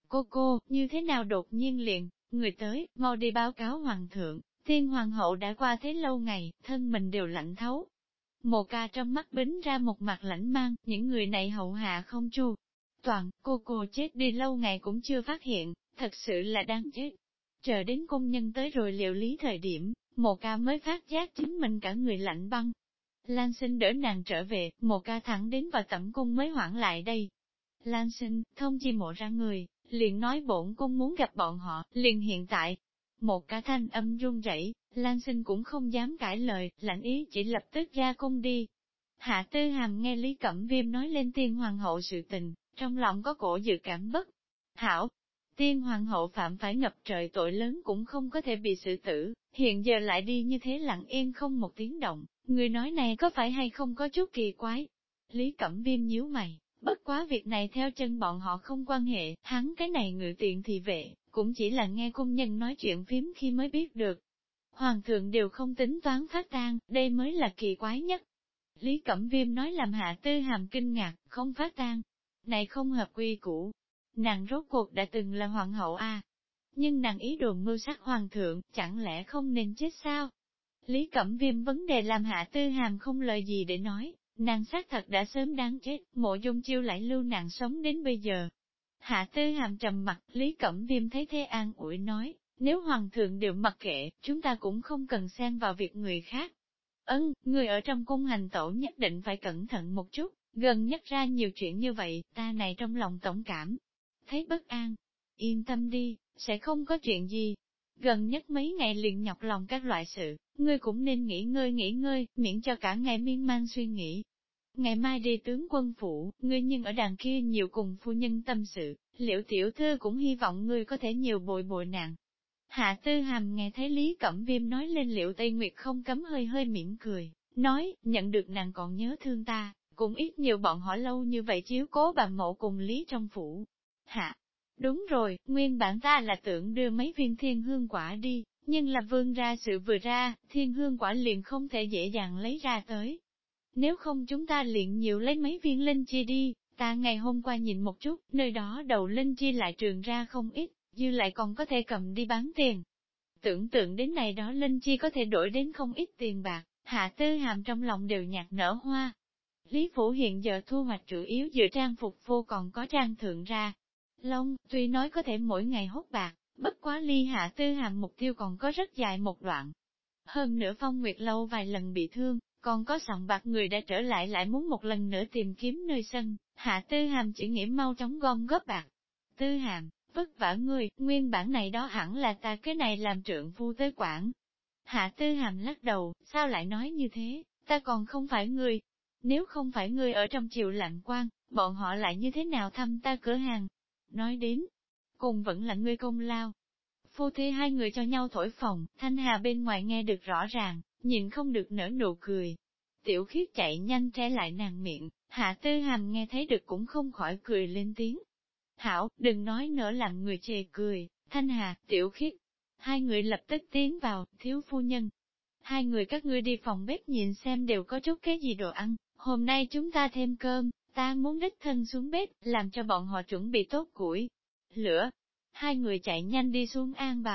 Cô, như thế nào đột nhiên liền, người tới, mau đi báo cáo Hoàng thượng, Tiên Hoàng hậu đã qua thế lâu ngày, thân mình đều lạnh thấu. Mộ Ca trong mắt bính ra một mặt lãnh mang, những người này hậu hạ không chu. Toàn, cô chết đi lâu ngày cũng chưa phát hiện, thật sự là đáng chết. Chờ đến công nhân tới rồi liệu lý thời điểm, Mộ Ca mới phát giác chính mình cả người lạnh băng. Lan Sinh đỡ nàng trở về, Mộ Ca thẳng đến vào tẩm cung mới hoãn lại đây. Lan Sinh, thông chi mộ ra người, liền nói bổn cung muốn gặp bọn họ, liền hiện tại. Một Ca thanh âm run rẩy, Lan Sinh cũng không dám cãi lời, lãnh ý chỉ lập tức ra cung đi. Hạ Tư Hàm nghe Lý Cẩm Viêm nói lên Tiên Hoàng hậu sự tình, trong lòng có cổ dự cảm bất hảo. Tiên Hoàng hậu phạm phải ngập trời tội lớn cũng không có thể bị xử tử, hiện giờ lại đi như thế lặng yên không một tiếng động, người nói này có phải hay không có chút kỳ quái. Lý Cẩm Viêm nhíu mày, bất quá việc này theo chân bọn họ không quan hệ, hắn cái này ngự tiện thì vệ, cũng chỉ là nghe cung nhân nói chuyện phím khi mới biết được. Hoàng thượng đều không tính toán phát tang, đây mới là kỳ quái nhất. Lý Cẩm Viêm nói làm Hạ Tư Hàm kinh ngạc, không phát tang. Này không hợp quy củ. Nàng rốt cuộc đã từng là hoàng hậu a, nhưng nàng ý đồ mưu sát hoàng thượng, chẳng lẽ không nên chết sao? Lý Cẩm Viêm vấn đề làm Hạ Tư Hàm không lời gì để nói, nàng xác thật đã sớm đáng chết, Mộ Dung Chiêu lại lưu nàng sống đến bây giờ. Hạ Tư Hàm trầm mặt, Lý Cẩm Viêm thấy thế an ủi nói, nếu hoàng thượng đều mặc kệ, chúng ta cũng không cần xen vào việc người khác. Người ở trong cung hành tẩu nhất định phải cẩn thận một chút, gần nhất ra nhiều chuyện như vậy, ta này trong lòng tổng cảm thấy bất an. Yên tâm đi, sẽ không có chuyện gì. Gần nhất mấy ngày liền nhọc lòng các loại sự, ngươi cũng nên nghỉ ngơi, miễn cho cả ngày miên man suy nghĩ. Ngày mai đi tướng quân phủ, ngươi nhưng ở đàn kia nhiều cùng phu nhân tâm sự, Liễu tiểu thư cũng hy vọng ngươi có thể nhiều bồi bồi nàng. Hạ Tư Hàm nghe thấy Lý Cẩm Viêm nói lên Liễu Tây Nguyệt không cấm hơi mỉm cười, nói, nhận được nàng còn nhớ thương ta, cũng ít nhiều bọn họ lâu như vậy chiếu cố bà mẫu cùng Lý trong phủ. Hạ, đúng rồi, nguyên bản ta là tưởng đưa mấy viên thiên hương quả đi, nhưng là vương ra sự vừa ra, thiên hương quả liền không thể dễ dàng lấy ra tới. Nếu không chúng ta liền nhiều lấy mấy viên linh chi đi, ta ngày hôm qua nhìn một chút, nơi đó đầu linh chi lại trường ra không ít, dư lại còn có thể cầm đi bán tiền. Tưởng tượng đến này đó linh chi có thể đổi đến không ít tiền bạc, Hạ Tư Hàm trong lòng đều nhạt nở hoa. Lý Phủ hiện giờ thu hoạch chủ yếu dựa trang phục vô còn có trang thượng ra. Long, tuy nói có thể mỗi ngày hốt bạc, bất quá ly Hạ Tư Hàm mục tiêu còn có rất dài một đoạn. Hơn nữa Phong Nguyệt Lâu vài lần bị thương, còn có sòng bạc người đã trở lại muốn một lần nữa tìm kiếm nơi sân, Hạ Tư Hàm chỉ nghĩ mau chóng gom góp bạc. Tư Hàm, vất vả ngươi, nguyên bản này đó hẳn là ta cái này làm trượng phu tới quản. Hạ Tư Hàm lắc đầu, sao lại nói như thế, ta còn không phải ngươi. Nếu không phải ngươi ở trong triều làm quan, bọn họ lại như thế nào thăm ta cửa hàng? Nói đến, cùng vẫn là ngươi công lao. Phu thê hai người cho nhau thổi phồng, Thanh Hà bên ngoài nghe được rõ ràng, nhìn không được nở nụ cười. Tiểu Khiết chạy nhanh che lại nàng miệng, Hạ Tư Hàm nghe thấy được cũng không khỏi cười lên tiếng. Hảo, đừng nói nữa làm người chê cười, Thanh Hà, Tiểu Khiết. Hai người lập tức tiến vào, thiếu phu nhân. Hai người các ngươi đi phòng bếp nhìn xem đều có chút cái gì đồ ăn, hôm nay chúng ta thêm cơm, ta muốn đích thân xuống bếp, làm cho bọn họ chuẩn bị tốt củi, lửa. Hai người chạy nhanh đi xuống an bài,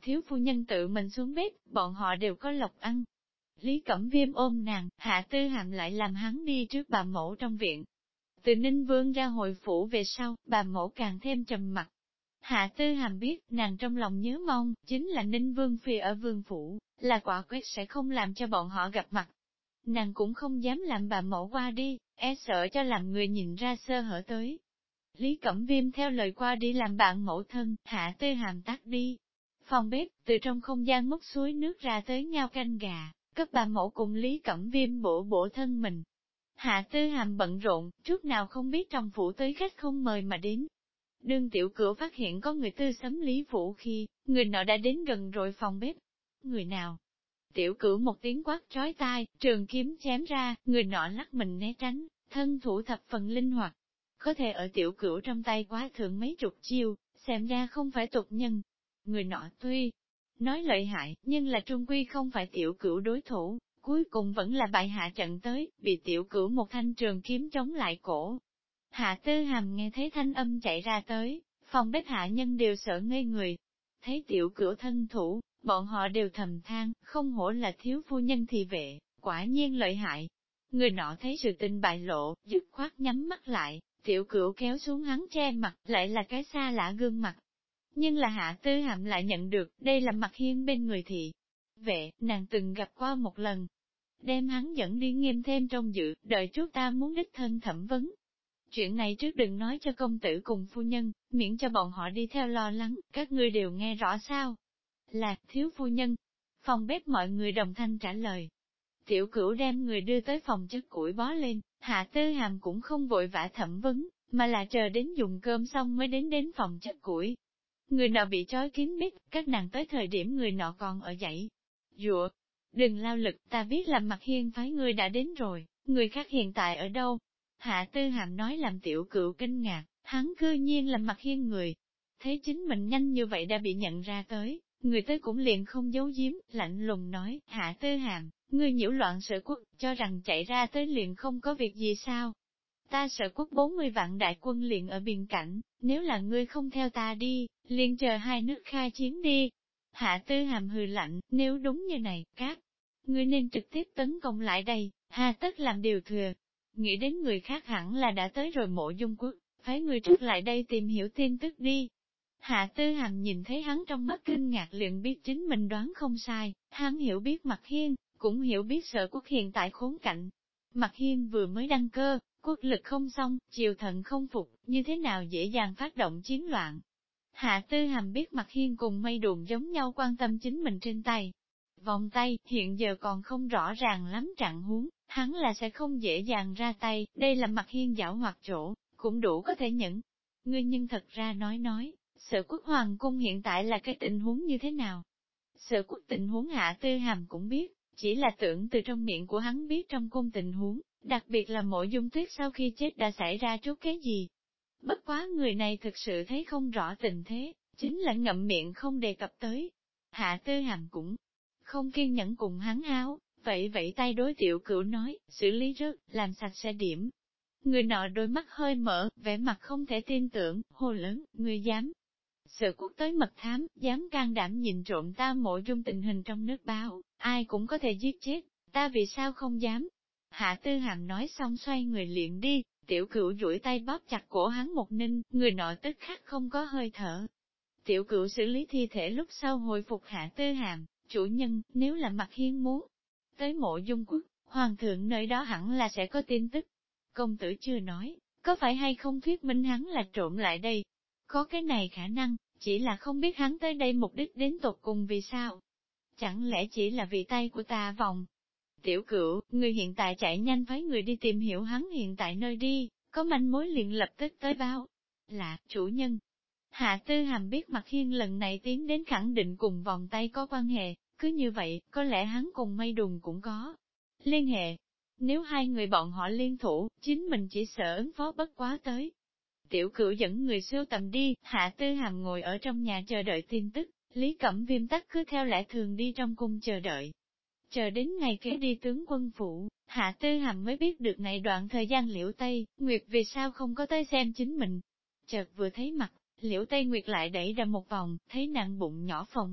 thiếu phu nhân tự mình xuống bếp, bọn họ đều có lộc ăn. Lý Cẩm Viêm ôm nàng, Hạ Tư Hàm lại làm hắn đi trước bà mẫu trong viện. Từ Ninh Vương ra hồi phủ về sau, bà mẫu càng thêm trầm mặc. Hạ Tư Hàm biết, nàng trong lòng nhớ mong, chính là Ninh Vương Phi ở vương phủ, là quả quyết sẽ không làm cho bọn họ gặp mặt. Nàng cũng không dám làm bà mẫu qua đi, e sợ cho làm người nhìn ra sơ hở tới. Lý Cẩm Viêm theo lời qua đi làm bạn mẫu thân, Hạ Tư Hàm tắt đi. Phòng bếp, từ trong không gian múc suối nước ra tới ngao canh gà, cấp bà mẫu cùng Lý Cẩm Viêm bổ thân mình. Hạ Tư Hàm bận rộn, chút nào không biết trong phủ tới khách không mời mà đến. Đương tiểu cửu phát hiện có người tư sấm Lý phủ khi, người nọ đã đến gần rồi phòng bếp. Người nào? Tiểu cửu một tiếng quát trói tai, trường kiếm chém ra, người nọ lắc mình né tránh, thân thủ thập phần linh hoạt. Có thể ở tiểu cửu trong tay quá thượng mấy chục chiêu, xem ra không phải tục nhân. Người nọ tuy nói lợi hại, nhưng là trung quy không phải tiểu cửu đối thủ, cuối cùng vẫn là bại hạ trận tới, bị tiểu cửu một thanh trường kiếm chống lại cổ. Hạ Tư Hàm nghe thấy thanh âm chạy ra tới, phòng bếp hạ nhân đều sợ ngây người. Thấy tiểu cửu thân thủ, bọn họ đều thầm than, không hổ là thiếu phu nhân thị vệ, quả nhiên lợi hại. Người nọ thấy sự tình bại lộ, dứt khoát nhắm mắt lại, tiểu cửu kéo xuống hắn che mặt, lại là cái xa lạ gương mặt. Nhưng là Hạ Tư Hàm lại nhận được, đây là Mặt Hiên bên người thị vệ, nàng từng gặp qua một lần. Đem hắn dẫn đi nghiêm thêm trong dự, đợi trước ta muốn đích thân thẩm vấn. Chuyện này trước đừng nói cho công tử cùng phu nhân, miễn cho bọn họ đi theo lo lắng, các ngươi đều nghe rõ sao. Là, thiếu phu nhân. Phòng bếp mọi người đồng thanh trả lời. Tiểu cửu đem người đưa tới phòng chất củi bó lên, Hạ Tư Hàm cũng không vội vã thẩm vấn, mà là chờ đến dùng cơm xong mới đến phòng chất củi. Người nọ bị trói kín mít, các nàng tới thời điểm người nọ còn ở dãy. Dụa, đừng lao lực, ta biết là Mặt Hiên phái người đã đến rồi, người khác hiện tại ở đâu? Hạ Tư Hàm nói làm tiểu cửu kinh ngạc, hắn cư nhiên là Mặt Hiên người. Thấy chính mình nhanh như vậy đã bị nhận ra tới, người tới cũng liền không giấu giếm, lạnh lùng nói, Hạ Tư Hàm, ngươi nhiễu loạn Sở Quốc, cho rằng chạy ra tới liền không có việc gì sao? Ta Sở Quốc 40 vạn đại quân liền ở biên cảnh, nếu là ngươi không theo ta đi, liền chờ hai nước khai chiến đi. Hạ Tư Hàm hừ lạnh, nếu đúng như này, các ngươi nên trực tiếp tấn công lại đây, hà tất làm điều thừa. Nghĩ đến người khác hẳn là đã tới rồi Mộ Dung Quốc, phái người trước lại đây tìm hiểu tin tức đi. Hạ Tư Hàm nhìn thấy hắn trong mắt kinh ngạc liền biết chính mình đoán không sai, hắn hiểu biết Mặt Hiên, cũng hiểu biết Sở Quốc hiện tại khốn cảnh. Mặt Hiên vừa mới đăng cơ, quốc lực không xong, triều thần không phục, như thế nào dễ dàng phát động chiến loạn. Hạ Tư Hàm biết Mặt Hiên cùng Mây Đùn giống nhau quan tâm chính mình trên tay. Vòng tay, hiện giờ còn không rõ ràng lắm trạng huống, hắn là sẽ không dễ dàng ra tay, đây là Mặt Hiên giảo hoạt chỗ, cũng đủ có thể nhẫn. Ngươi nhưng thật ra nói, Sở Quốc Hoàng cung hiện tại là cái tình huống như thế nào? Sở Quốc tình huống Hạ Tư Hàm cũng biết, chỉ là tưởng từ trong miệng của hắn biết trong cung tình huống, đặc biệt là Mộ Dung Tuyết sau khi chết đã xảy ra chút cái gì. Bất quá người này thực sự thấy không rõ tình thế, chính là ngậm miệng không đề cập tới. Hạ Tư Hàm cũng không kiên nhẫn cùng hắn háo, vậy tay đối tiểu cửu nói, xử lý rớt, làm sạch sẽ điểm. Người nọ đôi mắt hơi mở, vẻ mặt không thể tin tưởng, hô lớn, người dám. Sở Quốc tới mật thám, dám can đảm nhìn trộm ta Mộ Dung tình hình trong nước báo, ai cũng có thể giết chết, ta vì sao không dám. Hạ Tư Hàm nói xong xoay người liền đi, tiểu cửu duỗi tay bóp chặt cổ hắn một ninh, người nọ tức khắc không có hơi thở. Tiểu cửu xử lý thi thể lúc sau hồi phục Hạ Tư Hàm, chủ nhân, nếu là Mặt Hiên muốn tới Mộ Dung Quốc, hoàng thượng nơi đó hẳn là sẽ có tin tức. Công tử chưa nói, có phải hay không thuyết minh hắn là trộm lại đây? Có cái này khả năng, chỉ là không biết hắn tới đây mục đích đến tột cùng vì sao. Chẳng lẽ chỉ là vì tay của ta vòng? Tiểu cửu, người hiện tại chạy nhanh phái người đi tìm hiểu hắn hiện tại nơi đi, có manh mối liền lập tức tới báo. Là, chủ nhân. Hạ Tư Hàm biết Mặt Hiên lần này tiến đến khẳng định cùng vòng tay có quan hệ, cứ như vậy, có lẽ hắn cùng Mây Đùn cũng có liên hệ. Nếu hai người bọn họ liên thủ, chính mình chỉ sợ ứng phó bất quá tới. Tiểu cửu dẫn người sưu tầm đi, Hạ Tư Hàm ngồi ở trong nhà chờ đợi tin tức, Lý Cẩm Viêm tắc cứ theo lẽ thường đi trong cung chờ đợi. Chờ đến ngày kế đi tướng quân phủ, Hạ Tư Hàm mới biết được này đoạn thời gian Liễu Tây, Nguyệt vì sao không có tới xem chính mình. Chợt vừa thấy mặt, Liễu Tây Nguyệt lại đẩy ra một vòng, thấy nặng bụng nhỏ phồng lên,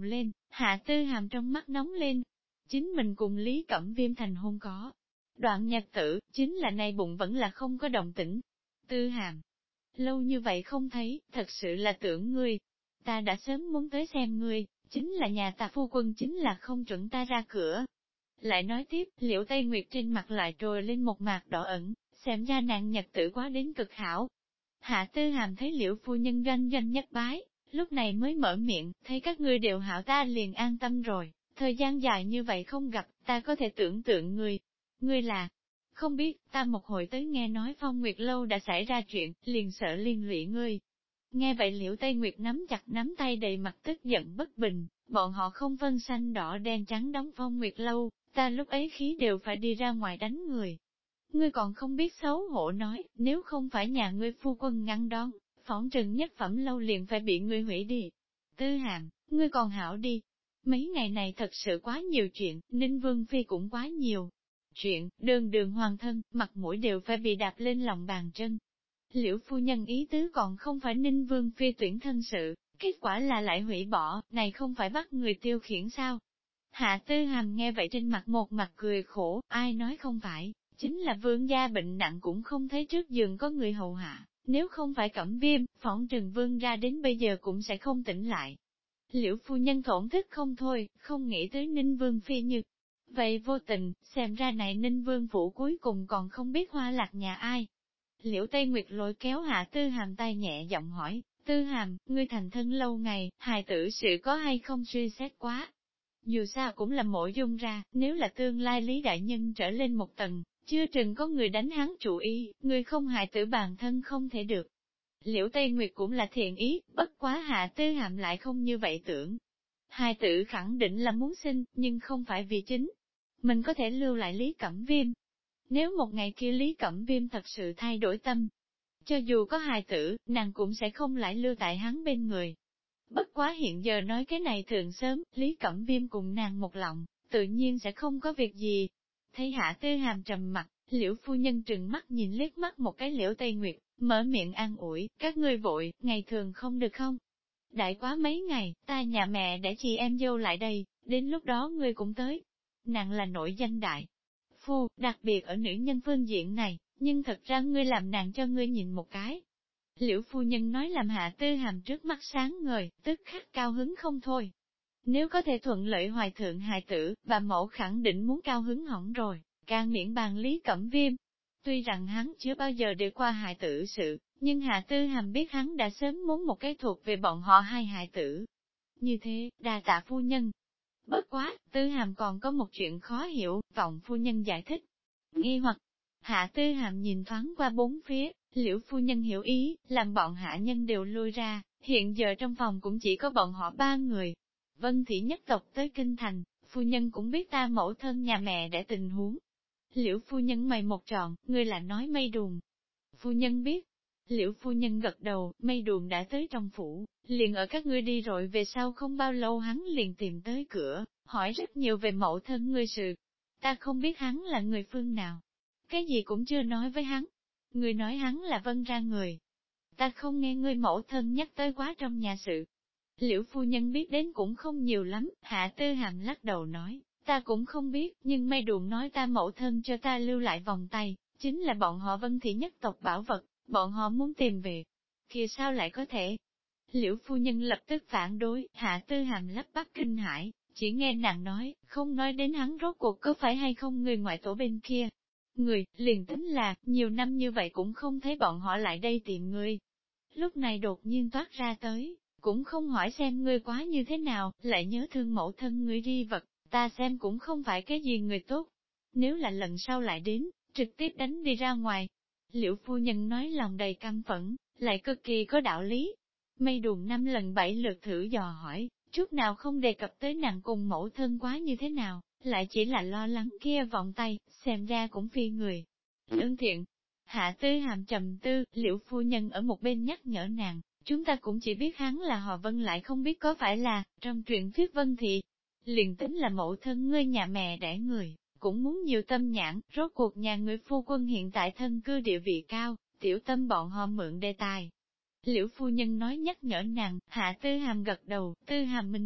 Hạ Tư Hàm trong mắt nóng lên. Chính mình cùng Lý Cẩm Viêm thành hôn có. Đoạn nhật tử, chính là nay bụng vẫn là không có động tĩnh. Tư Hàm, lâu như vậy không thấy, thật sự là tưởng ngươi. Ta đã sớm muốn tới xem ngươi, chính là nhà ta phu quân chính là không chuẩn ta ra cửa. Lại nói tiếp, Liễu Tây Nguyệt trên mặt lại trồi lên một mạt đỏ ẩn, xem ra nàng nhật tử quá đến cực hảo. Hạ Tư Hàm thấy Liễu phu nhân doanh doanh nhất bái, lúc này mới mở miệng, thấy các ngươi đều hảo ta liền an tâm rồi, thời gian dài như vậy không gặp, ta có thể tưởng tượng ngươi. Ngươi là, không biết, ta một hồi tới nghe nói Phong Nguyệt Lâu đã xảy ra chuyện, liền sợ liên lụy ngươi. Nghe vậy Liễu Tây Nguyệt nắm chặt nắm tay đầy mặt tức giận bất bình, bọn họ không phân xanh đỏ đen trắng đóng Phong Nguyệt Lâu, ta lúc ấy khí đều phải đi ra ngoài đánh người. Ngươi còn không biết xấu hổ nói, nếu không phải nhà ngươi phu quân ngăn đón, phỏng trừng nhất phẩm lâu liền phải bị ngươi hủy đi. Tư Hàm, ngươi còn hảo đi. Mấy ngày này thật sự quá nhiều chuyện, Ninh Vương Phi cũng quá nhiều. Chuyện, đường đường hoàng thân, mặt mũi đều phải bị đạp lên lòng bàn chân. Liễu phu nhân ý tứ còn không phải Ninh Vương Phi tuyển thân sự, kết quả là lại hủy bỏ, này không phải bắt người tiêu khiển sao? Hạ Tư Hàm nghe vậy trên mặt một mặt cười khổ, ai nói không phải, chính là vương gia bệnh nặng cũng không thấy trước giường có người hầu hạ, nếu không phải Cẩm Viêm, phỏng trừng vương ra đến bây giờ cũng sẽ không tỉnh lại. Liễu phu nhân thổn thức không thôi, không nghĩ tới Ninh Vương Phi như vậy vô tình, xem ra này Ninh Vương phủ cuối cùng còn không biết hoa lạc nhà ai. Liễu Tây Nguyệt lôi kéo Hạ Tư Hàm tay nhẹ giọng hỏi, Tư Hàm, ngươi thành thân lâu ngày, hài tử sự có hay không suy xét quá? Dù sao cũng là mộ dung ra, nếu là tương lai Lý Đại Nhân trở lên một tầng, chưa chừng có người đánh hắn chủ ý, người không hại tử bản thân không thể được. Liễu Tây Nguyệt cũng là thiện ý, bất quá Hạ Tư Hàm lại không như vậy tưởng. Hai tử khẳng định là muốn sinh, nhưng không phải vì chính. Mình có thể lưu lại Lý Cẩm Viêm. Nếu một ngày kia Lý Cẩm Viêm thật sự thay đổi tâm, cho dù có hài tử, nàng cũng sẽ không lại lưu tại hắn bên người. Bất quá hiện giờ nói cái này thường sớm, Lý Cẩm Viêm cùng nàng một lòng, tự nhiên sẽ không có việc gì. Thấy Hạ Tư Hàm trầm mặt, Liễu phu nhân trừng mắt nhìn liếc mắt một cái Liễu Tây Nguyệt, mở miệng an ủi, các ngươi vội, ngày thường không được không? Đại quá mấy ngày, ta nhà mẹ để chị em dâu lại đây, đến lúc đó ngươi cũng tới. Nàng là nổi danh đại phu, đặc biệt ở nữ nhân phương diện này, nhưng thật ra ngươi làm nàng cho ngươi nhìn một cái. Liễu phu nhân nói làm Hạ Tư Hàm trước mắt sáng ngời, tức khắc cao hứng không thôi. Nếu có thể thuận lợi hoài thượng hài tử, bà mẫu khẳng định muốn cao hứng hỏng rồi, càng miễn bàn Lý Cẩm Viêm. Tuy rằng hắn chưa bao giờ đi qua hài tử sự, nhưng Hạ Tư Hàm biết hắn đã sớm muốn một cái thuộc về bọn họ hai hài tử. Như thế, đa tạ phu nhân. Bất quá, Tư Hàm còn có một chuyện khó hiểu, vọng phu nhân giải thích. Nghi hoặc, Hạ Tư Hàm nhìn thoáng qua bốn phía, Liễu phu nhân hiểu ý, làm bọn hạ nhân đều lui ra, hiện giờ trong phòng cũng chỉ có bọn họ ba người. Vân thị nhất tộc tới kinh thành, phu nhân cũng biết ta mẫu thân nhà mẹ để tình huống. Liễu phu nhân mày một tròn, ngươi là nói mây đùn. Phu nhân biết. Liễu phu nhân gật đầu, mây đùn đã tới trong phủ, liền ở các ngươi đi rồi về sau không bao lâu hắn liền tìm tới cửa, hỏi rất nhiều về mẫu thân ngươi sự. Ta không biết hắn là người phương nào. Cái gì cũng chưa nói với hắn. Người nói hắn là Vân ra người. Ta không nghe ngươi mẫu thân nhắc tới quá trong nhà sự. Liễu phu nhân biết đến cũng không nhiều lắm, Hạ Tư Hàm lắc đầu nói, ta cũng không biết, nhưng mây đùn nói ta mẫu thân cho ta lưu lại vòng tay, chính là bọn họ Vân thị nhất tộc bảo vật, bọn họ muốn tìm về. Kìa sao lại có thể? Liễu phu nhân lập tức phản đối, Hạ Tư Hàm lắp bắp kinh hãi, chỉ nghe nàng nói, không nói đến hắn rốt cuộc có phải hay không người ngoại tổ bên kia. Người, liền tính là, nhiều năm như vậy cũng không thấy bọn họ lại đây tìm ngươi. Lúc này đột nhiên toát ra tới, cũng không hỏi xem ngươi quá như thế nào, lại nhớ thương mẫu thân ngươi đi vật, ta xem cũng không phải cái gì người tốt. Nếu là lần sau lại đến, trực tiếp đánh đi ra ngoài. Liễu phu nhân nói lòng đầy căm phẫn, lại cực kỳ có đạo lý. Mây đùn 5 lần 7 lượt thử dò hỏi, chút nào không đề cập tới nàng cùng mẫu thân quá như thế nào, lại chỉ là lo lắng kia vòng tay, xem ra cũng phi người. Lương thiện, Hạ Tư Hàm trầm tư, Liễu phu nhân ở một bên nhắc nhở nàng, chúng ta cũng chỉ biết hắn là họ Vân lại không biết có phải là, trong truyện thuyết Vân thị, liền tính là mẫu thân ngươi nhà mẹ đẻ người, cũng muốn nhiều tâm nhãn, rốt cuộc nhà người phu quân hiện tại thân cư địa vị cao, tiểu tâm bọn họ mượn đề tài. Liễu phu nhân nói nhắc nhở nàng, Hạ Tư Hàm gật đầu, Tư Hàm minh bạch,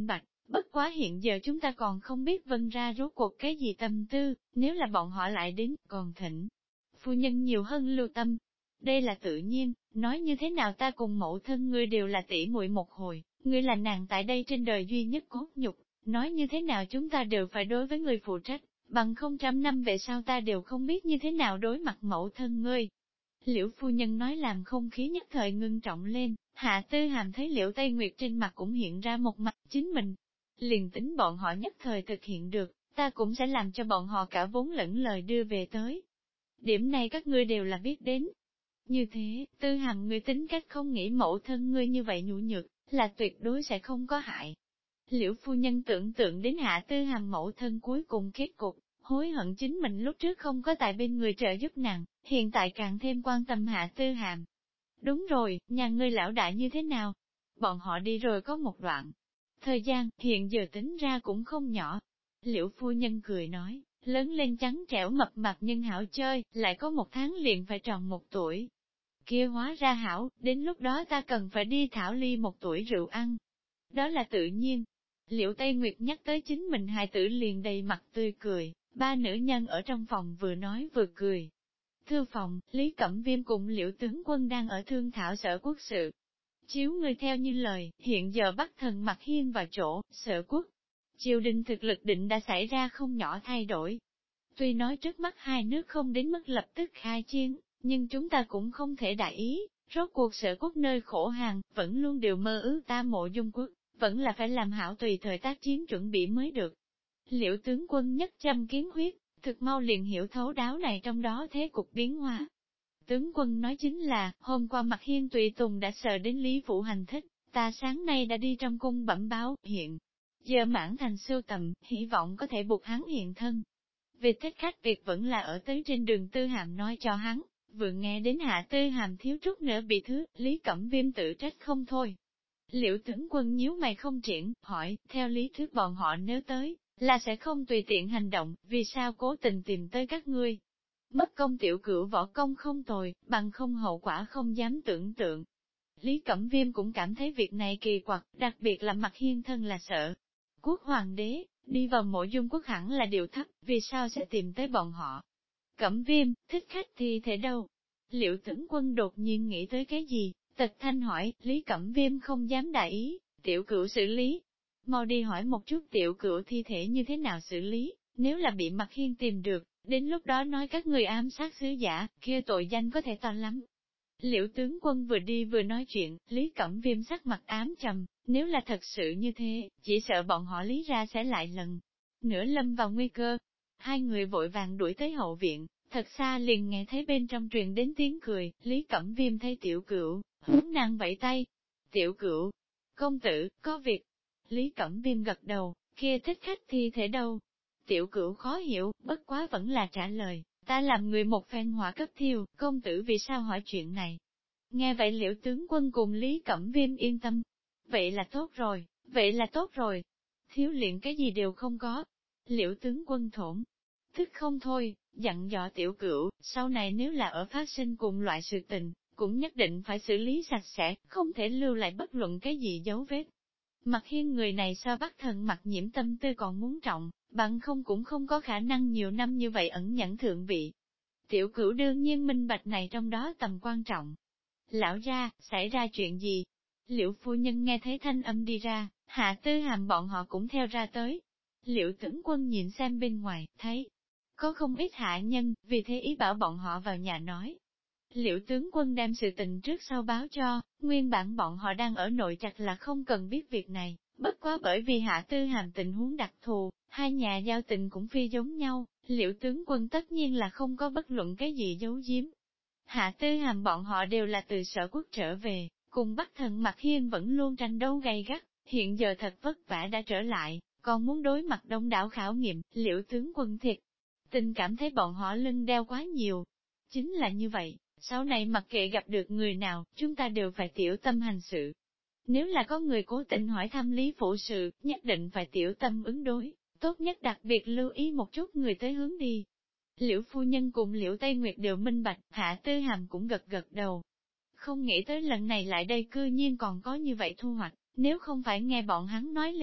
Bất quá hiện giờ chúng ta còn không biết Vân ra rốt cuộc cái gì tâm tư, nếu là bọn họ lại đến, còn thỉnh. Phu nhân nhiều hơn lưu tâm. Đây là tự nhiên, nói như thế nào ta cùng mẫu thân ngươi đều là tỷ muội một hồi, ngươi là nàng tại đây trên đời duy nhất cốt nhục, nói như thế nào chúng ta đều phải đối với người phụ trách, bằng 100 năm về sau ta đều không biết như thế nào đối mặt mẫu thân ngươi. Liễu phu nhân nói làm không khí nhất thời ngưng trọng lên, Hạ Tư Hàm thấy Liễu Tây Nguyệt trên mặt cũng hiện ra một mặt chính mình. Liền tính bọn họ nhất thời thực hiện được, ta cũng sẽ làm cho bọn họ cả vốn lẫn lời đưa về tới. Điểm này các ngươi đều là biết đến. Như thế, Tư Hàm ngươi tính cách không nghĩ mẫu thân ngươi như vậy nhũ nhược, là tuyệt đối sẽ không có hại. Liễu phu nhân tưởng tượng đến Hạ Tư Hàm mẫu thân cuối cùng kết cục, hối hận chính mình lúc trước không có tại bên người trợ giúp nàng, hiện tại càng thêm quan tâm Hạ Tư Hàm. Đúng rồi, nhà ngươi lão đại như thế nào? Bọn họ đi rồi có một đoạn. Thời gian, hiện giờ tính ra cũng không nhỏ. Liễu phu nhân cười nói, lớn lên trắng trẻo mập mạp nhưng hảo chơi, lại có 1 tháng liền phải tròn 1 tuổi. Kia hóa ra hảo, đến lúc đó ta cần phải đi thảo ly 1 tuổi rượu ăn. Đó là tự nhiên. Liễu Tây Nguyệt nhắc tới chính mình hài tử liền đầy mặt tươi cười, ba nữ nhân ở trong phòng vừa nói vừa cười. Thư phòng, Lý Cẩm Viêm cùng Liễu tướng quân đang ở thương thảo Sở Quốc sự. Chiếu người theo như lời, hiện giờ Bắc Thần Mặc Hiên vào chỗ, Sở Quốc. Triều đình thực lực định đã xảy ra không nhỏ thay đổi. Tuy nói trước mắt hai nước không đến mức lập tức khai chiến, nhưng chúng ta cũng không thể đại ý, rốt cuộc Sở Quốc nơi khổ hàng, vẫn luôn đều mơ ước ta Mộ Dung Quốc, vẫn là phải làm hảo tùy thời tác chiến chuẩn bị mới được. Liễu tướng quân nhất châm kiến huyết, thực mau liền hiểu thấu đáo này trong đó thế cục biến hóa. Tướng quân nói chính là, hôm qua Mặc Hiên tùy tùng đã sợ đến Lý Vũ Hành thích, ta sáng nay đã đi trong cung bẩm báo, hiện giờ mãn thành sưu tầm, hy vọng có thể buộc hắn hiện thân. Việc thích khách việc vẫn là ở tới trên đường Tư Hàm nói cho hắn, vừa nghe đến Hạ Tư Hàm thiếu chút nữa bị thứ, Lý Cẩm Viêm tự trách không thôi. Liễu tướng quân nhíu mày không triển, hỏi, theo lý thuyết bọn họ nếu tới, là sẽ không tùy tiện hành động, vì sao cố tình tìm tới các ngươi. Mất công tiểu cửu võ công không tồi, bằng không hậu quả không dám tưởng tượng. Lý Cẩm Viêm cũng cảm thấy việc này kỳ quặc, đặc biệt là Mặc Hiên thân là sợ. Quốc hoàng đế, đi vào Mộ Dung Quốc hẳn là điều thấp, vì sao sẽ tìm tới bọn họ. Cẩm Viêm, thích khách thì thể đâu? Liệu tướng quân đột nhiên nghĩ tới cái gì? Tật thanh hỏi, Lý Cẩm Viêm không dám đại ý, tiểu cửu xử lý. Mau đi hỏi một chút tiểu cửu thi thể như thế nào xử lý, nếu là bị Mặc Hiên tìm được, đến lúc đó nói các người ám sát sứ giả, kia tội danh có thể to lắm. Liễu tướng quân vừa đi vừa nói chuyện, Lý Cẩm Viêm sắc mặt ám trầm, nếu là thật sự như thế, chỉ sợ bọn họ Lý ra sẽ lại lần nữa lâm vào nguy cơ. Hai người vội vàng đuổi tới hậu viện, thật xa liền nghe thấy bên trong truyền đến tiếng cười, Lý Cẩm Viêm thấy tiểu cửu, hướng nàng vẫy tay. Tiểu cửu, công tử, có việc. Lý Cẩm Viêm gật đầu, kia thích khách thi thể đâu? Tiểu cửu khó hiểu, bất quá vẫn là trả lời, ta làm người một phen hỏa cấp thiêu, công tử vì sao hỏi chuyện này? Nghe vậy Liễu tướng quân cùng Lý Cẩm Viêm yên tâm. Vậy là tốt rồi, vậy là tốt rồi. Thiếu luyện cái gì đều không có. Liễu tướng quân thổn thức không thôi, dặn dò tiểu cửu, sau này nếu là ở phát sinh cùng loại sự tình, cũng nhất định phải xử lý sạch sẽ, không thể lưu lại bất luận cái gì dấu vết. Mặc Hiên người này so Bắc Thần Mặc Nhiễm tâm tư còn muốn trọng, bằng không cũng không có khả năng nhiều năm như vậy ẩn nhẫn thượng vị. Tiểu cửu đương nhiên minh bạch này trong đó tầm quan trọng. Lão ra, xảy ra chuyện gì? Liễu phu nhân nghe thấy thanh âm đi ra, Hạ Tư Hàm bọn họ cũng theo ra tới. Liễu tướng quân nhìn xem bên ngoài, thấy có không ít hạ nhân, vì thế ý bảo bọn họ vào nhà nói. Liễu tướng quân đem sự tình trước sau báo cho, nguyên bản bọn họ đang ở nội trạch là không cần biết việc này, bất quá bởi vì Hạ Tư Hàm tình huống đặc thù, hai nhà giao tình cũng phi giống nhau, Liễu tướng quân tất nhiên là không có bất luận cái gì giấu giếm. Hạ Tư Hàm bọn họ đều là từ Sở Quốc trở về, cùng Bắc Thần Mặc Hiên vẫn luôn tranh đấu gay gắt, hiện giờ thật vất vả đã trở lại, còn muốn đối mặt đông đảo khảo nghiệm, Liễu tướng quân thiệt. Tình cảm thấy bọn họ lưng đeo quá nhiều. Chính là như vậy, sau này mặc kệ gặp được người nào, chúng ta đều phải tiểu tâm hành sự. Nếu là có người cố tình hỏi thăm Lý Phụ sự, nhất định phải tiểu tâm ứng đối, tốt nhất đặc biệt lưu ý một chút người tới hướng đi. Liễu phu nhân cùng Liễu Tây Nguyệt đều minh bạch, Hạ Tư Hàm cũng gật gật đầu. Không nghĩ tới lần này lại đây cư nhiên còn có như vậy thu hoạch, nếu không phải nghe bọn hắn nói lên,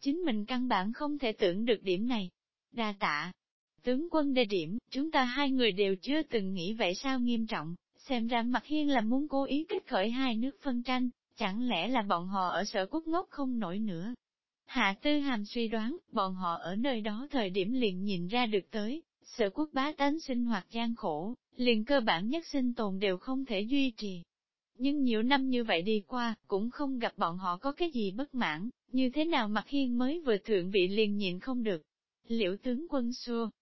chính mình căn bản không thể tưởng được điểm này. Đa tạ. Tướng quân đề điểm, chúng ta hai người đều chưa từng nghĩ vậy sao nghiêm trọng, xem ra Mặt Hiên là muốn cố ý kích khởi hai nước phân tranh, chẳng lẽ là bọn họ ở Sở Quốc ngốc không nổi nữa. Hạ Tư Hàm suy đoán, bọn họ ở nơi đó thời điểm liền nhìn ra được tới, Sở Quốc bá tánh sinh hoạt gian khổ, liền cơ bản nhất sinh tồn đều không thể duy trì. Nhưng nhiều năm như vậy đi qua, cũng không gặp bọn họ có cái gì bất mãn, như thế nào Mặt Hiên mới vừa thượng vị liền nhịn không được. Liễu tướng quân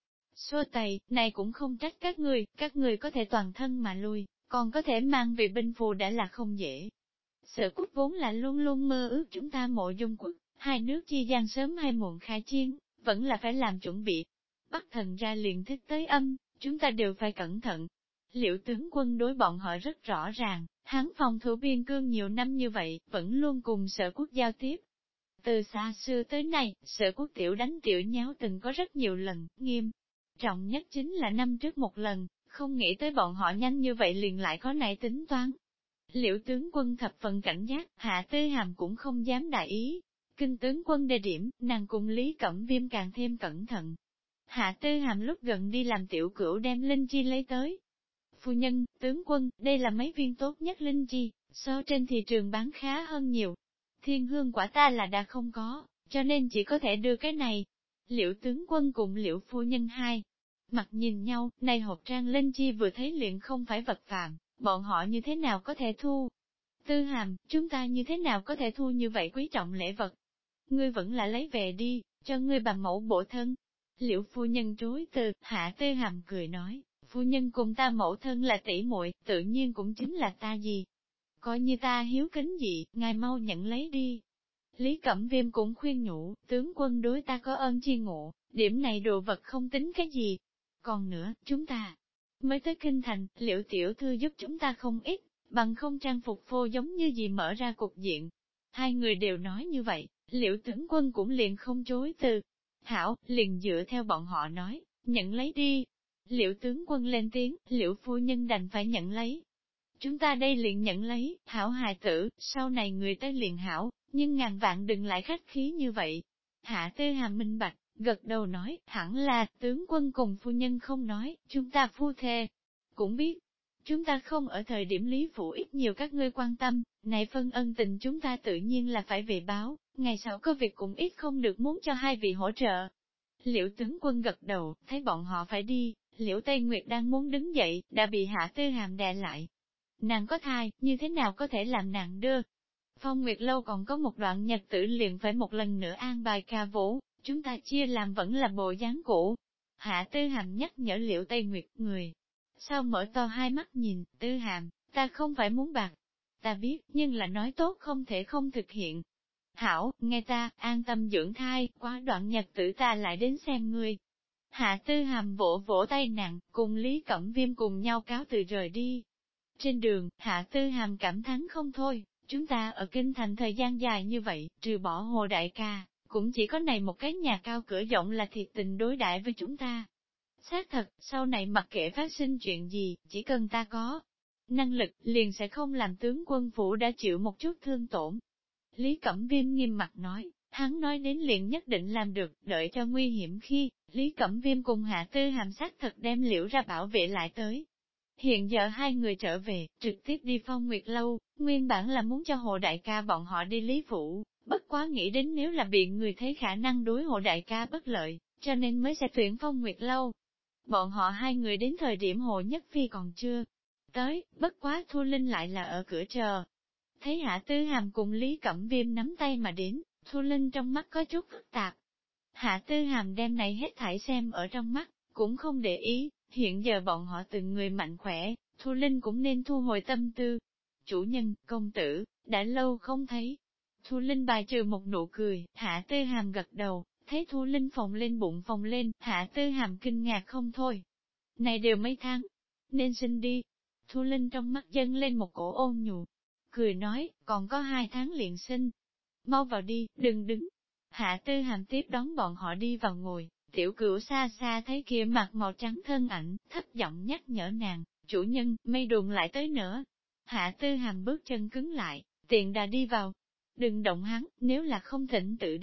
xua tay, này cũng không trách các ngươi có thể toàn thân mà lui, còn có thể mang về binh phù đã là không dễ. Sở Quốc vốn là luôn luôn mơ ước chúng ta Mộ Dung quốc, hai nước chi gian sớm hay muộn khai chiến, vẫn là phải làm chuẩn bị. Bắc Thần ra liền thích tới âm, chúng ta đều phải cẩn thận. Liễu tướng quân đối bọn họ rất rõ ràng, hắn phòng thủ biên cương nhiều năm như vậy, vẫn luôn cùng Sở Quốc giao tiếp. Từ xa xưa tới nay, Sở Quốc tiểu đánh tiểu nháo từng có rất nhiều lần, nghiêm trọng nhất chính là năm trước một lần, không nghĩ tới bọn họ nhanh như vậy liền lại có này tính toán. Liễu tướng quân thập phần cảnh giác, Hạ Tư Hàm cũng không dám đại ý. Kinh tướng quân đề điểm, nàng cùng Lý Cẩm Viêm càng thêm cẩn thận. Hạ Tư Hàm lúc gần đi làm tiểu cửu đem linh chi lấy tới. Phu nhân, tướng quân, đây là mấy viên tốt nhất linh chi, so trên thị trường bán khá hơn nhiều. Thiên hương quả ta là đã không có, cho nên chỉ có thể đưa cái này. Liễu tướng quân cùng Liễu phu nhân hai mặt nhìn nhau, này hộp trang linh chi vừa thấy liền không phải vật phạm, bọn họ như thế nào có thể thu? Tư Hàm, chúng ta như thế nào có thể thu như vậy quý trọng lễ vật? Ngươi vẫn là lấy về đi, cho ngươi bà mẫu bổ thân. Liễu phu nhân chối từ, Hạ Tư Hàm cười nói, phu nhân cùng ta mẫu thân là tỷ muội, tự nhiên cũng chính là ta gì. Coi như ta hiếu kính gì, ngài mau nhận lấy đi. Lý Cẩm Viêm cũng khuyên nhủ, tướng quân đối ta có ơn chi ngộ, điểm này đồ vật không tính cái gì. Còn nữa, chúng ta mới tới kinh thành, Liễu tiểu thư giúp chúng ta không ít, bằng không trang phục phô giống như gì mở ra cục diện. Hai người đều nói như vậy, Liễu tướng quân cũng liền không chối từ. Hảo, liền dựa theo bọn họ nói, nhận lấy đi. Liễu tướng quân lên tiếng, Liễu phu nhân đành phải nhận lấy. Chúng ta đây liền nhận lấy, hảo hài tử, sau này người tới liền hảo, nhưng ngàn vạn đừng lại khách khí như vậy. Hạ Tư Hàm minh bạch, gật đầu nói, hẳn là, tướng quân cùng phu nhân không nói, chúng ta phu thê. Cũng biết, chúng ta không ở thời điểm lý phủ ít nhiều các ngươi quan tâm, này phân ân tình chúng ta tự nhiên là phải về báo, ngày sau có việc cũng ít không được muốn cho hai vị hỗ trợ. Liễu tướng quân gật đầu, thấy bọn họ phải đi, Liễu Tây Nguyệt đang muốn đứng dậy, đã bị Hạ Tư Hàm đè lại. Nàng có thai, như thế nào có thể làm nàng đưa? Phong Nguyệt Lâu còn có một đoạn nhật tử liền phải một lần nữa an bài ca vũ, chúng ta chia làm vẫn là bộ dáng cũ. Hạ Tư Hàm nhắc nhở Liễu Tây Nguyệt người. Sao mở to hai mắt nhìn, Tư Hàm, ta không phải muốn bạc. Ta biết, nhưng là nói tốt không thể không thực hiện. Hảo, nghe ta, an tâm dưỡng thai, quá đoạn nhật tử ta lại đến xem ngươi. Hạ Tư Hàm vỗ vỗ tay nàng, cùng Lý Cẩm Viêm cùng nhau cáo từ rời đi. Trên đường, Hạ Tư Hàm cảm thán không thôi, chúng ta ở kinh thành thời gian dài như vậy, trừ bỏ Hồ Đại ca, cũng chỉ có này một cái nhà cao cửa rộng là thiệt tình đối đãi với chúng ta. Xác thật, sau này mặc kệ phát sinh chuyện gì, chỉ cần ta có năng lực, liền sẽ không làm tướng quân phủ đã chịu một chút thương tổn. Lý Cẩm Viêm nghiêm mặt nói, hắn nói đến liền nhất định làm được, đợi cho nguy hiểm khi, Lý Cẩm Viêm cùng Hạ Tư Hàm xác thật đem Liễu ra bảo vệ lại tới. Hiện giờ hai người trở về, trực tiếp đi Phong Nguyệt Lâu, nguyên bản là muốn cho Hồ Đại ca bọn họ đi Lý Phủ, bất quá nghĩ đến nếu là bị người thấy khả năng đối Hồ Đại ca bất lợi, cho nên mới sẽ tuyển Phong Nguyệt Lâu. Bọn họ hai người đến thời điểm Hồ Nhất Phi còn chưa tới, bất quá Thu Linh lại là ở cửa chờ. Thấy Hạ Tư Hàm cùng Lý Cẩm Viêm nắm tay mà đến, Thu Linh trong mắt có chút phức tạp. Hạ Tư Hàm đem này hết thảy xem ở trong mắt, cũng không để ý, hiện giờ bọn họ từng người mạnh khỏe, Thu Linh cũng nên thu hồi tâm tư. Chủ nhân, công tử, đã lâu không thấy. Thu Linh bài trừ một nụ cười, Hạ Tư Hàm gật đầu, thấy Thu Linh phồng lên bụng phồng lên, Hạ Tư Hàm kinh ngạc không thôi. Này đều mấy tháng, nên sinh đi. Thu Linh trong mắt dâng lên một cổ ôn nhu, cười nói, còn có 2 tháng liền sinh. Mau vào đi, đừng đứng. Hạ Tư Hàm tiếp đón bọn họ đi vào ngồi, tiểu cửu xa xa thấy kia mặt màu trắng thân ảnh, thấp giọng nhắc nhở nàng, chủ nhân, mây đùn lại tới nữa. Hạ Tư Hàm bước chân cứng lại, tiện đà đi vào. Đừng động hắn, nếu là không thỉnh tự đến,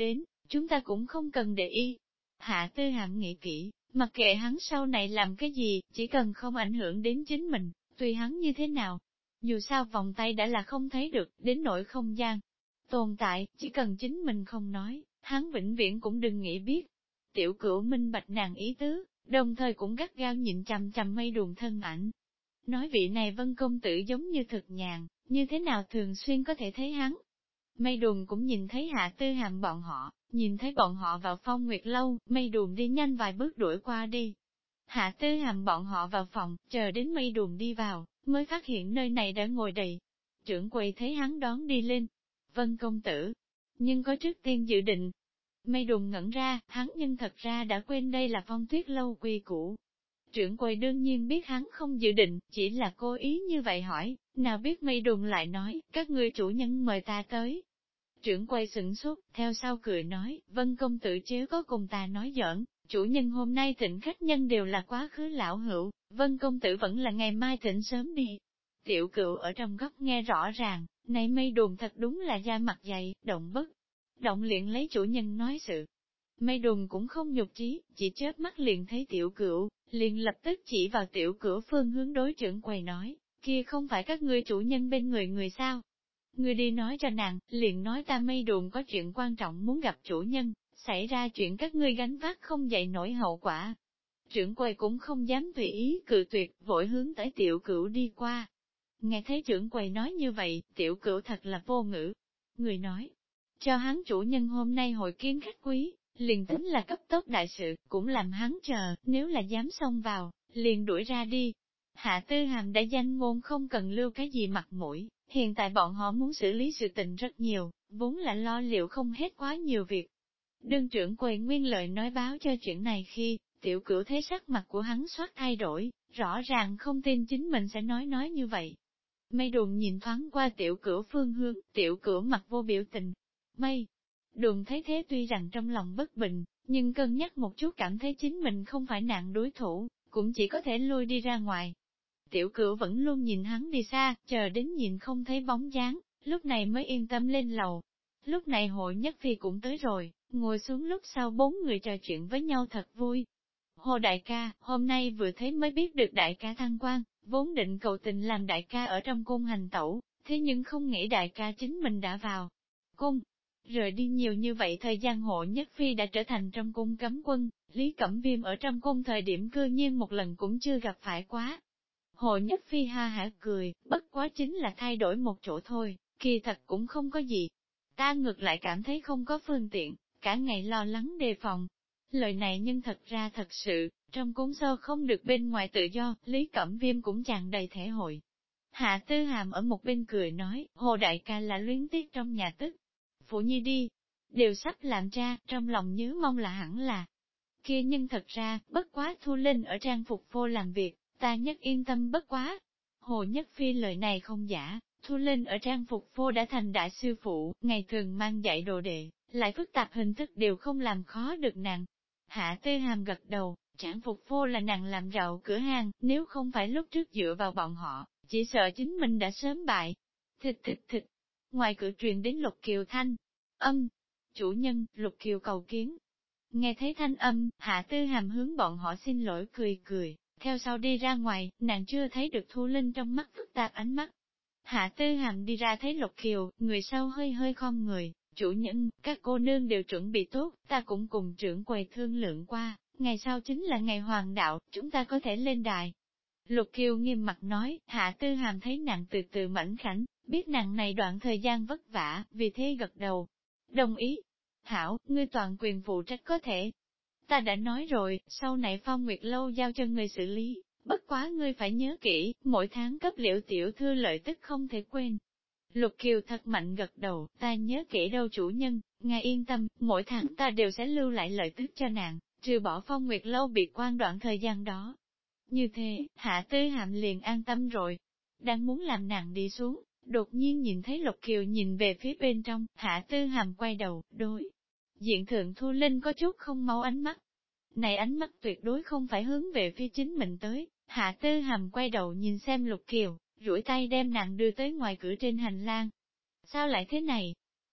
chúng ta cũng không cần để ý. Hạ Tư Hàm nghĩ kỹ, mặc kệ hắn sau này làm cái gì, chỉ cần không ảnh hưởng đến chính mình, tùy hắn như thế nào. Dù sao vòng tay đã là không thấy được, đến nỗi không gian. Tồn tại, chỉ cần chính mình không nói, hắn vĩnh viễn cũng đừng nghĩ biết. Tiểu Cửu minh bạch nàng ý tứ, đồng thời cũng gắt gao nhịn chằm chằm Mây Đùn thân ảnh. Nói vị này Vân công tử giống như thực nhàn, như thế nào thường xuyên có thể thấy hắn. Mây Đùn cũng nhìn thấy Hạ Tư Hàm bọn họ, nhìn thấy bọn họ vào Phong Nguyệt lâu, Mây Đùn đi nhanh vài bước đuổi qua đi. Hạ Tư Hàm bọn họ vào phòng, chờ đến Mây Đùn đi vào, mới phát hiện nơi này đã ngồi đầy. Trưởng quầy thấy hắn đón đi lên. Vân công tử, nhưng có trước tiên dự định. Mây Đùn ngẩn ra, hắn nhưng thật ra đã quên đây là Phong Tuyết lâu quy củ. Trưởng quầy đương nhiên biết hắn không dự định, chỉ là cố ý như vậy hỏi, nào biết Mây Đùn lại nói, các ngươi chủ nhân mời ta tới. Trưởng quầy sửng sốt, theo sau cười nói, Vân công tử chớ có cùng ta nói giỡn, chủ nhân hôm nay thịnh khách nhân đều là quá khứ lão hữu, Vân công tử vẫn là ngày mai thịnh sớm đi. Tiểu Cựu ở trong góc nghe rõ ràng, này Mây Đùn thật đúng là da mặt dày, động bất. Động liền lấy chủ nhân nói sự. Mây Đùn cũng không nhục trí, chỉ chớp mắt liền thấy Tiểu Cựu, liền lập tức chỉ vào Tiểu Cựu phương hướng đối trưởng quầy nói, kia không phải các ngươi chủ nhân bên người sao? Ngươi đi nói cho nàng, liền nói ta Mây Đùn có chuyện quan trọng muốn gặp chủ nhân, xảy ra chuyện các ngươi gánh vác không dậy nổi hậu quả. Trưởng quầy cũng không dám tùy ý cự tuyệt, vội hướng tới Tiểu Cửu đi qua. Nghe thấy trưởng quầy nói như vậy, Tiểu Cửu thật là vô ngữ. Người nói, cho hắn chủ nhân hôm nay hội kiến khách quý, liền tính là cấp tốc đại sự, cũng làm hắn chờ, nếu là dám xông vào, liền đuổi ra đi. Hạ Tư Hàm đã danh ngôn không cần lưu cái gì mặt mũi, hiện tại bọn họ muốn xử lý sự tình rất nhiều, vốn là lo liệu không hết quá nhiều việc. Đương trưởng quầy nguyên lợi nói báo cho chuyện này khi, Tiểu Cửu thấy sắc mặt của hắn soát thay đổi, rõ ràng không tin chính mình sẽ nói như vậy. Mây Đùn nhìn thoáng qua Tiểu Cửu phương hướng, Tiểu Cửu mặt vô biểu tình. Mây Đùn thấy thế tuy rằng trong lòng bất bình, nhưng cân nhắc một chút cảm thấy chính mình không phải nạn đối thủ, cũng chỉ có thể lui đi ra ngoài. Tiểu Cửu vẫn luôn nhìn hắn đi xa, chờ đến nhìn không thấy bóng dáng, lúc này mới yên tâm lên lầu. Lúc này hội nhất phi cũng tới rồi, ngồi xuống lúc sau 4 người trò chuyện với nhau thật vui. Hồ đại ca, hôm nay vừa thấy mới biết được đại ca thăng quan, vốn định cầu tình làm đại ca ở trong cung hành tẩu, thế nhưng không nghĩ đại ca chính mình đã vào cung. Rời đi nhiều như vậy thời gian hộ nhất phi đã trở thành trong cung cấm quân, Lý Cẩm Viêm ở trong cung thời điểm cư nhiên một lần cũng chưa gặp phải quá. Hồ Nhất Phi ha hả cười, bất quá chính là thay đổi một chỗ thôi, kỳ thật cũng không có gì. Ta ngược lại cảm thấy không có phương tiện, cả ngày lo lắng đề phòng. Lời này nhưng thật ra thật sự, trong cung sơ không được bên ngoài tự do, Lý Cẩm Viêm cũng tràn đầy thể hội. Hạ Tư Hàm ở một bên cười nói, Hồ Đại ca là luyến tiếc trong nhà tức. Phụ Nhi đi, đều sắp làm ra, trong lòng nhớ mong là hẳn là. Kia nhưng thật ra, bất quá Thu Linh ở trang phục vô làm việc, ta nhất yên tâm bất quá. Hồ Nhất Phi lời này không giả, Thu Linh ở trang phục vô đã thành đại sư phụ, ngày thường mang dạy đồ đệ, lại phức tạp hình thức đều không làm khó được nàng. Hạ Tư Hàm gật đầu, trang phục vô là nàng làm giàu cửa hàng, nếu không phải lúc trước dựa vào bọn họ, chỉ sợ chính mình đã sớm bại. Thịt thịt thịt, ngoài cửa truyền đến Lục Kiều thanh âm, chủ nhân, Lục Kiều cầu kiến. Nghe thấy thanh âm, Hạ Tư Hàm hướng bọn họ xin lỗi cười cười, theo sau đi ra ngoài, nàng chưa thấy được Thu Linh trong mắt phức tạp ánh mắt. Hạ Tư Hàm đi ra thấy Lục Kiều, người sau hơi hơi khom người, chủ nhân, các cô nương đều chuẩn bị tốt, ta cũng cùng trưởng quầy thương lượng qua, ngày sau chính là ngày hoàng đạo, chúng ta có thể lên đài. Lục Kiều nghiêm mặt nói, Hạ Tư Hàm thấy nàng từ từ mảnh khảnh, biết nàng này đoạn thời gian vất vả, vì thế gật đầu. Đồng ý. Hảo, ngươi toàn quyền phụ trách có thể. Ta đã nói rồi, sau này Phong Nguyệt lâu giao cho ngươi xử lý, bất quá ngươi phải nhớ kỹ, mỗi tháng cấp Liễu tiểu thư lợi tức không thể quên. Lục Kiều thật mạnh gật đầu, ta nhớ kỹ đâu chủ nhân, ngài yên tâm, mỗi tháng ta đều sẽ lưu lại lợi tức cho nàng, trừ bỏ Phong Nguyệt lâu bị quan đoạn thời gian đó. Như thế, Hạ Tư Hàm liền an tâm rồi. Đang muốn làm nàng đi xuống, đột nhiên nhìn thấy Lục Kiều nhìn về phía bên trong, Hạ Tư Hàm quay đầu, đối. Diện thượng Thu Linh có chút không mau ánh mắt. Này ánh mắt tuyệt đối không phải hướng về phía chính mình tới, Hạ Tư Hàm quay đầu nhìn xem Lục Kiều, duỗi tay đem nàng đưa tới ngoài cửa trên hành lang. Sao lại thế này?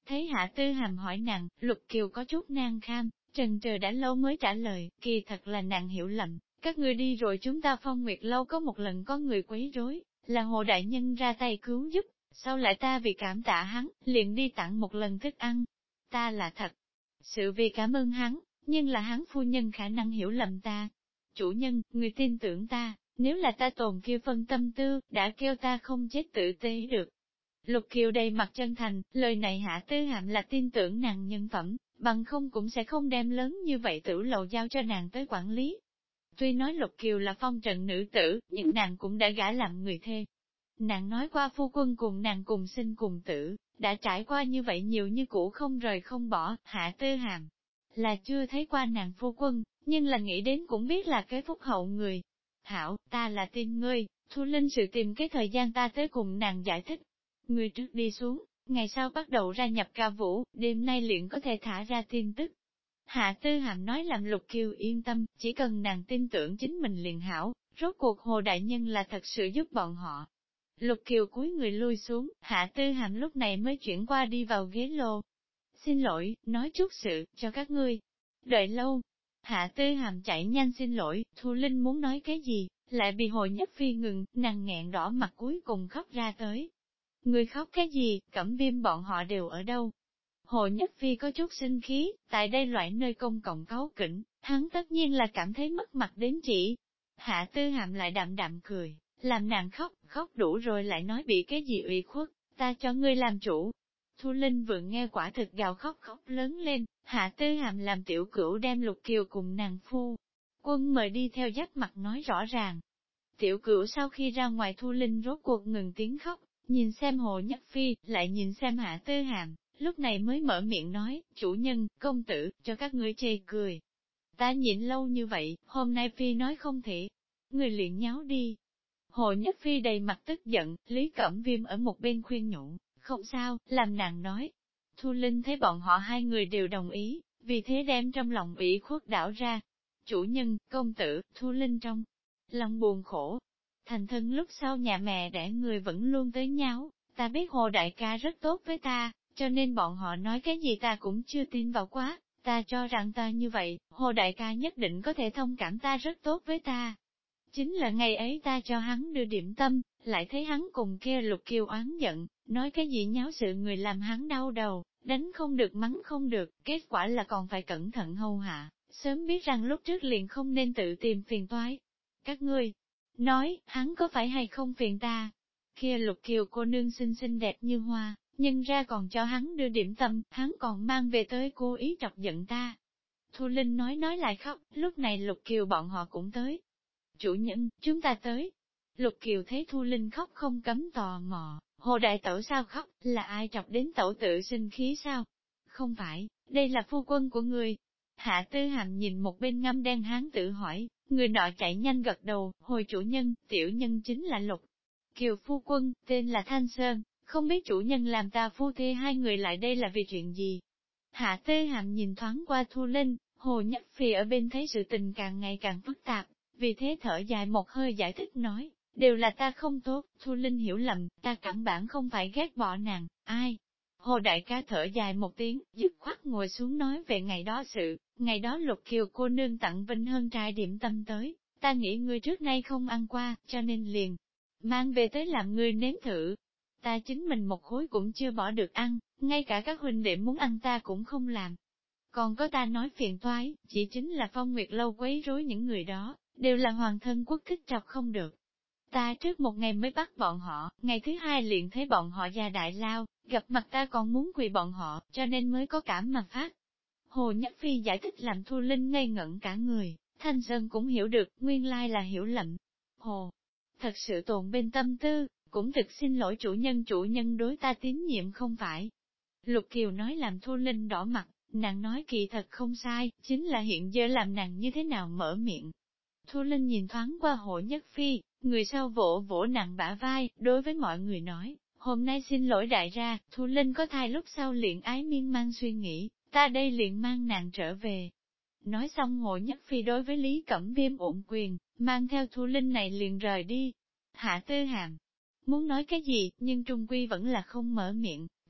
Thấy Hạ Tư Hàm hỏi nàng, Lục Kiều có chút nan kham, trần trừ đã lâu mới trả lời, kỳ thật là nàng hiểu lầm, các ngươi đi rồi chúng ta Phong Nguyệt lâu có một lần có người quấy rối, là Hồ Đại Nhân ra tay cứu giúp, sau lại ta vì cảm tạ hắn, liền đi tặng một lần thức ăn. Ta là thật sự vì cảm ơn hắn, nhưng là hắn phu nhân khả năng hiểu lầm ta. Chủ nhân, người tin tưởng ta, nếu là ta tồn kia phân tâm tư, đã kêu ta không chết tự tế được. Lục Kiều đầy mặt chân thành, lời này Hạ Tư Hàm là tin tưởng nàng nhân phẩm, bằng không cũng sẽ không đem lớn như vậy tử lầu giao cho nàng tới quản lý. Tuy nói Lục Kiều là phong trần nữ tử, nhưng nàng cũng đã gả làm người thê. Nàng nói qua phu quân cùng nàng cùng sinh cùng tử, đã trải qua như vậy nhiều như cũ không rời không bỏ, Hạ Tư Hàm là chưa thấy qua nàng phu quân, nhưng là nghĩ đến cũng biết là cái phúc hậu người. Hảo, ta là tin ngươi, Thu Linh sự tìm cái thời gian ta tới cùng nàng giải thích. Ngươi trước đi xuống, ngày sau bắt đầu ra nhập ca vũ, đêm nay liền có thể thả ra tin tức. Hạ Tư Hàm nói làm Lục Kiều yên tâm, chỉ cần nàng tin tưởng chính mình liền hảo, rốt cuộc Hồ Đại Nhân là thật sự giúp bọn họ. Lục Kiều cúi người lui xuống, Hạ Tư Hàm lúc này mới chuyển qua đi vào ghế lô. Xin lỗi, nói chút sự, cho các ngươi. Đợi lâu. Hạ Tư Hàm chạy nhanh xin lỗi, Thu Linh muốn nói cái gì, lại bị Hồ Nhất Phi ngừng, nàng nghẹn đỏ mặt cuối cùng khóc ra tới. Người khóc cái gì, Cẩm Viêm bọn họ đều ở đâu? Hồ Nhất Phi có chút sinh khí, tại đây loại nơi công cộng cáu kỉnh, hắn tất nhiên là cảm thấy mất mặt đến chỉ. Hạ Tư Hàm lại đạm đạm cười, làm nàng khóc, khóc đủ rồi lại nói bị cái gì ủy khuất, ta cho ngươi làm chủ. Thu Linh vừa nghe quả thực gào khóc khóc lớn lên, Hạ Tư Hàm làm tiểu cửu đem Lục Kiều cùng nàng phu. Quân mời đi theo dắt mặt nói rõ ràng. Tiểu cửu sau khi ra ngoài Thu Linh rốt cuộc ngừng tiếng khóc, nhìn xem Hồ Nhất Phi, lại nhìn xem Hạ Tư Hàm, lúc này mới mở miệng nói, chủ nhân, công tử, cho các ngươi chê cười. Ta nhịn lâu như vậy, hôm nay Phi nói không thể, người liền nháo đi. Hồ Nhất Phi đầy mặt tức giận, Lý Cẩm Viêm ở một bên khuyên nhủ, không sao, làm nàng nói. Thu Linh thấy bọn họ hai người đều đồng ý, vì thế đem trong lòng ủy khuất đảo ra. Chủ nhân, công tử, Thu Linh trong lòng buồn khổ. Thành thân lúc sau nhà mẹ đẻ người vẫn luôn tới nháo, ta biết Hồ Đại ca rất tốt với ta, cho nên bọn họ nói cái gì ta cũng chưa tin vào quá, ta cho rằng ta như vậy, Hồ Đại ca nhất định có thể thông cảm ta rất tốt với ta. Chính là ngày ấy ta cho hắn đưa điểm tâm, lại thấy hắn cùng kia Lục Kiều oán giận, nói cái gì nháo sự người làm hắn đau đầu, đánh không được mắng không được, kết quả là còn phải cẩn thận hầu hạ, sớm biết rằng lúc trước liền không nên tự tìm phiền toái. Các ngươi nói, hắn có phải hay không phiền ta? Kia Lục Kiều cô nương xinh xinh đẹp như hoa, nhưng ra còn cho hắn đưa điểm tâm, hắn còn mang về tới cố ý chọc giận ta. Thu Linh nói lại khóc, lúc này Lục Kiều bọn họ cũng tới. Chủ nhân, chúng ta tới. Lục Kiều thấy Thu Linh khóc không cấm tò mò, Hồ Đại Tẩu sao khóc, là ai chọc đến tẩu tự sinh khí sao? Không phải, đây là phu quân của người. Hạ Tư Hàm nhìn một bên ngăm đen hán tự hỏi, người nọ chạy nhanh gật đầu, hồi chủ nhân, tiểu nhân chính là Lục Kiều phu quân, tên là Thanh Sơn, không biết chủ nhân làm ta phu thê hai người lại đây là vì chuyện gì. Hạ Tư Hàm nhìn thoáng qua Thu Linh, Hồ Nhất Phi ở bên thấy sự tình càng ngày càng phức tạp, vì thế thở dài một hơi giải thích nói, đều là ta không tốt, Thu Linh hiểu lầm, ta căn bản không phải ghét bỏ nàng, ai. Hồ Đại ca thở dài một tiếng, dứt khoát ngồi xuống nói về ngày đó sự, ngày đó Lục Kiều cô nương tặng Vinh Hơn trai điểm tâm tới, ta nghĩ ngươi trước nay không ăn qua, cho nên liền mang về tới làm ngươi nếm thử. Ta chính mình một khối cũng chưa bỏ được ăn, ngay cả các huynh đệ muốn ăn ta cũng không làm. Còn có ta nói phiền toái, chỉ chính là Phong Nguyệt lâu quấy rối những người đó, đều là hoàng thân quốc thích chọc không được. Ta trước một ngày mới bắt bọn họ, ngày thứ hai liền thấy bọn họ ra đại lao, gặp mặt ta còn muốn quỳ bọn họ, cho nên mới có cảm mà phát. Hồ Nhất Phi giải thích làm Thu Linh ngây ngẩn cả người, Thanh Sơn cũng hiểu được, nguyên lai là hiểu lầm. Hồ, thật sự tồn bên tâm tư, cũng thực xin lỗi chủ nhân đối ta tín nhiệm không phải. Lục Kiều nói làm Thu Linh đỏ mặt, nàng nói kỳ thật không sai, chính là hiện giờ làm nàng như thế nào mở miệng. Thu Linh nhìn thoáng qua Hồ Nhất Phi, người sau vỗ vỗ nặng bả vai, đối với mọi người nói, hôm nay xin lỗi đại gia, Thu Linh có thai lúc sau liền ái miên man suy nghĩ, ta đây liền mang nàng trở về. Nói xong Hồ Nhất Phi đối với Lý Cẩm Viêm ổn quyền, mang theo Thu Linh này liền rời đi. Hạ Tư Hàm muốn nói cái gì, nhưng trung quy vẫn là không mở miệng,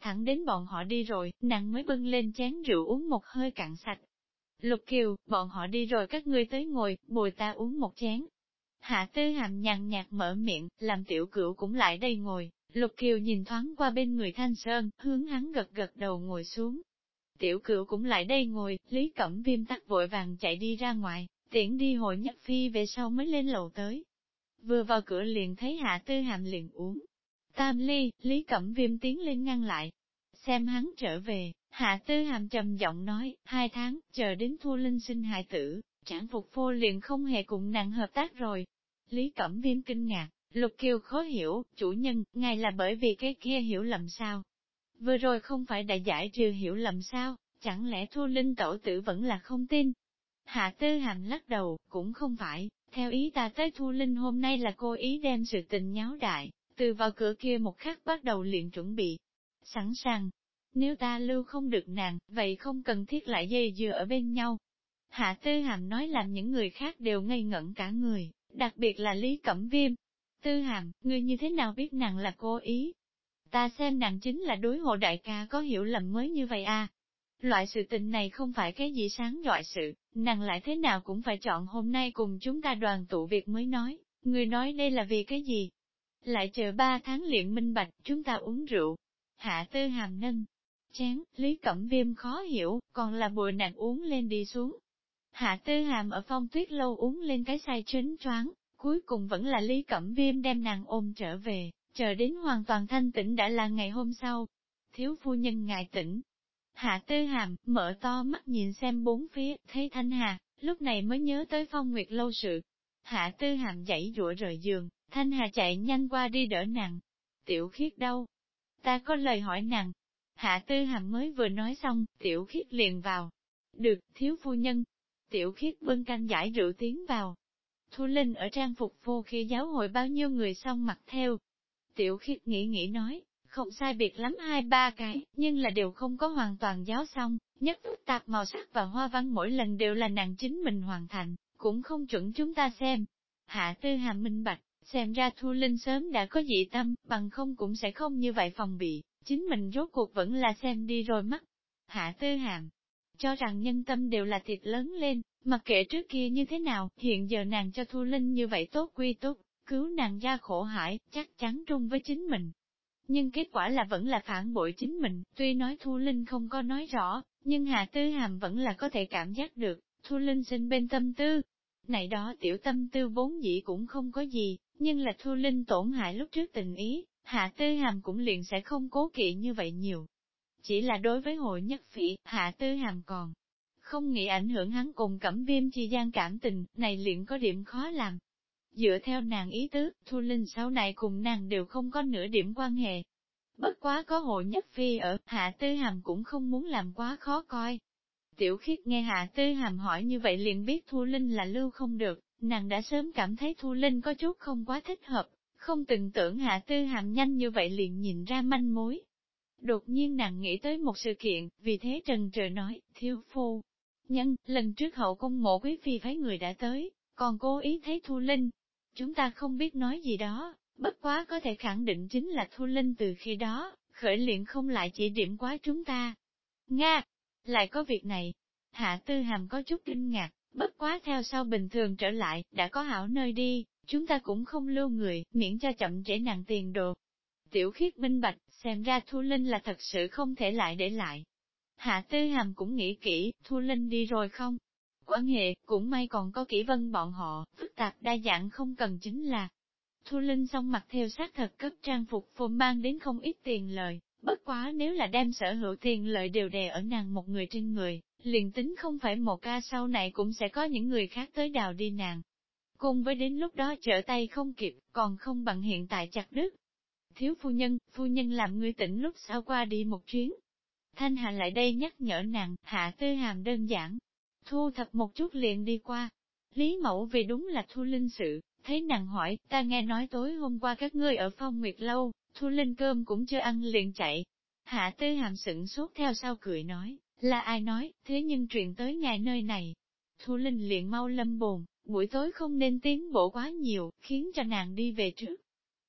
thẳng đến bọn họ đi rồi, nàng mới bưng lên chén rượu uống một hơi cạn sạch. Lục Kiều, bọn họ đi rồi các ngươi tới ngồi, bồi ta uống một chén. Hạ Tư Hàm nhàn nhạt mở miệng, làm Tiểu Cửu cũng lại đây ngồi. Lục Kiều nhìn thoáng qua bên người Thanh Sơn, hướng hắn gật gật đầu ngồi xuống. Tiểu Cửu cũng lại đây ngồi, Lý Cẩm Viêm tắt vội vàng chạy đi ra ngoài, tiễn đi Hội Nhất Phi về sau mới lên lầu tới. Vừa vào cửa liền thấy Hạ Tư Hàm liền uống tam ly, Lý Cẩm Viêm tiến lên ngăn lại. Xem hắn trở về, Hạ Tư Hàm trầm giọng nói, 2 tháng, chờ đến Thu Linh sinh hài tử, Trảng Phục Phô liền không hề cùng nàng hợp tác rồi. Lý Cẩm Viêm kinh ngạc, Lục Kiều khó hiểu, chủ nhân, ngài là bởi vì cái kia hiểu lầm sao? Vừa rồi không phải đã giải trừ hiểu lầm sao, chẳng lẽ Thu Linh tổ tử vẫn là không tin? Hạ Tư Hàm lắc đầu, cũng không phải, theo ý ta tới Thu Linh hôm nay là cố ý đem sự tình nháo đại, từ vào cửa kia một khắc bắt đầu liền chuẩn bị. Sẵn sàng, nếu ta lưu không được nàng, vậy không cần thiết lại dây dưa ở bên nhau. Hạ Tư Hàm nói làm những người khác đều ngây ngẩn cả người, đặc biệt là Lý Cẩm Viêm. Tư Hàm, ngươi như thế nào biết nàng là cố ý? Ta xem nàng chính là đối Hồ đại ca có hiểu lầm mới như vậy à. Loại sự tình này không phải cái gì sáng dọi sự, nàng lại thế nào cũng phải chọn hôm nay cùng chúng ta đoàn tụ việc mới nói, người nói đây là vì cái gì? Lại chờ 3 tháng liền minh bạch, chúng ta uống rượu. Hạ Tư Hàm nâng chén, Lý Cẩm Viêm khó hiểu, còn là bồi nàng uống lên đi xuống. Hạ Tư Hàm ở Phong Tuyết lâu uống lên cái say trến choáng, cuối cùng vẫn là Lý Cẩm Viêm đem nàng ôm trở về, chờ đến hoàn toàn thanh tĩnh đã là ngày hôm sau. Thiếu phu nhân ngài tỉnh. Hạ Tư Hàm mở to mắt nhìn xem bốn phía, thấy Thanh Hà, lúc này mới nhớ tới Phong Nguyệt lâu sự. Hạ Tư Hàm dãy dụa rời giường, Thanh Hà chạy nhanh qua đi đỡ nàng. Tiểu Khiết đâu? Ta có lời hỏi nàng. Hạ Tư Hàm mới vừa nói xong, Tiểu Khiết liền vào. Được, thiếu phu nhân. Tiểu Khiết bưng canh giải rượu tiến vào. Thu Linh ở trang phục vô khi giáo hội bao nhiêu người xong mặc theo. Tiểu Khiết nghĩ nói, không sai biệt lắm 2-3 cái, nhưng là đều không có hoàn toàn giáo xong, nhất phức tạp màu sắc và hoa văn mỗi lần đều là nàng chính mình hoàn thành, cũng không chuẩn chúng ta xem. Hạ Tư Hàm minh bạch, xem ra Thu Linh sớm đã có dị tâm, bằng không cũng sẽ không như vậy phòng bị, chính mình rốt cuộc vẫn là xem đi rồi mắt. Hạ Tư Hàm cho rằng nhân tâm đều là thịt lớn lên, mặc kệ trước kia như thế nào, hiện giờ nàng cho Thu Linh như vậy tốt quy tốt, cứu nàng ra khổ hải, chắc chắn trung với chính mình. Nhưng kết quả là vẫn là phản bội chính mình, tuy nói Thu Linh không có nói rõ, nhưng Hạ Tư Hàm vẫn là có thể cảm giác được, Thu Linh sinh bên tâm tư. Này đó tiểu tâm tư vốn dĩ cũng không có gì, nhưng là Thu Linh tổn hại lúc trước tình ý, Hạ Tư Hàm cũng liền sẽ không cố kỵ như vậy nhiều. Chỉ là đối với Hội Nhất Phỉ, Hạ Tư Hàm còn không nghĩ ảnh hưởng hắn cùng Cẩm Viêm chi gian cảm tình, này liền có điểm khó làm. Dựa theo nàng ý tứ, Thu Linh sau này cùng nàng đều không có nửa điểm quan hệ. Bất quá có Hội Nhất Phi ở, Hạ Tư Hàm cũng không muốn làm quá khó coi. Tiểu Khiết nghe Hạ Tư Hàm hỏi như vậy liền biết Thu Linh là lưu không được, nàng đã sớm cảm thấy Thu Linh có chút không quá thích hợp, không từng tưởng Hạ Tư Hàm nhanh như vậy liền nhìn ra manh mối. Đột nhiên nàng nghĩ tới một sự kiện, vì thế trần trờ nói, thiếu phu. Nhân, lần trước hậu cung mộ quý phi phái người đã tới, còn cố ý thấy Thu Linh. Chúng ta không biết nói gì đó, bất quá có thể khẳng định chính là Thu Linh từ khi đó, khởi luyện không lại chỉ điểm quá chúng ta. Nga! Lại có việc này. Hạ Tư Hàm có chút kinh ngạc, bất quá theo sau bình thường trở lại, đã có hảo nơi đi, chúng ta cũng không lưu người, miễn cho chậm trễ nặng tiền đồ. Tiểu Khiết minh bạch, xem ra Thu Linh là thật sự không thể lại để lại. Hạ Tư Hàm cũng nghĩ kỹ, Thu Linh đi rồi không? Quan hệ, cũng may còn có Kỷ Vân bọn họ, phức tạp đa dạng không cần chính là. Thu Linh xong mặt theo sát thật cấp trang phục phô mang đến không ít tiền lời, bất quá nếu là đem sở hữu tiền lợi đều đè ở nàng một người trên người, liền tính không phải một ca sau này cũng sẽ có những người khác tới đào đi nàng. Cùng với đến lúc đó trở tay không kịp, còn không bằng hiện tại chặt đứt. Thiếu phu nhân làm ngươi tỉnh lúc sau qua đi một chuyến. Thanh Hà lại đây nhắc nhở nàng, Hạ Tư Hàm đơn giản, thu thập một chút liền đi qua. Lý Mẫu vì đúng là Thu Linh sự, thấy nàng hỏi, ta nghe nói tối hôm qua các ngươi ở Phong Nguyệt lâu, Thu Linh cơm cũng chưa ăn liền chạy. Hạ Tư Hàm sửng sốt theo sau cười nói, là ai nói, thế nhưng truyền tới ngài nơi này. Thu Linh liền mau lâm bồn, buổi tối không nên tiến bộ quá nhiều, khiến cho nàng đi về trước.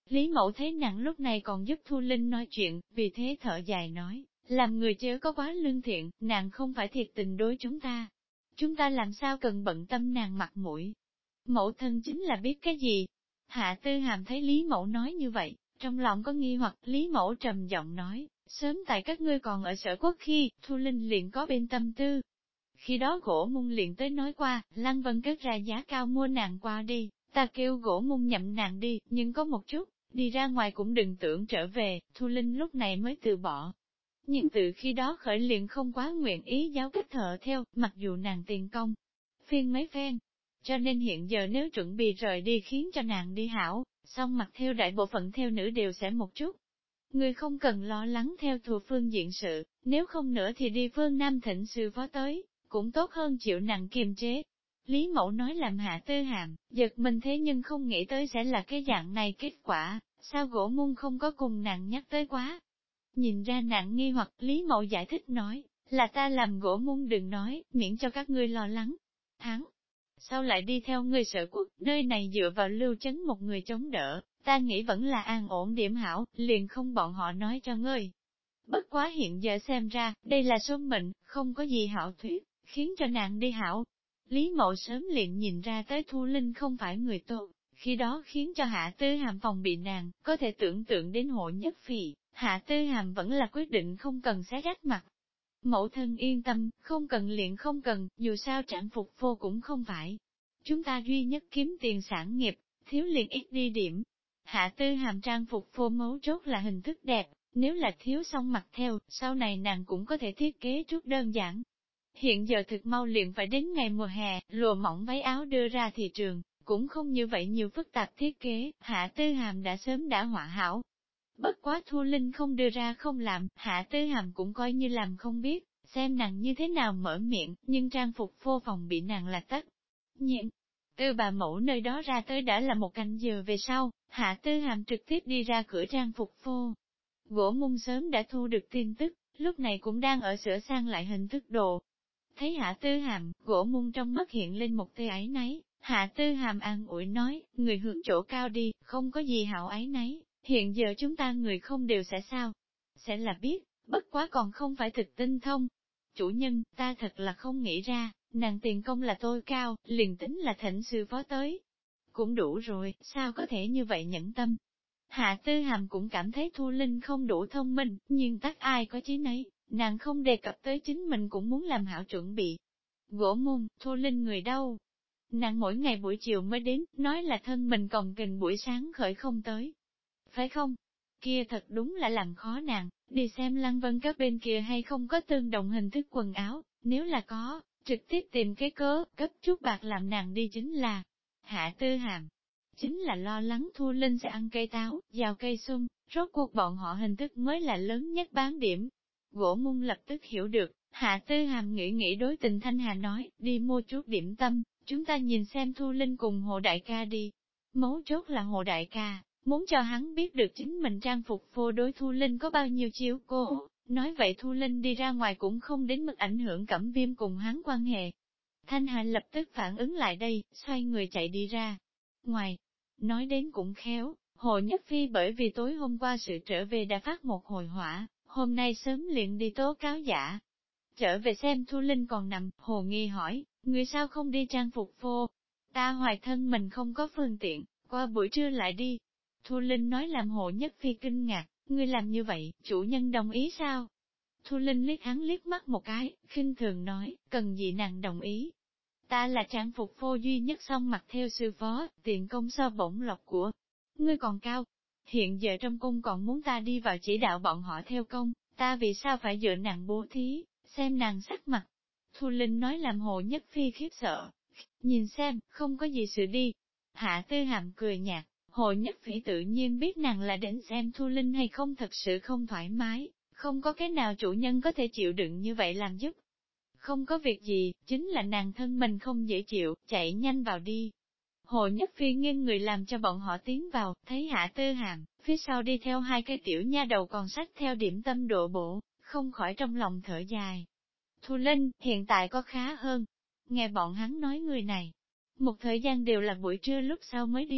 Lý Mẫu thấy nàng lúc này còn giúp Thu Linh nói chuyện, vì thế thở dài nói, làm người chớ có quá lương thiện, nàng không phải thiệt tình đối chúng ta làm sao cần bận tâm nàng mặt mũi. Mẫu thân chính là biết cái gì. Hạ Tư Hàm thấy Lý Mẫu nói như vậy, trong lòng có nghi hoặc, Lý Mẫu trầm giọng nói, sớm tại các ngươi còn ở Sở Quốc khi, Thu Linh liền có bên tâm tư. Khi đó gỗ mung liền tới nói qua, Lăng Vân cất ra giá cao mua nàng qua đi, ta kêu gỗ mung nhậm nàng đi, nhưng có một chút, đi ra ngoài cũng đừng tưởng trở về, Thu Linh lúc này mới từ bỏ. Nhưng từ khi đó khởi liền không quá nguyện ý giáo cách thợ theo, mặc dù nàng tiền công, phiên mấy phen. Cho nên hiện giờ nếu chuẩn bị rời đi khiến cho nàng đi hảo, song mặt theo đại bộ phận theo nữ đều sẽ một chút. Người không cần lo lắng theo thuộc phương diện sự, nếu không nữa thì đi phương Nam thịnh sư phó tới, cũng tốt hơn chịu nặng kiềm chế. Lý Mẫu nói làm Hạ Tư Hàm, giật mình thế nhưng không nghĩ tới sẽ là cái dạng này kết quả, sao gỗ mung không có cùng nàng nhắc tới quá. Nhìn ra nàng nghi hoặc Lý Mẫu giải thích nói, là ta làm gỗ mung đừng nói, miễn cho các ngươi lo lắng. Hắn, sao lại đi theo ngươi Sở Quốc, nơi này dựa vào Lưu Chấn một người chống đỡ, ta nghĩ vẫn là an ổn điểm hảo, liền không bọn họ nói cho ngươi. Bất quá hiện giờ xem ra, đây là số mệnh, không có gì hảo thuyết, khiến cho nàng đi hảo. Lý Mậu sớm liền nhìn ra tới Thu Linh không phải người tốt, khi đó khiến cho Hạ Tư Hàm phòng bị nàng, có thể tưởng tượng đến Hộ Nhất Phì, Hạ Tư Hàm vẫn là quyết định không cần xé rách mặt. Mẫu thân yên tâm, không cần liền không cần, dù sao trạng phục vô cũng không phải. Chúng ta duy nhất kiếm tiền sản nghiệp, thiếu liền ít đi điểm. Hạ Tư Hàm trang phục vô mấu chốt là hình thức đẹp, nếu là thiếu xong mặc theo, sau này nàng cũng có thể thiết kế chút đơn giản. Hiện giờ thực mau liền phải đến ngày mùa hè, lụa mỏng váy áo đưa ra thị trường, cũng không như vậy nhiều phức tạp thiết kế, Hạ Tư Hàm đã sớm đã họa hảo. Bất quá Thu Linh không đưa ra không làm, Hạ Tư Hàm cũng coi như làm không biết, xem nàng như thế nào mở miệng, nhưng trang phục vô phòng bị nàng là tất. Nhiên, từ bà mẫu nơi đó ra tới đã là một canh giờ về sau, Hạ Tư Hàm trực tiếp đi ra cửa trang phục vô. Gỗ mung sớm đã thu được tin tức, lúc này cũng đang ở sửa sang lại hình thức đồ. Thấy Hạ Tư Hàm, gỗ mung trong mắt hiện lên một tia áy náy, Hạ Tư Hàm an ủi nói, người hướng chỗ cao đi, không có gì hảo áy náy, hiện giờ chúng ta người không đều sẽ sao? Sẽ là biết, bất quá còn không phải thực tinh thông. Chủ nhân, ta thật là không nghĩ ra, nàng tiền công là tôi cao, liền tính là thỉnh sư phó tới. Cũng đủ rồi, sao có thể như vậy nhẫn tâm? Hạ Tư Hàm cũng cảm thấy Thu Linh không đủ thông minh, nhưng tất ai có chí nấy, nàng không đề cập tới chính mình cũng muốn làm hảo chuẩn bị. Gỗ môn, Thu Linh người đâu? Nàng mỗi ngày buổi chiều mới đến, nói là thân mình còn kình buổi sáng khởi không tới. Phải không? Kia thật đúng là làm khó nàng, đi xem Lăng Vân các bên kia hay không có tương đồng hình thức quần áo, nếu là có, trực tiếp tìm cái cớ, cấp chút bạc làm nàng đi chính là. Hạ Tư Hàm chính là lo lắng Thu Linh sẽ ăn cây táo, giào cây sung, rốt cuộc bọn họ hình thức mới là lớn nhất bán điểm. Gỗ mung lập tức hiểu được, Hạ Tư Hàm nghĩ đối tình Thanh Hà nói, đi mua chút điểm tâm, chúng ta nhìn xem Thu Linh cùng Hồ Đại ca đi. Mấu chốt là Hồ Đại ca, muốn cho hắn biết được chính mình trang phục vô đối Thu Linh có bao nhiêu chiếu cô, nói vậy Thu Linh đi ra ngoài cũng không đến mức ảnh hưởng Cẩm Viêm cùng hắn quan hệ. Thanh Hà lập tức phản ứng lại đây, xoay người chạy đi ra. Ngoài, nói đến cũng khéo, Hồ Nhất Phi bởi vì tối hôm qua sự trở về đã phát một hồi hỏa, hôm nay sớm liền đi tố cáo giả. Trở về xem Thu Linh còn nằm, Hồ Nghi hỏi, người sao không đi trang phục vô? Ta hoài thân mình không có phương tiện, qua buổi trưa lại đi. Thu Linh nói làm Hồ Nhất Phi kinh ngạc, ngươi làm như vậy, chủ nhân đồng ý sao? Thu Linh liếc hắn liếc mắt một cái, khinh thường nói, cần gì nàng đồng ý. Ta là trang phục vô duy nhất song mặc theo sư phó, tiền công so bổng lộc của ngươi còn cao. Hiện giờ trong cung còn muốn ta đi vào chỉ đạo bọn họ theo công, ta vì sao phải dựa nàng bố thí, xem nàng sắc mặt. Thu Linh nói làm Hồ Nhất Phi khiếp sợ. Nhìn xem, không có gì sự đi. Hạ Tư Hàm cười nhạt, Hồ Nhất Phi tự nhiên biết nàng là đến xem Thu Linh hay không thật sự không thoải mái, không có cái nào chủ nhân có thể chịu đựng như vậy làm giúp. Không có việc gì, chính là nàng thân mình không dễ chịu, chạy nhanh vào đi. Hồ Nhất Phi nghiêng người làm cho bọn họ tiến vào, thấy Hạ Tư Hàm, phía sau đi theo hai cái tiểu nha đầu còn sách theo điểm tâm độ bộ, không khỏi trong lòng thở dài. Thu Linh, hiện tại có khá hơn. Nghe bọn hắn nói người này, một thời gian đều là buổi trưa lúc sau mới đi,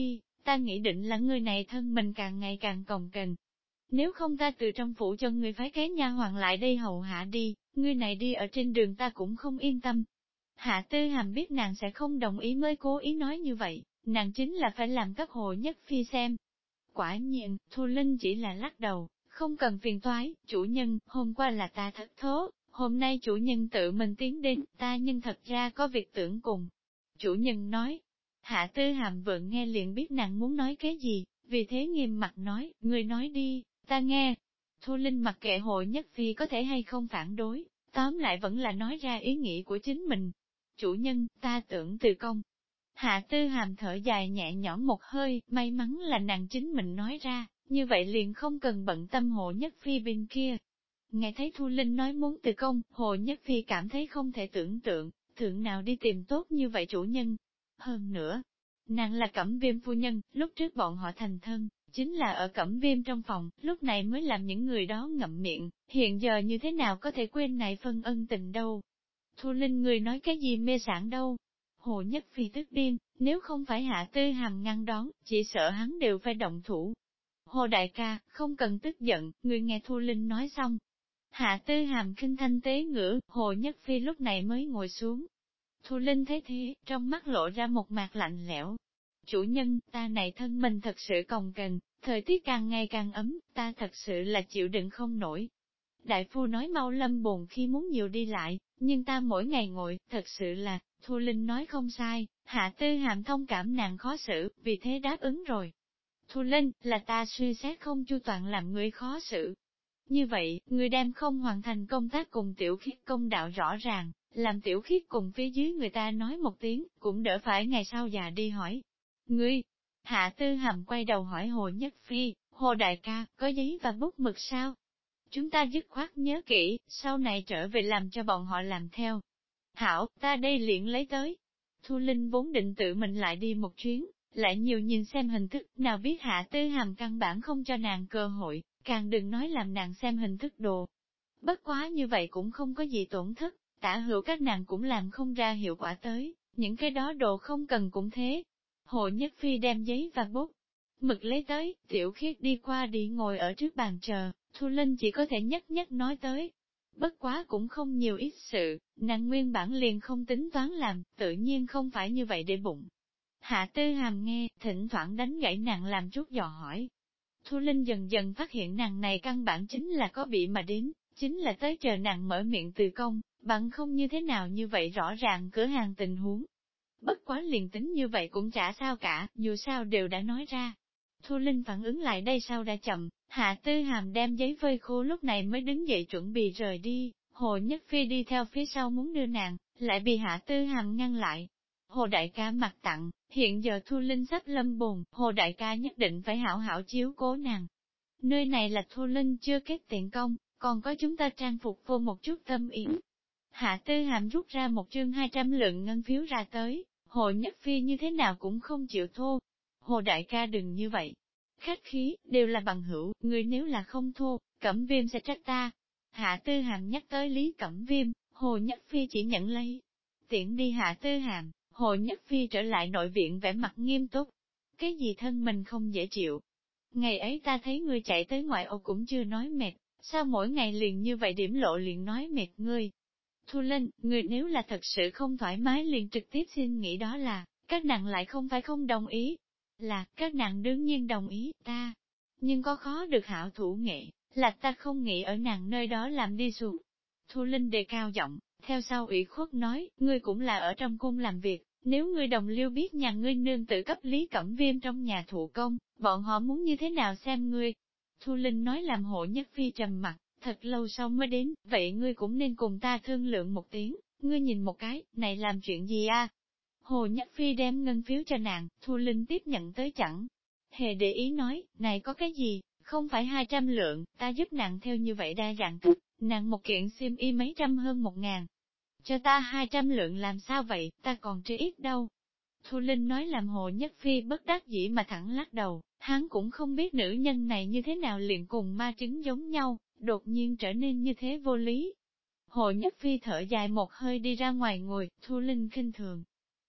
ta nghĩ định là ngươi này thân mình càng ngày càng cồng kềnh. Nếu không ta từ trong phủ cho ngươi phái cái nha hoàn lại đây hầu hạ đi, ngươi này đi ở trên đường ta cũng không yên tâm. Hạ Tư Hàm biết nàng sẽ không đồng ý mới cố ý nói như vậy, nàng chính là phải làm cấp Hồ Nhất Phi xem. Quả nhiên, Thu Linh chỉ là lắc đầu, không cần phiền toái, chủ nhân, hôm qua là ta thất thố, hôm nay chủ nhân tự mình tiến đến, ta nhưng thật ra có việc tưởng cùng. Chủ nhân nói, Hạ Tư Hàm vượng nghe liền biết nàng muốn nói cái gì, vì thế nghiêm mặt nói, người nói đi, ta nghe. Thu Linh mặc kệ Hồ Nhất Phi có thể hay không phản đối, tóm lại vẫn là nói ra ý nghĩ của chính mình. Chủ nhân, ta tưởng từ công. Hạ Tư Hàm thở dài nhẹ nhõm một hơi, may mắn là nàng chính mình nói ra, như vậy liền không cần bận tâm Hồ Nhất Phi bên kia. Nghe thấy Thu Linh nói muốn từ công, Hồ Nhất Phi cảm thấy không thể tưởng tượng, thượng nào đi tìm tốt như vậy chủ nhân. Hơn nữa, nàng là Cẩm Viêm phu nhân, lúc trước bọn họ thành thân, chính là ở Cẩm Viêm trong phòng, lúc này mới làm những người đó ngậm miệng, hiện giờ như thế nào có thể quên này phân ân tình đâu. Thu Linh người nói cái gì mê sảng đâu. Hồ Nhất Phi tức điên, nếu không phải Hạ Tư Hàm ngăn đón, chỉ sợ hắn đều phải động thủ. Hồ đại ca, không cần tức giận, người nghe Thu Linh nói xong. Hạ Tư Hàm khinh thanh tế ngữ, Hồ Nhất Phi lúc này mới ngồi xuống. Thu Linh thấy thế, trong mắt lộ ra một mặt lạnh lẽo. Chủ nhân, ta này thân mình thật sự cồng kềnh, thời tiết càng ngày càng ấm, ta thật sự là chịu đựng không nổi. Đại phu nói mau lâm bồn khi muốn nhiều đi lại, nhưng ta mỗi ngày ngồi, thật sự là, Thu Linh nói không sai, Hạ Tư Hàm thông cảm nàng khó xử, vì thế đáp ứng rồi. Thu Linh, là ta suy xét không chu toàn làm người khó xử. Như vậy, người đem không hoàn thành công tác cùng tiểu khiết công đạo rõ ràng, làm tiểu khiết cùng phía dưới người ta nói một tiếng, cũng đỡ phải ngày sau già đi hỏi. Ngươi, Hạ Tư Hàm quay đầu hỏi Hồ Nhất Phi, Hồ đại ca, có giấy và bút mực sao? Chúng ta dứt khoát nhớ kỹ, sau này trở về làm cho bọn họ làm theo. Hảo, ta đây liền lấy tới. Thu Linh vốn định tự mình lại đi một chuyến, lại nhiều nhìn xem hình thức, nào biết Hạ Tư Hàm căn bản không cho nàng cơ hội, càng đừng nói làm nàng xem hình thức đồ. Bất quá như vậy cũng không có gì tổn thất, tả hữu các nàng cũng làm không ra hiệu quả tới, những cái đó đồ không cần cũng thế. Hồ Nhất Phi đem giấy và bút, mực lấy tới, tiểu khiết đi qua đi ngồi ở trước bàn chờ, Thu Linh chỉ có thể nhất nhất nói tới. Bất quá cũng không nhiều ít sự, nàng nguyên bản liền không tính toán làm, tự nhiên không phải như vậy để bụng. Hạ Tư Hàm nghe, thỉnh thoảng đánh gãy nàng làm chút dò hỏi. Thu Linh dần dần phát hiện nàng này căn bản chính là có bị mà đến, chính là tới chờ nàng mở miệng từ công, bằng không như thế nào như vậy rõ ràng cửa hàng tình huống. Bất quá liền tính như vậy cũng chả sao cả, dù sao đều đã nói ra. Thu Linh phản ứng lại đây sau đã chậm, Hạ Tư Hàm đem giấy phơi khô lúc này mới đứng dậy chuẩn bị rời đi, Hồ Nhất Phi đi theo phía sau muốn đưa nàng, lại bị Hạ Tư Hàm ngăn lại. Hồ đại ca mặt tặng, hiện giờ Thu Linh sắp lâm bồn, Hồ đại ca nhất định phải hảo hảo chiếu cố nàng. Nơi này là Thu Linh chưa kết tiền công, còn có chúng ta trang phục vô một chút tâm ý. Hạ Tư Hàm rút ra một chương 200 lượng ngân phiếu ra tới, Hồ Nhất Phi như thế nào cũng không chịu thô. Hồ đại ca đừng như vậy. Khách khí, đều là bằng hữu, người nếu là không thô, Cẩm Viêm sẽ trách ta. Hạ Tư Hàm nhắc tới Lý Cẩm Viêm, Hồ Nhất Phi chỉ nhận lấy. Tiễn đi Hạ Tư Hàm, Hồ Nhất Phi trở lại nội viện vẻ mặt nghiêm túc. Cái gì thân mình không dễ chịu. Ngày ấy ta thấy ngươi chạy tới ngoại ô cũng chưa nói mệt, sao mỗi ngày liền như vậy điểm lộ liền nói mệt ngươi. Thu Linh, người nếu là thật sự không thoải mái liền trực tiếp xin nghỉ đó là, các nàng lại không phải không đồng ý. Là, các nàng đương nhiên đồng ý, ta. Nhưng có khó được hảo thủ nghệ, là ta không nghĩ ở nàng nơi đó làm đi xuống. Thu Linh đề cao giọng, theo sau ủy khuất nói, ngươi cũng là ở trong cung làm việc, nếu ngươi đồng liêu biết nhà ngươi nương tự cấp Lý Cẩm Viêm trong nhà thụ công, bọn họ muốn như thế nào xem ngươi. Thu Linh nói làm Hộ Nhất Phi trầm mặt, thật lâu sau mới đến, vậy ngươi cũng nên cùng ta thương lượng một tiếng, ngươi nhìn một cái, này làm chuyện gì a? Hồ Nhất Phi đem ngân phiếu cho nàng, Thu Linh tiếp nhận tới chẳng. Hề để ý nói, này có cái gì, không phải 200 lượng, ta giúp nàng theo như vậy đa dạng thức, nàng một kiện xiêm y mấy trăm hơn 1.000. Cho ta 200 lượng làm sao vậy, ta còn chưa ít đâu. Thu Linh nói làm Hồ Nhất Phi bất đắc dĩ mà thẳng lắc đầu, hắn cũng không biết nữ nhân này như thế nào liền cùng ma trứng giống nhau, đột nhiên trở nên như thế vô lý. Hồ Nhất Phi thở dài một hơi đi ra ngoài ngồi, Thu Linh khinh thường.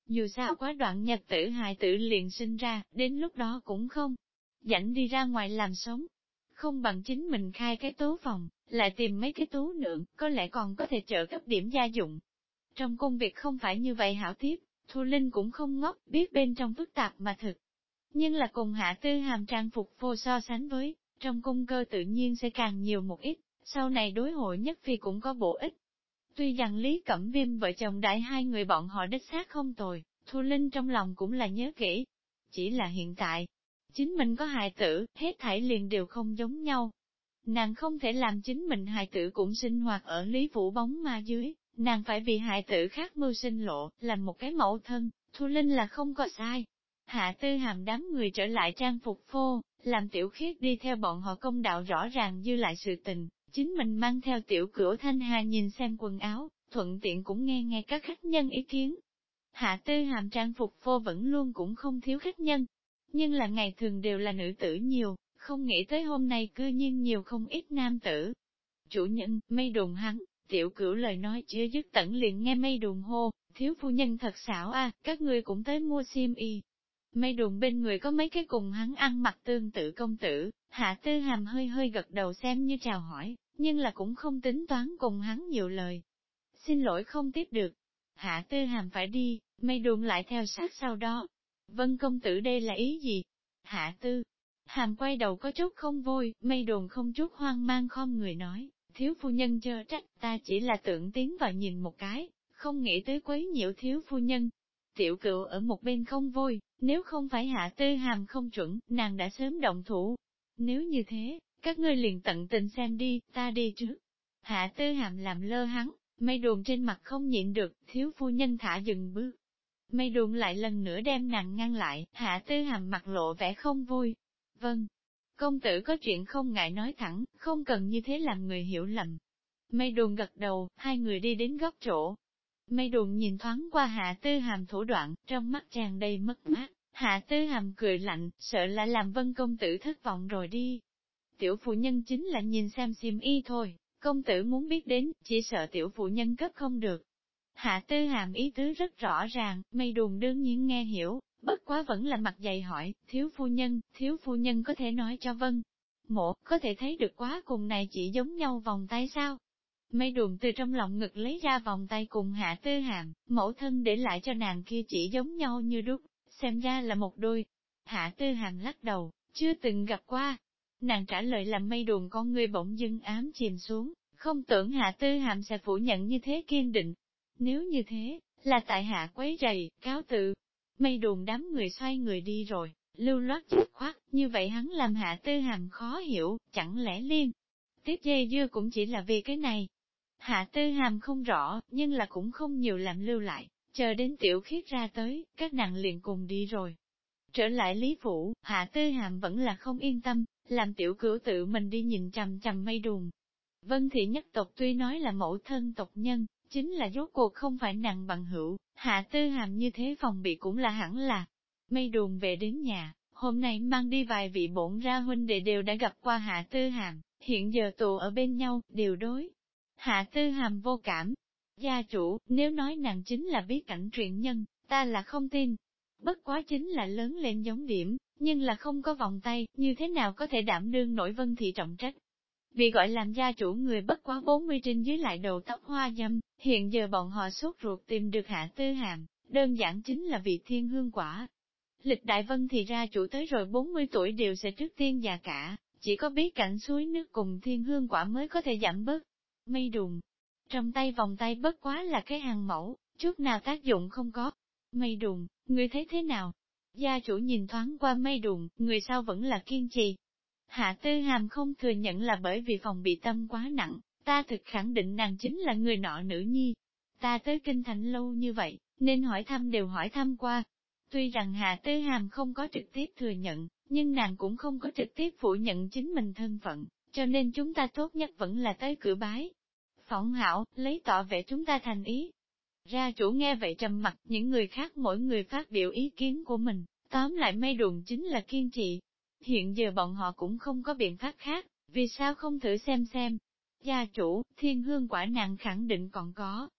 Dù sao quá đoạn nhật tử hài tử liền sinh ra, đến lúc đó cũng không rảnh đi ra ngoài làm sống. Không bằng chính mình khai cái tố phòng, lại tìm mấy cái tú nượng, có lẽ còn có thể trợ cấp điểm gia dụng. Trong công việc không phải như vậy hảo tiếp, Thu Linh cũng không ngốc, biết bên trong phức tạp mà thực. Nhưng là cùng Hạ Tư Hàm trang phục phô so sánh với, trong cung cơ tự nhiên sẽ càng nhiều một ít, sau này đối hội nhất phi cũng có bổ ích. Tuy rằng Lý Cẩm Viêm vợ chồng đại hai người bọn họ đích xác không tồi, Thu Linh trong lòng cũng là nhớ kỹ. Chỉ là hiện tại, chính mình có hài tử, hết thảy liền đều không giống nhau. Nàng không thể làm chính mình hài tử cũng sinh hoạt ở Lý Phủ bóng ma dưới, nàng phải vì hài tử khác mưu sinh lộ, làm một cái mẫu thân, Thu Linh là không có sai. Hạ Tư Hàm đám người trở lại trang phục phô, làm Tiểu Khiết đi theo bọn họ công đạo rõ ràng dư lại sự tình, chính mình mang theo Tiểu Cửu Thanh Hà nhìn xem quần áo, thuận tiện cũng nghe nghe các khách nhân ý kiến. Hạ Tư Hàm trang phục phô vẫn luôn cũng không thiếu khách nhân, nhưng là ngày thường đều là nữ tử nhiều, không nghĩ tới hôm nay cư nhiên nhiều không ít nam tử. Chủ nhân, Mây Đùn hắn, Tiểu Cửu lời nói chưa dứt tận liền nghe Mây Đùn hô, thiếu phu nhân thật xảo a, các ngươi cũng tới mua xiêm y. Mây Đùn bên người có mấy cái cùng hắn ăn mặc tương tự công tử, Hạ Tư Hàm hơi hơi gật đầu xem như chào hỏi, nhưng là cũng không tính toán cùng hắn nhiều lời. Xin lỗi không tiếp được. Hạ Tư Hàm phải đi, Mây Đùn lại theo sát sau đó. Vân công tử đây là ý gì? Hạ Tư Hàm quay đầu có chút không vui, Mây Đùn không chút hoang mang khom người nói, thiếu phu nhân chớ trách, ta chỉ là tưởng tiến vào nhìn một cái, không nghĩ tới quấy nhiễu thiếu phu nhân. Tiểu Cựu ở một bên không vui, nếu không phải Hạ Tư Hàm không chuẩn, nàng đã sớm động thủ. Nếu như thế, các ngươi liền tận tình xem đi, ta đi trước. Hạ Tư Hàm làm lơ hắn, Mây Đùn trên mặt không nhịn được, thiếu phu nhân thả dừng bước. Mây Đùn lại lần nữa đem nàng ngăn lại, Hạ Tư Hàm mặt lộ vẻ không vui. Vâng, công tử có chuyện không ngại nói thẳng, không cần như thế làm người hiểu lầm. Mây Đùn gật đầu, hai người đi đến góc chỗ. Mây Đùn nhìn thoáng qua Hạ Tư Hàm thủ đoạn, trong mắt tràn đầy mất mát. Hạ Tư Hàm cười lạnh, sợ là làm Vân công tử thất vọng rồi đi. Tiểu phụ nhân chính là nhìn xem xiêm y thôi, công tử muốn biết đến, chỉ sợ tiểu phụ nhân cấp không được. Hạ Tư Hàm ý tứ rất rõ ràng, Mây Đùn đương nhiên nghe hiểu, bất quá vẫn là mặt dày hỏi, thiếu phu nhân có thể nói cho Vân. Mộ, có thể thấy được quá cùng này chỉ giống nhau vòng tay sao? Mây Đùn từ trong lòng ngực lấy ra vòng tay cùng Hạ Tư Hàm, mẫu thân để lại cho nàng kia chỉ giống nhau như đúc, xem ra là một đôi. Hạ Tư Hàm lắc đầu, chưa từng gặp qua. Nàng trả lời làm Mây Đùn con người bỗng dưng ám chìm xuống, không tưởng Hạ Tư Hàm sẽ phủ nhận như thế kiên định. Nếu như thế, là tại hạ quấy rầy, cáo từ. Mây Đùn đám người xoay người đi rồi, lưu loát dứt khoát, như vậy hắn làm Hạ Tư Hàm khó hiểu, chẳng lẽ liên tiếp dây dưa cũng chỉ là vì cái này. Hạ Tư Hàm không rõ, nhưng là cũng không nhiều làm lưu lại, chờ đến Tiểu Khiết ra tới, các nàng liền cùng đi rồi. Trở lại Lý Phủ, Hạ Tư Hàm vẫn là không yên tâm, làm Tiểu Cửu tự mình đi nhìn chằm chằm Mây Đùn. Vân thị nhất tộc tuy nói là mẫu thân tộc nhân, chính là rốt cuộc không phải nàng bằng hữu, Hạ Tư Hàm như thế phòng bị cũng là hẳn là. Mây Đùn về đến nhà, hôm nay mang đi vài vị bổn ra huynh đệ đều đã gặp qua Hạ Tư Hàm, hiện giờ tụ ở bên nhau, đều đối. Hạ Tư Hàm vô cảm. Gia chủ, nếu nói nàng chính là biết cảnh truyện nhân, ta là không tin. Bất quá chính là lớn lên giống điểm, nhưng là không có vòng tay, như thế nào có thể đảm đương nổi Vân thị trọng trách. Vì gọi làm gia chủ người bất quá 40 trên dưới lại đầu tóc hoa dâm, hiện giờ bọn họ sốt ruột tìm được Hạ Tư Hàm, đơn giản chính là vị thiên hương quả. Lịch đại Vân thì ra chủ tới rồi 40 tuổi đều sẽ trước tiên già cả, chỉ có biết cảnh suối nước cùng thiên hương quả mới có thể giảm bớt. Mây Đùn, trong tay vòng tay bất quá là cái hàng mẫu, chút nào tác dụng không có. Mây Đùn, người thấy thế nào? Gia chủ nhìn thoáng qua Mây Đùn, người sau vẫn là kiên trì. Hạ Tư Hàm không thừa nhận là bởi vì phòng bị tâm quá nặng, ta thực khẳng định nàng chính là người nọ nữ nhi. Ta tới kinh thành lâu như vậy, nên hỏi thăm đều hỏi thăm qua. Tuy rằng Hạ Tư Hàm không có trực tiếp thừa nhận, nhưng nàng cũng không có trực tiếp phủ nhận chính mình thân phận, cho nên chúng ta tốt nhất vẫn là tới cửa bái. Phỏng hảo, lấy tỏ vẻ chúng ta thành ý. Gia chủ nghe vậy trầm mặt, những người khác mỗi người phát biểu ý kiến của mình, tóm lại Mây Đùn chính là kiên trì. Hiện giờ bọn họ cũng không có biện pháp khác, vì sao không thử xem. Gia chủ, thiên hương quả nàng khẳng định còn có,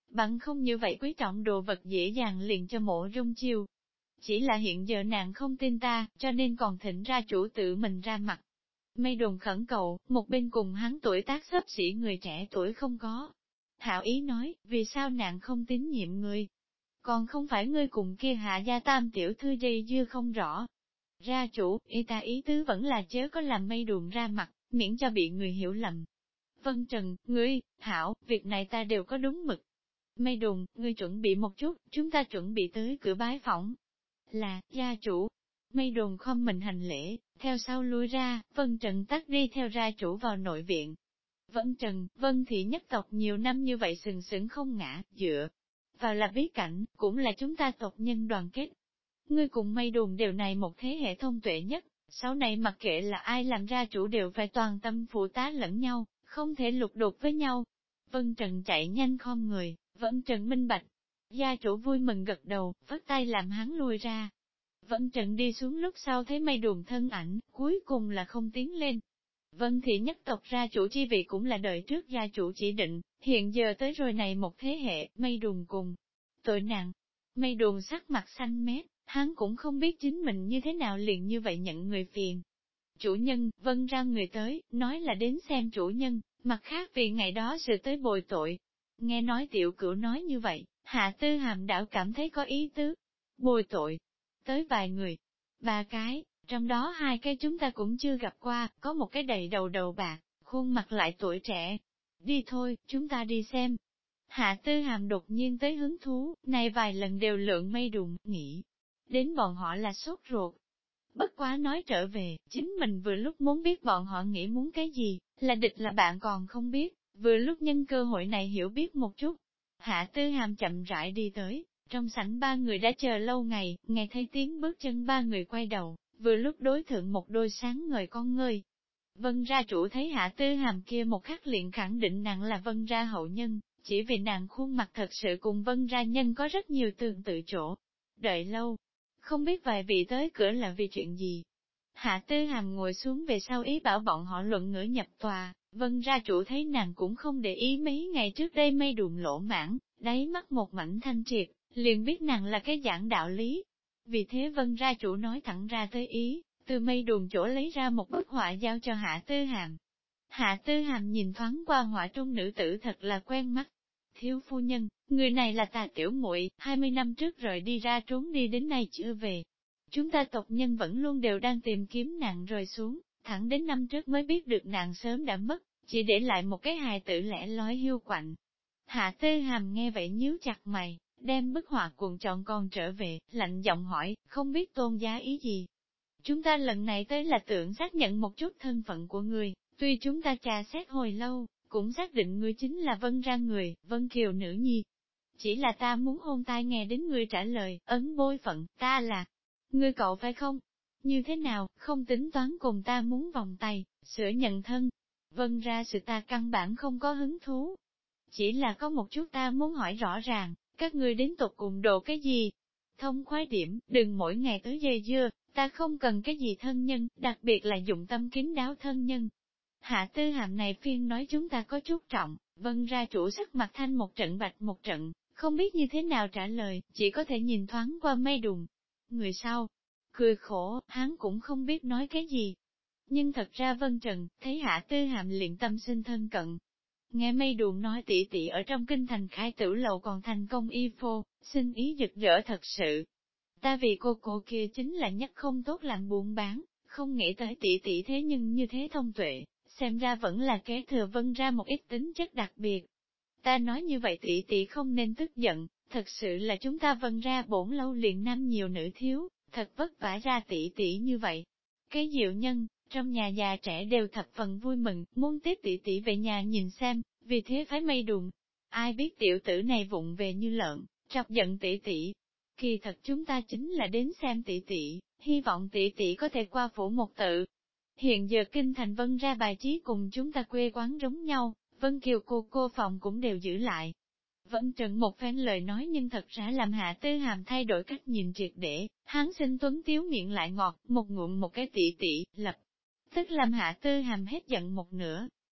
bằng không như vậy quý trọng đồ vật dễ dàng liền cho mộ Dung Chiêu. Chỉ là hiện giờ nàng không tin ta, cho nên còn thỉnh ra chủ tự mình ra mặt. Mây Đồn khẩn cầu, một bên cùng hắn tuổi tác xấp xỉ người trẻ tuổi không có. Hảo ý nói, vì sao nàng không tín nhiệm ngươi? Còn không phải ngươi cùng kia Hạ gia tam tiểu thư dây dưa không rõ. Ra chủ, ý tứ vẫn là chớ có làm Mây Đồn ra mặt, miễn cho bị người hiểu lầm. Vân Trần, ngươi, Hảo, việc này ta đều có đúng mực. Mây Đồn, ngươi chuẩn bị một chút, chúng ta chuẩn bị tới cửa bái phỏng. Là, gia chủ. Mây Đồn khom mình hành lễ, theo sau lui ra, Vân Trần tắt đi theo gia chủ vào nội viện. Vân Trần, Vân Thị nhất tộc nhiều năm như vậy sừng sững không ngã, dựa vào là bí cảnh, cũng là chúng ta tộc nhân đoàn kết. Ngươi cùng Mây Đồn đều này một thế hệ thông tuệ nhất, sau này mặc kệ là ai làm ra chủ đều phải toàn tâm phụ tá lẫn nhau, không thể lục đục với nhau. Vân Trần chạy nhanh khom người, Vân Trần minh bạch. Gia chủ vui mừng gật đầu, vất tay làm hắn lui ra. Vân Trần đi xuống lúc sau thấy Mây Đồn thân ảnh, cuối cùng là không tiến lên. Vân Thị nhất tộc ra chủ chi vị cũng là đời trước gia chủ chỉ định, hiện giờ tới rồi này một thế hệ, Mây Đồn cùng. Tội nặng, Mây Đồn sắc mặt xanh mét, hắn cũng không biết chính mình như thế nào liền như vậy nhận người phiền. Chủ nhân, Vân ra người tới, nói là đến xem chủ nhân, mặt khác vì ngày đó sự tới bồi tội. Nghe nói tiểu cửu nói như vậy, Hạ Tư Hàm đảo cảm thấy có ý tứ. Bồi tội. Tới vài người. 3 cái, trong đó 2 cái chúng ta cũng chưa gặp qua, có một cái đầy đầu đầu bạc, khuôn mặt lại tuổi trẻ. Đi thôi, chúng ta đi xem. Hạ Tư Hàm đột nhiên tới hứng thú, này vài lần đều lượn mây đụng, nghĩ. Đến bọn họ là sốt ruột. Bất quá nói trở về, chính mình vừa lúc muốn biết bọn họ nghĩ muốn cái gì, là địch là bạn còn không biết, vừa lúc nhân cơ hội này hiểu biết một chút. Hạ Tư Hàm chậm rãi đi tới, trong sảnh 3 người đã chờ lâu ngày, nghe thấy tiếng bước chân 3 người quay đầu, vừa lúc đối thượng một đôi sáng ngời con ngươi. Vân ra chủ thấy Hạ Tư Hàm kia một khắc liền khẳng định nàng là Vân ra hậu nhân, chỉ vì nàng khuôn mặt thật sự cùng Vân ra nhân có rất nhiều tương tự chỗ. Đợi lâu, không biết vài vị tới cửa là vì chuyện gì. Hạ Tư Hàm ngồi xuống về sau ý bảo bọn họ luận ngữ nhập tòa, Vân ra chủ thấy nàng cũng không để ý mấy ngày trước đây Mây Đồn lỗ mãn, đáy mắt một mảnh thanh triệt, liền biết nàng là cái giảng đạo lý. Vì thế Vân ra chủ nói thẳng ra tới ý, từ Mây Đồn chỗ lấy ra một bức họa giao cho Hạ Tư Hàm. Hạ Tư Hàm nhìn thoáng qua họa trung nữ tử thật là quen mắt. Thiếu phu nhân, người này là Tà tiểu muội, 20 năm trước rời đi ra trốn đi đến nay chưa về. Chúng ta tộc nhân vẫn luôn đều đang tìm kiếm nàng rơi xuống, thẳng đến năm trước mới biết được nàng sớm đã mất, chỉ để lại một cái hài tử lẻ loi hiu quạnh. Hạ Tư Hàm nghe vậy nhíu chặt mày, đem bức họa cuộn tròn con trở về, lạnh giọng hỏi, không biết tôn giá ý gì. Chúng ta lần này tới là tưởng xác nhận một chút thân phận của người, tuy chúng ta trà xét hồi lâu, cũng xác định ngươi chính là Vân ra người, Vân Kiều nữ nhi. Chỉ là ta muốn hôn tai nghe đến ngươi trả lời, ấn bôi phận, ta là ngươi cậu phải không? Như thế nào, không tính toán cùng ta muốn vòng tay, sửa nhận thân. Vân ra sự ta căn bản không có hứng thú. Chỉ là có một chút ta muốn hỏi rõ ràng, các ngươi đến tục cùng đồ cái gì? Thông khoái điểm, đừng mỗi ngày tới dây dưa, ta không cần cái gì thân nhân, đặc biệt là dụng tâm kín đáo thân nhân. Hạ Tư Hàm này phiên nói chúng ta có chút trọng, Vân ra chủ sắc mặt thanh một trận bạch một trận, không biết như thế nào trả lời, chỉ có thể nhìn thoáng qua Mây Đồn. Người sau, cười khổ, hắn cũng không biết nói cái gì. Nhưng thật ra Vân Trần, thấy Hạ Tư Hàm liền tâm sinh thân cận. Nghe Mây Đồn nói tỷ tỷ ở trong kinh thành khai tử lầu còn thành công y phô, xin ý rực rỡ thật sự. Ta vì cô kia chính là nhất không tốt làm buôn bán, không nghĩ tới tỷ tỷ thế nhưng như thế thông tuệ, xem ra vẫn là kế thừa Vân ra một ít tính chất đặc biệt. Ta nói như vậy tỷ tỷ không nên tức giận, thật sự là chúng ta Vân ra bổn lâu liền nam nhiều nữ thiếu, thật vất vả ra tỷ tỷ như vậy. Cái diệu nhân, trong nhà già trẻ đều thập phần vui mừng, muốn tiếp tỷ tỷ về nhà nhìn xem, vì thế phải Mây Đồn. Ai biết tiểu tử này vụng về như lợn, chọc giận tỷ tỷ. Kỳ thật chúng ta chính là đến xem tỷ tỷ, hy vọng tỷ tỷ có thể qua phủ một tự. Hiện giờ kinh thành Vân ra bài trí cùng chúng ta quê quán giống nhau, Vân Kiều cô phòng cũng đều giữ lại. Vân Trần một phen lời nói nhưng thật ra làm Hạ Tư Hàm thay đổi cách nhìn triệt để, hắn sinh tuấn tiếu miệng lại ngọt, một ngụm một cái tỷ tỷ, lập tức làm Hạ Tư Hàm hết giận một nửa.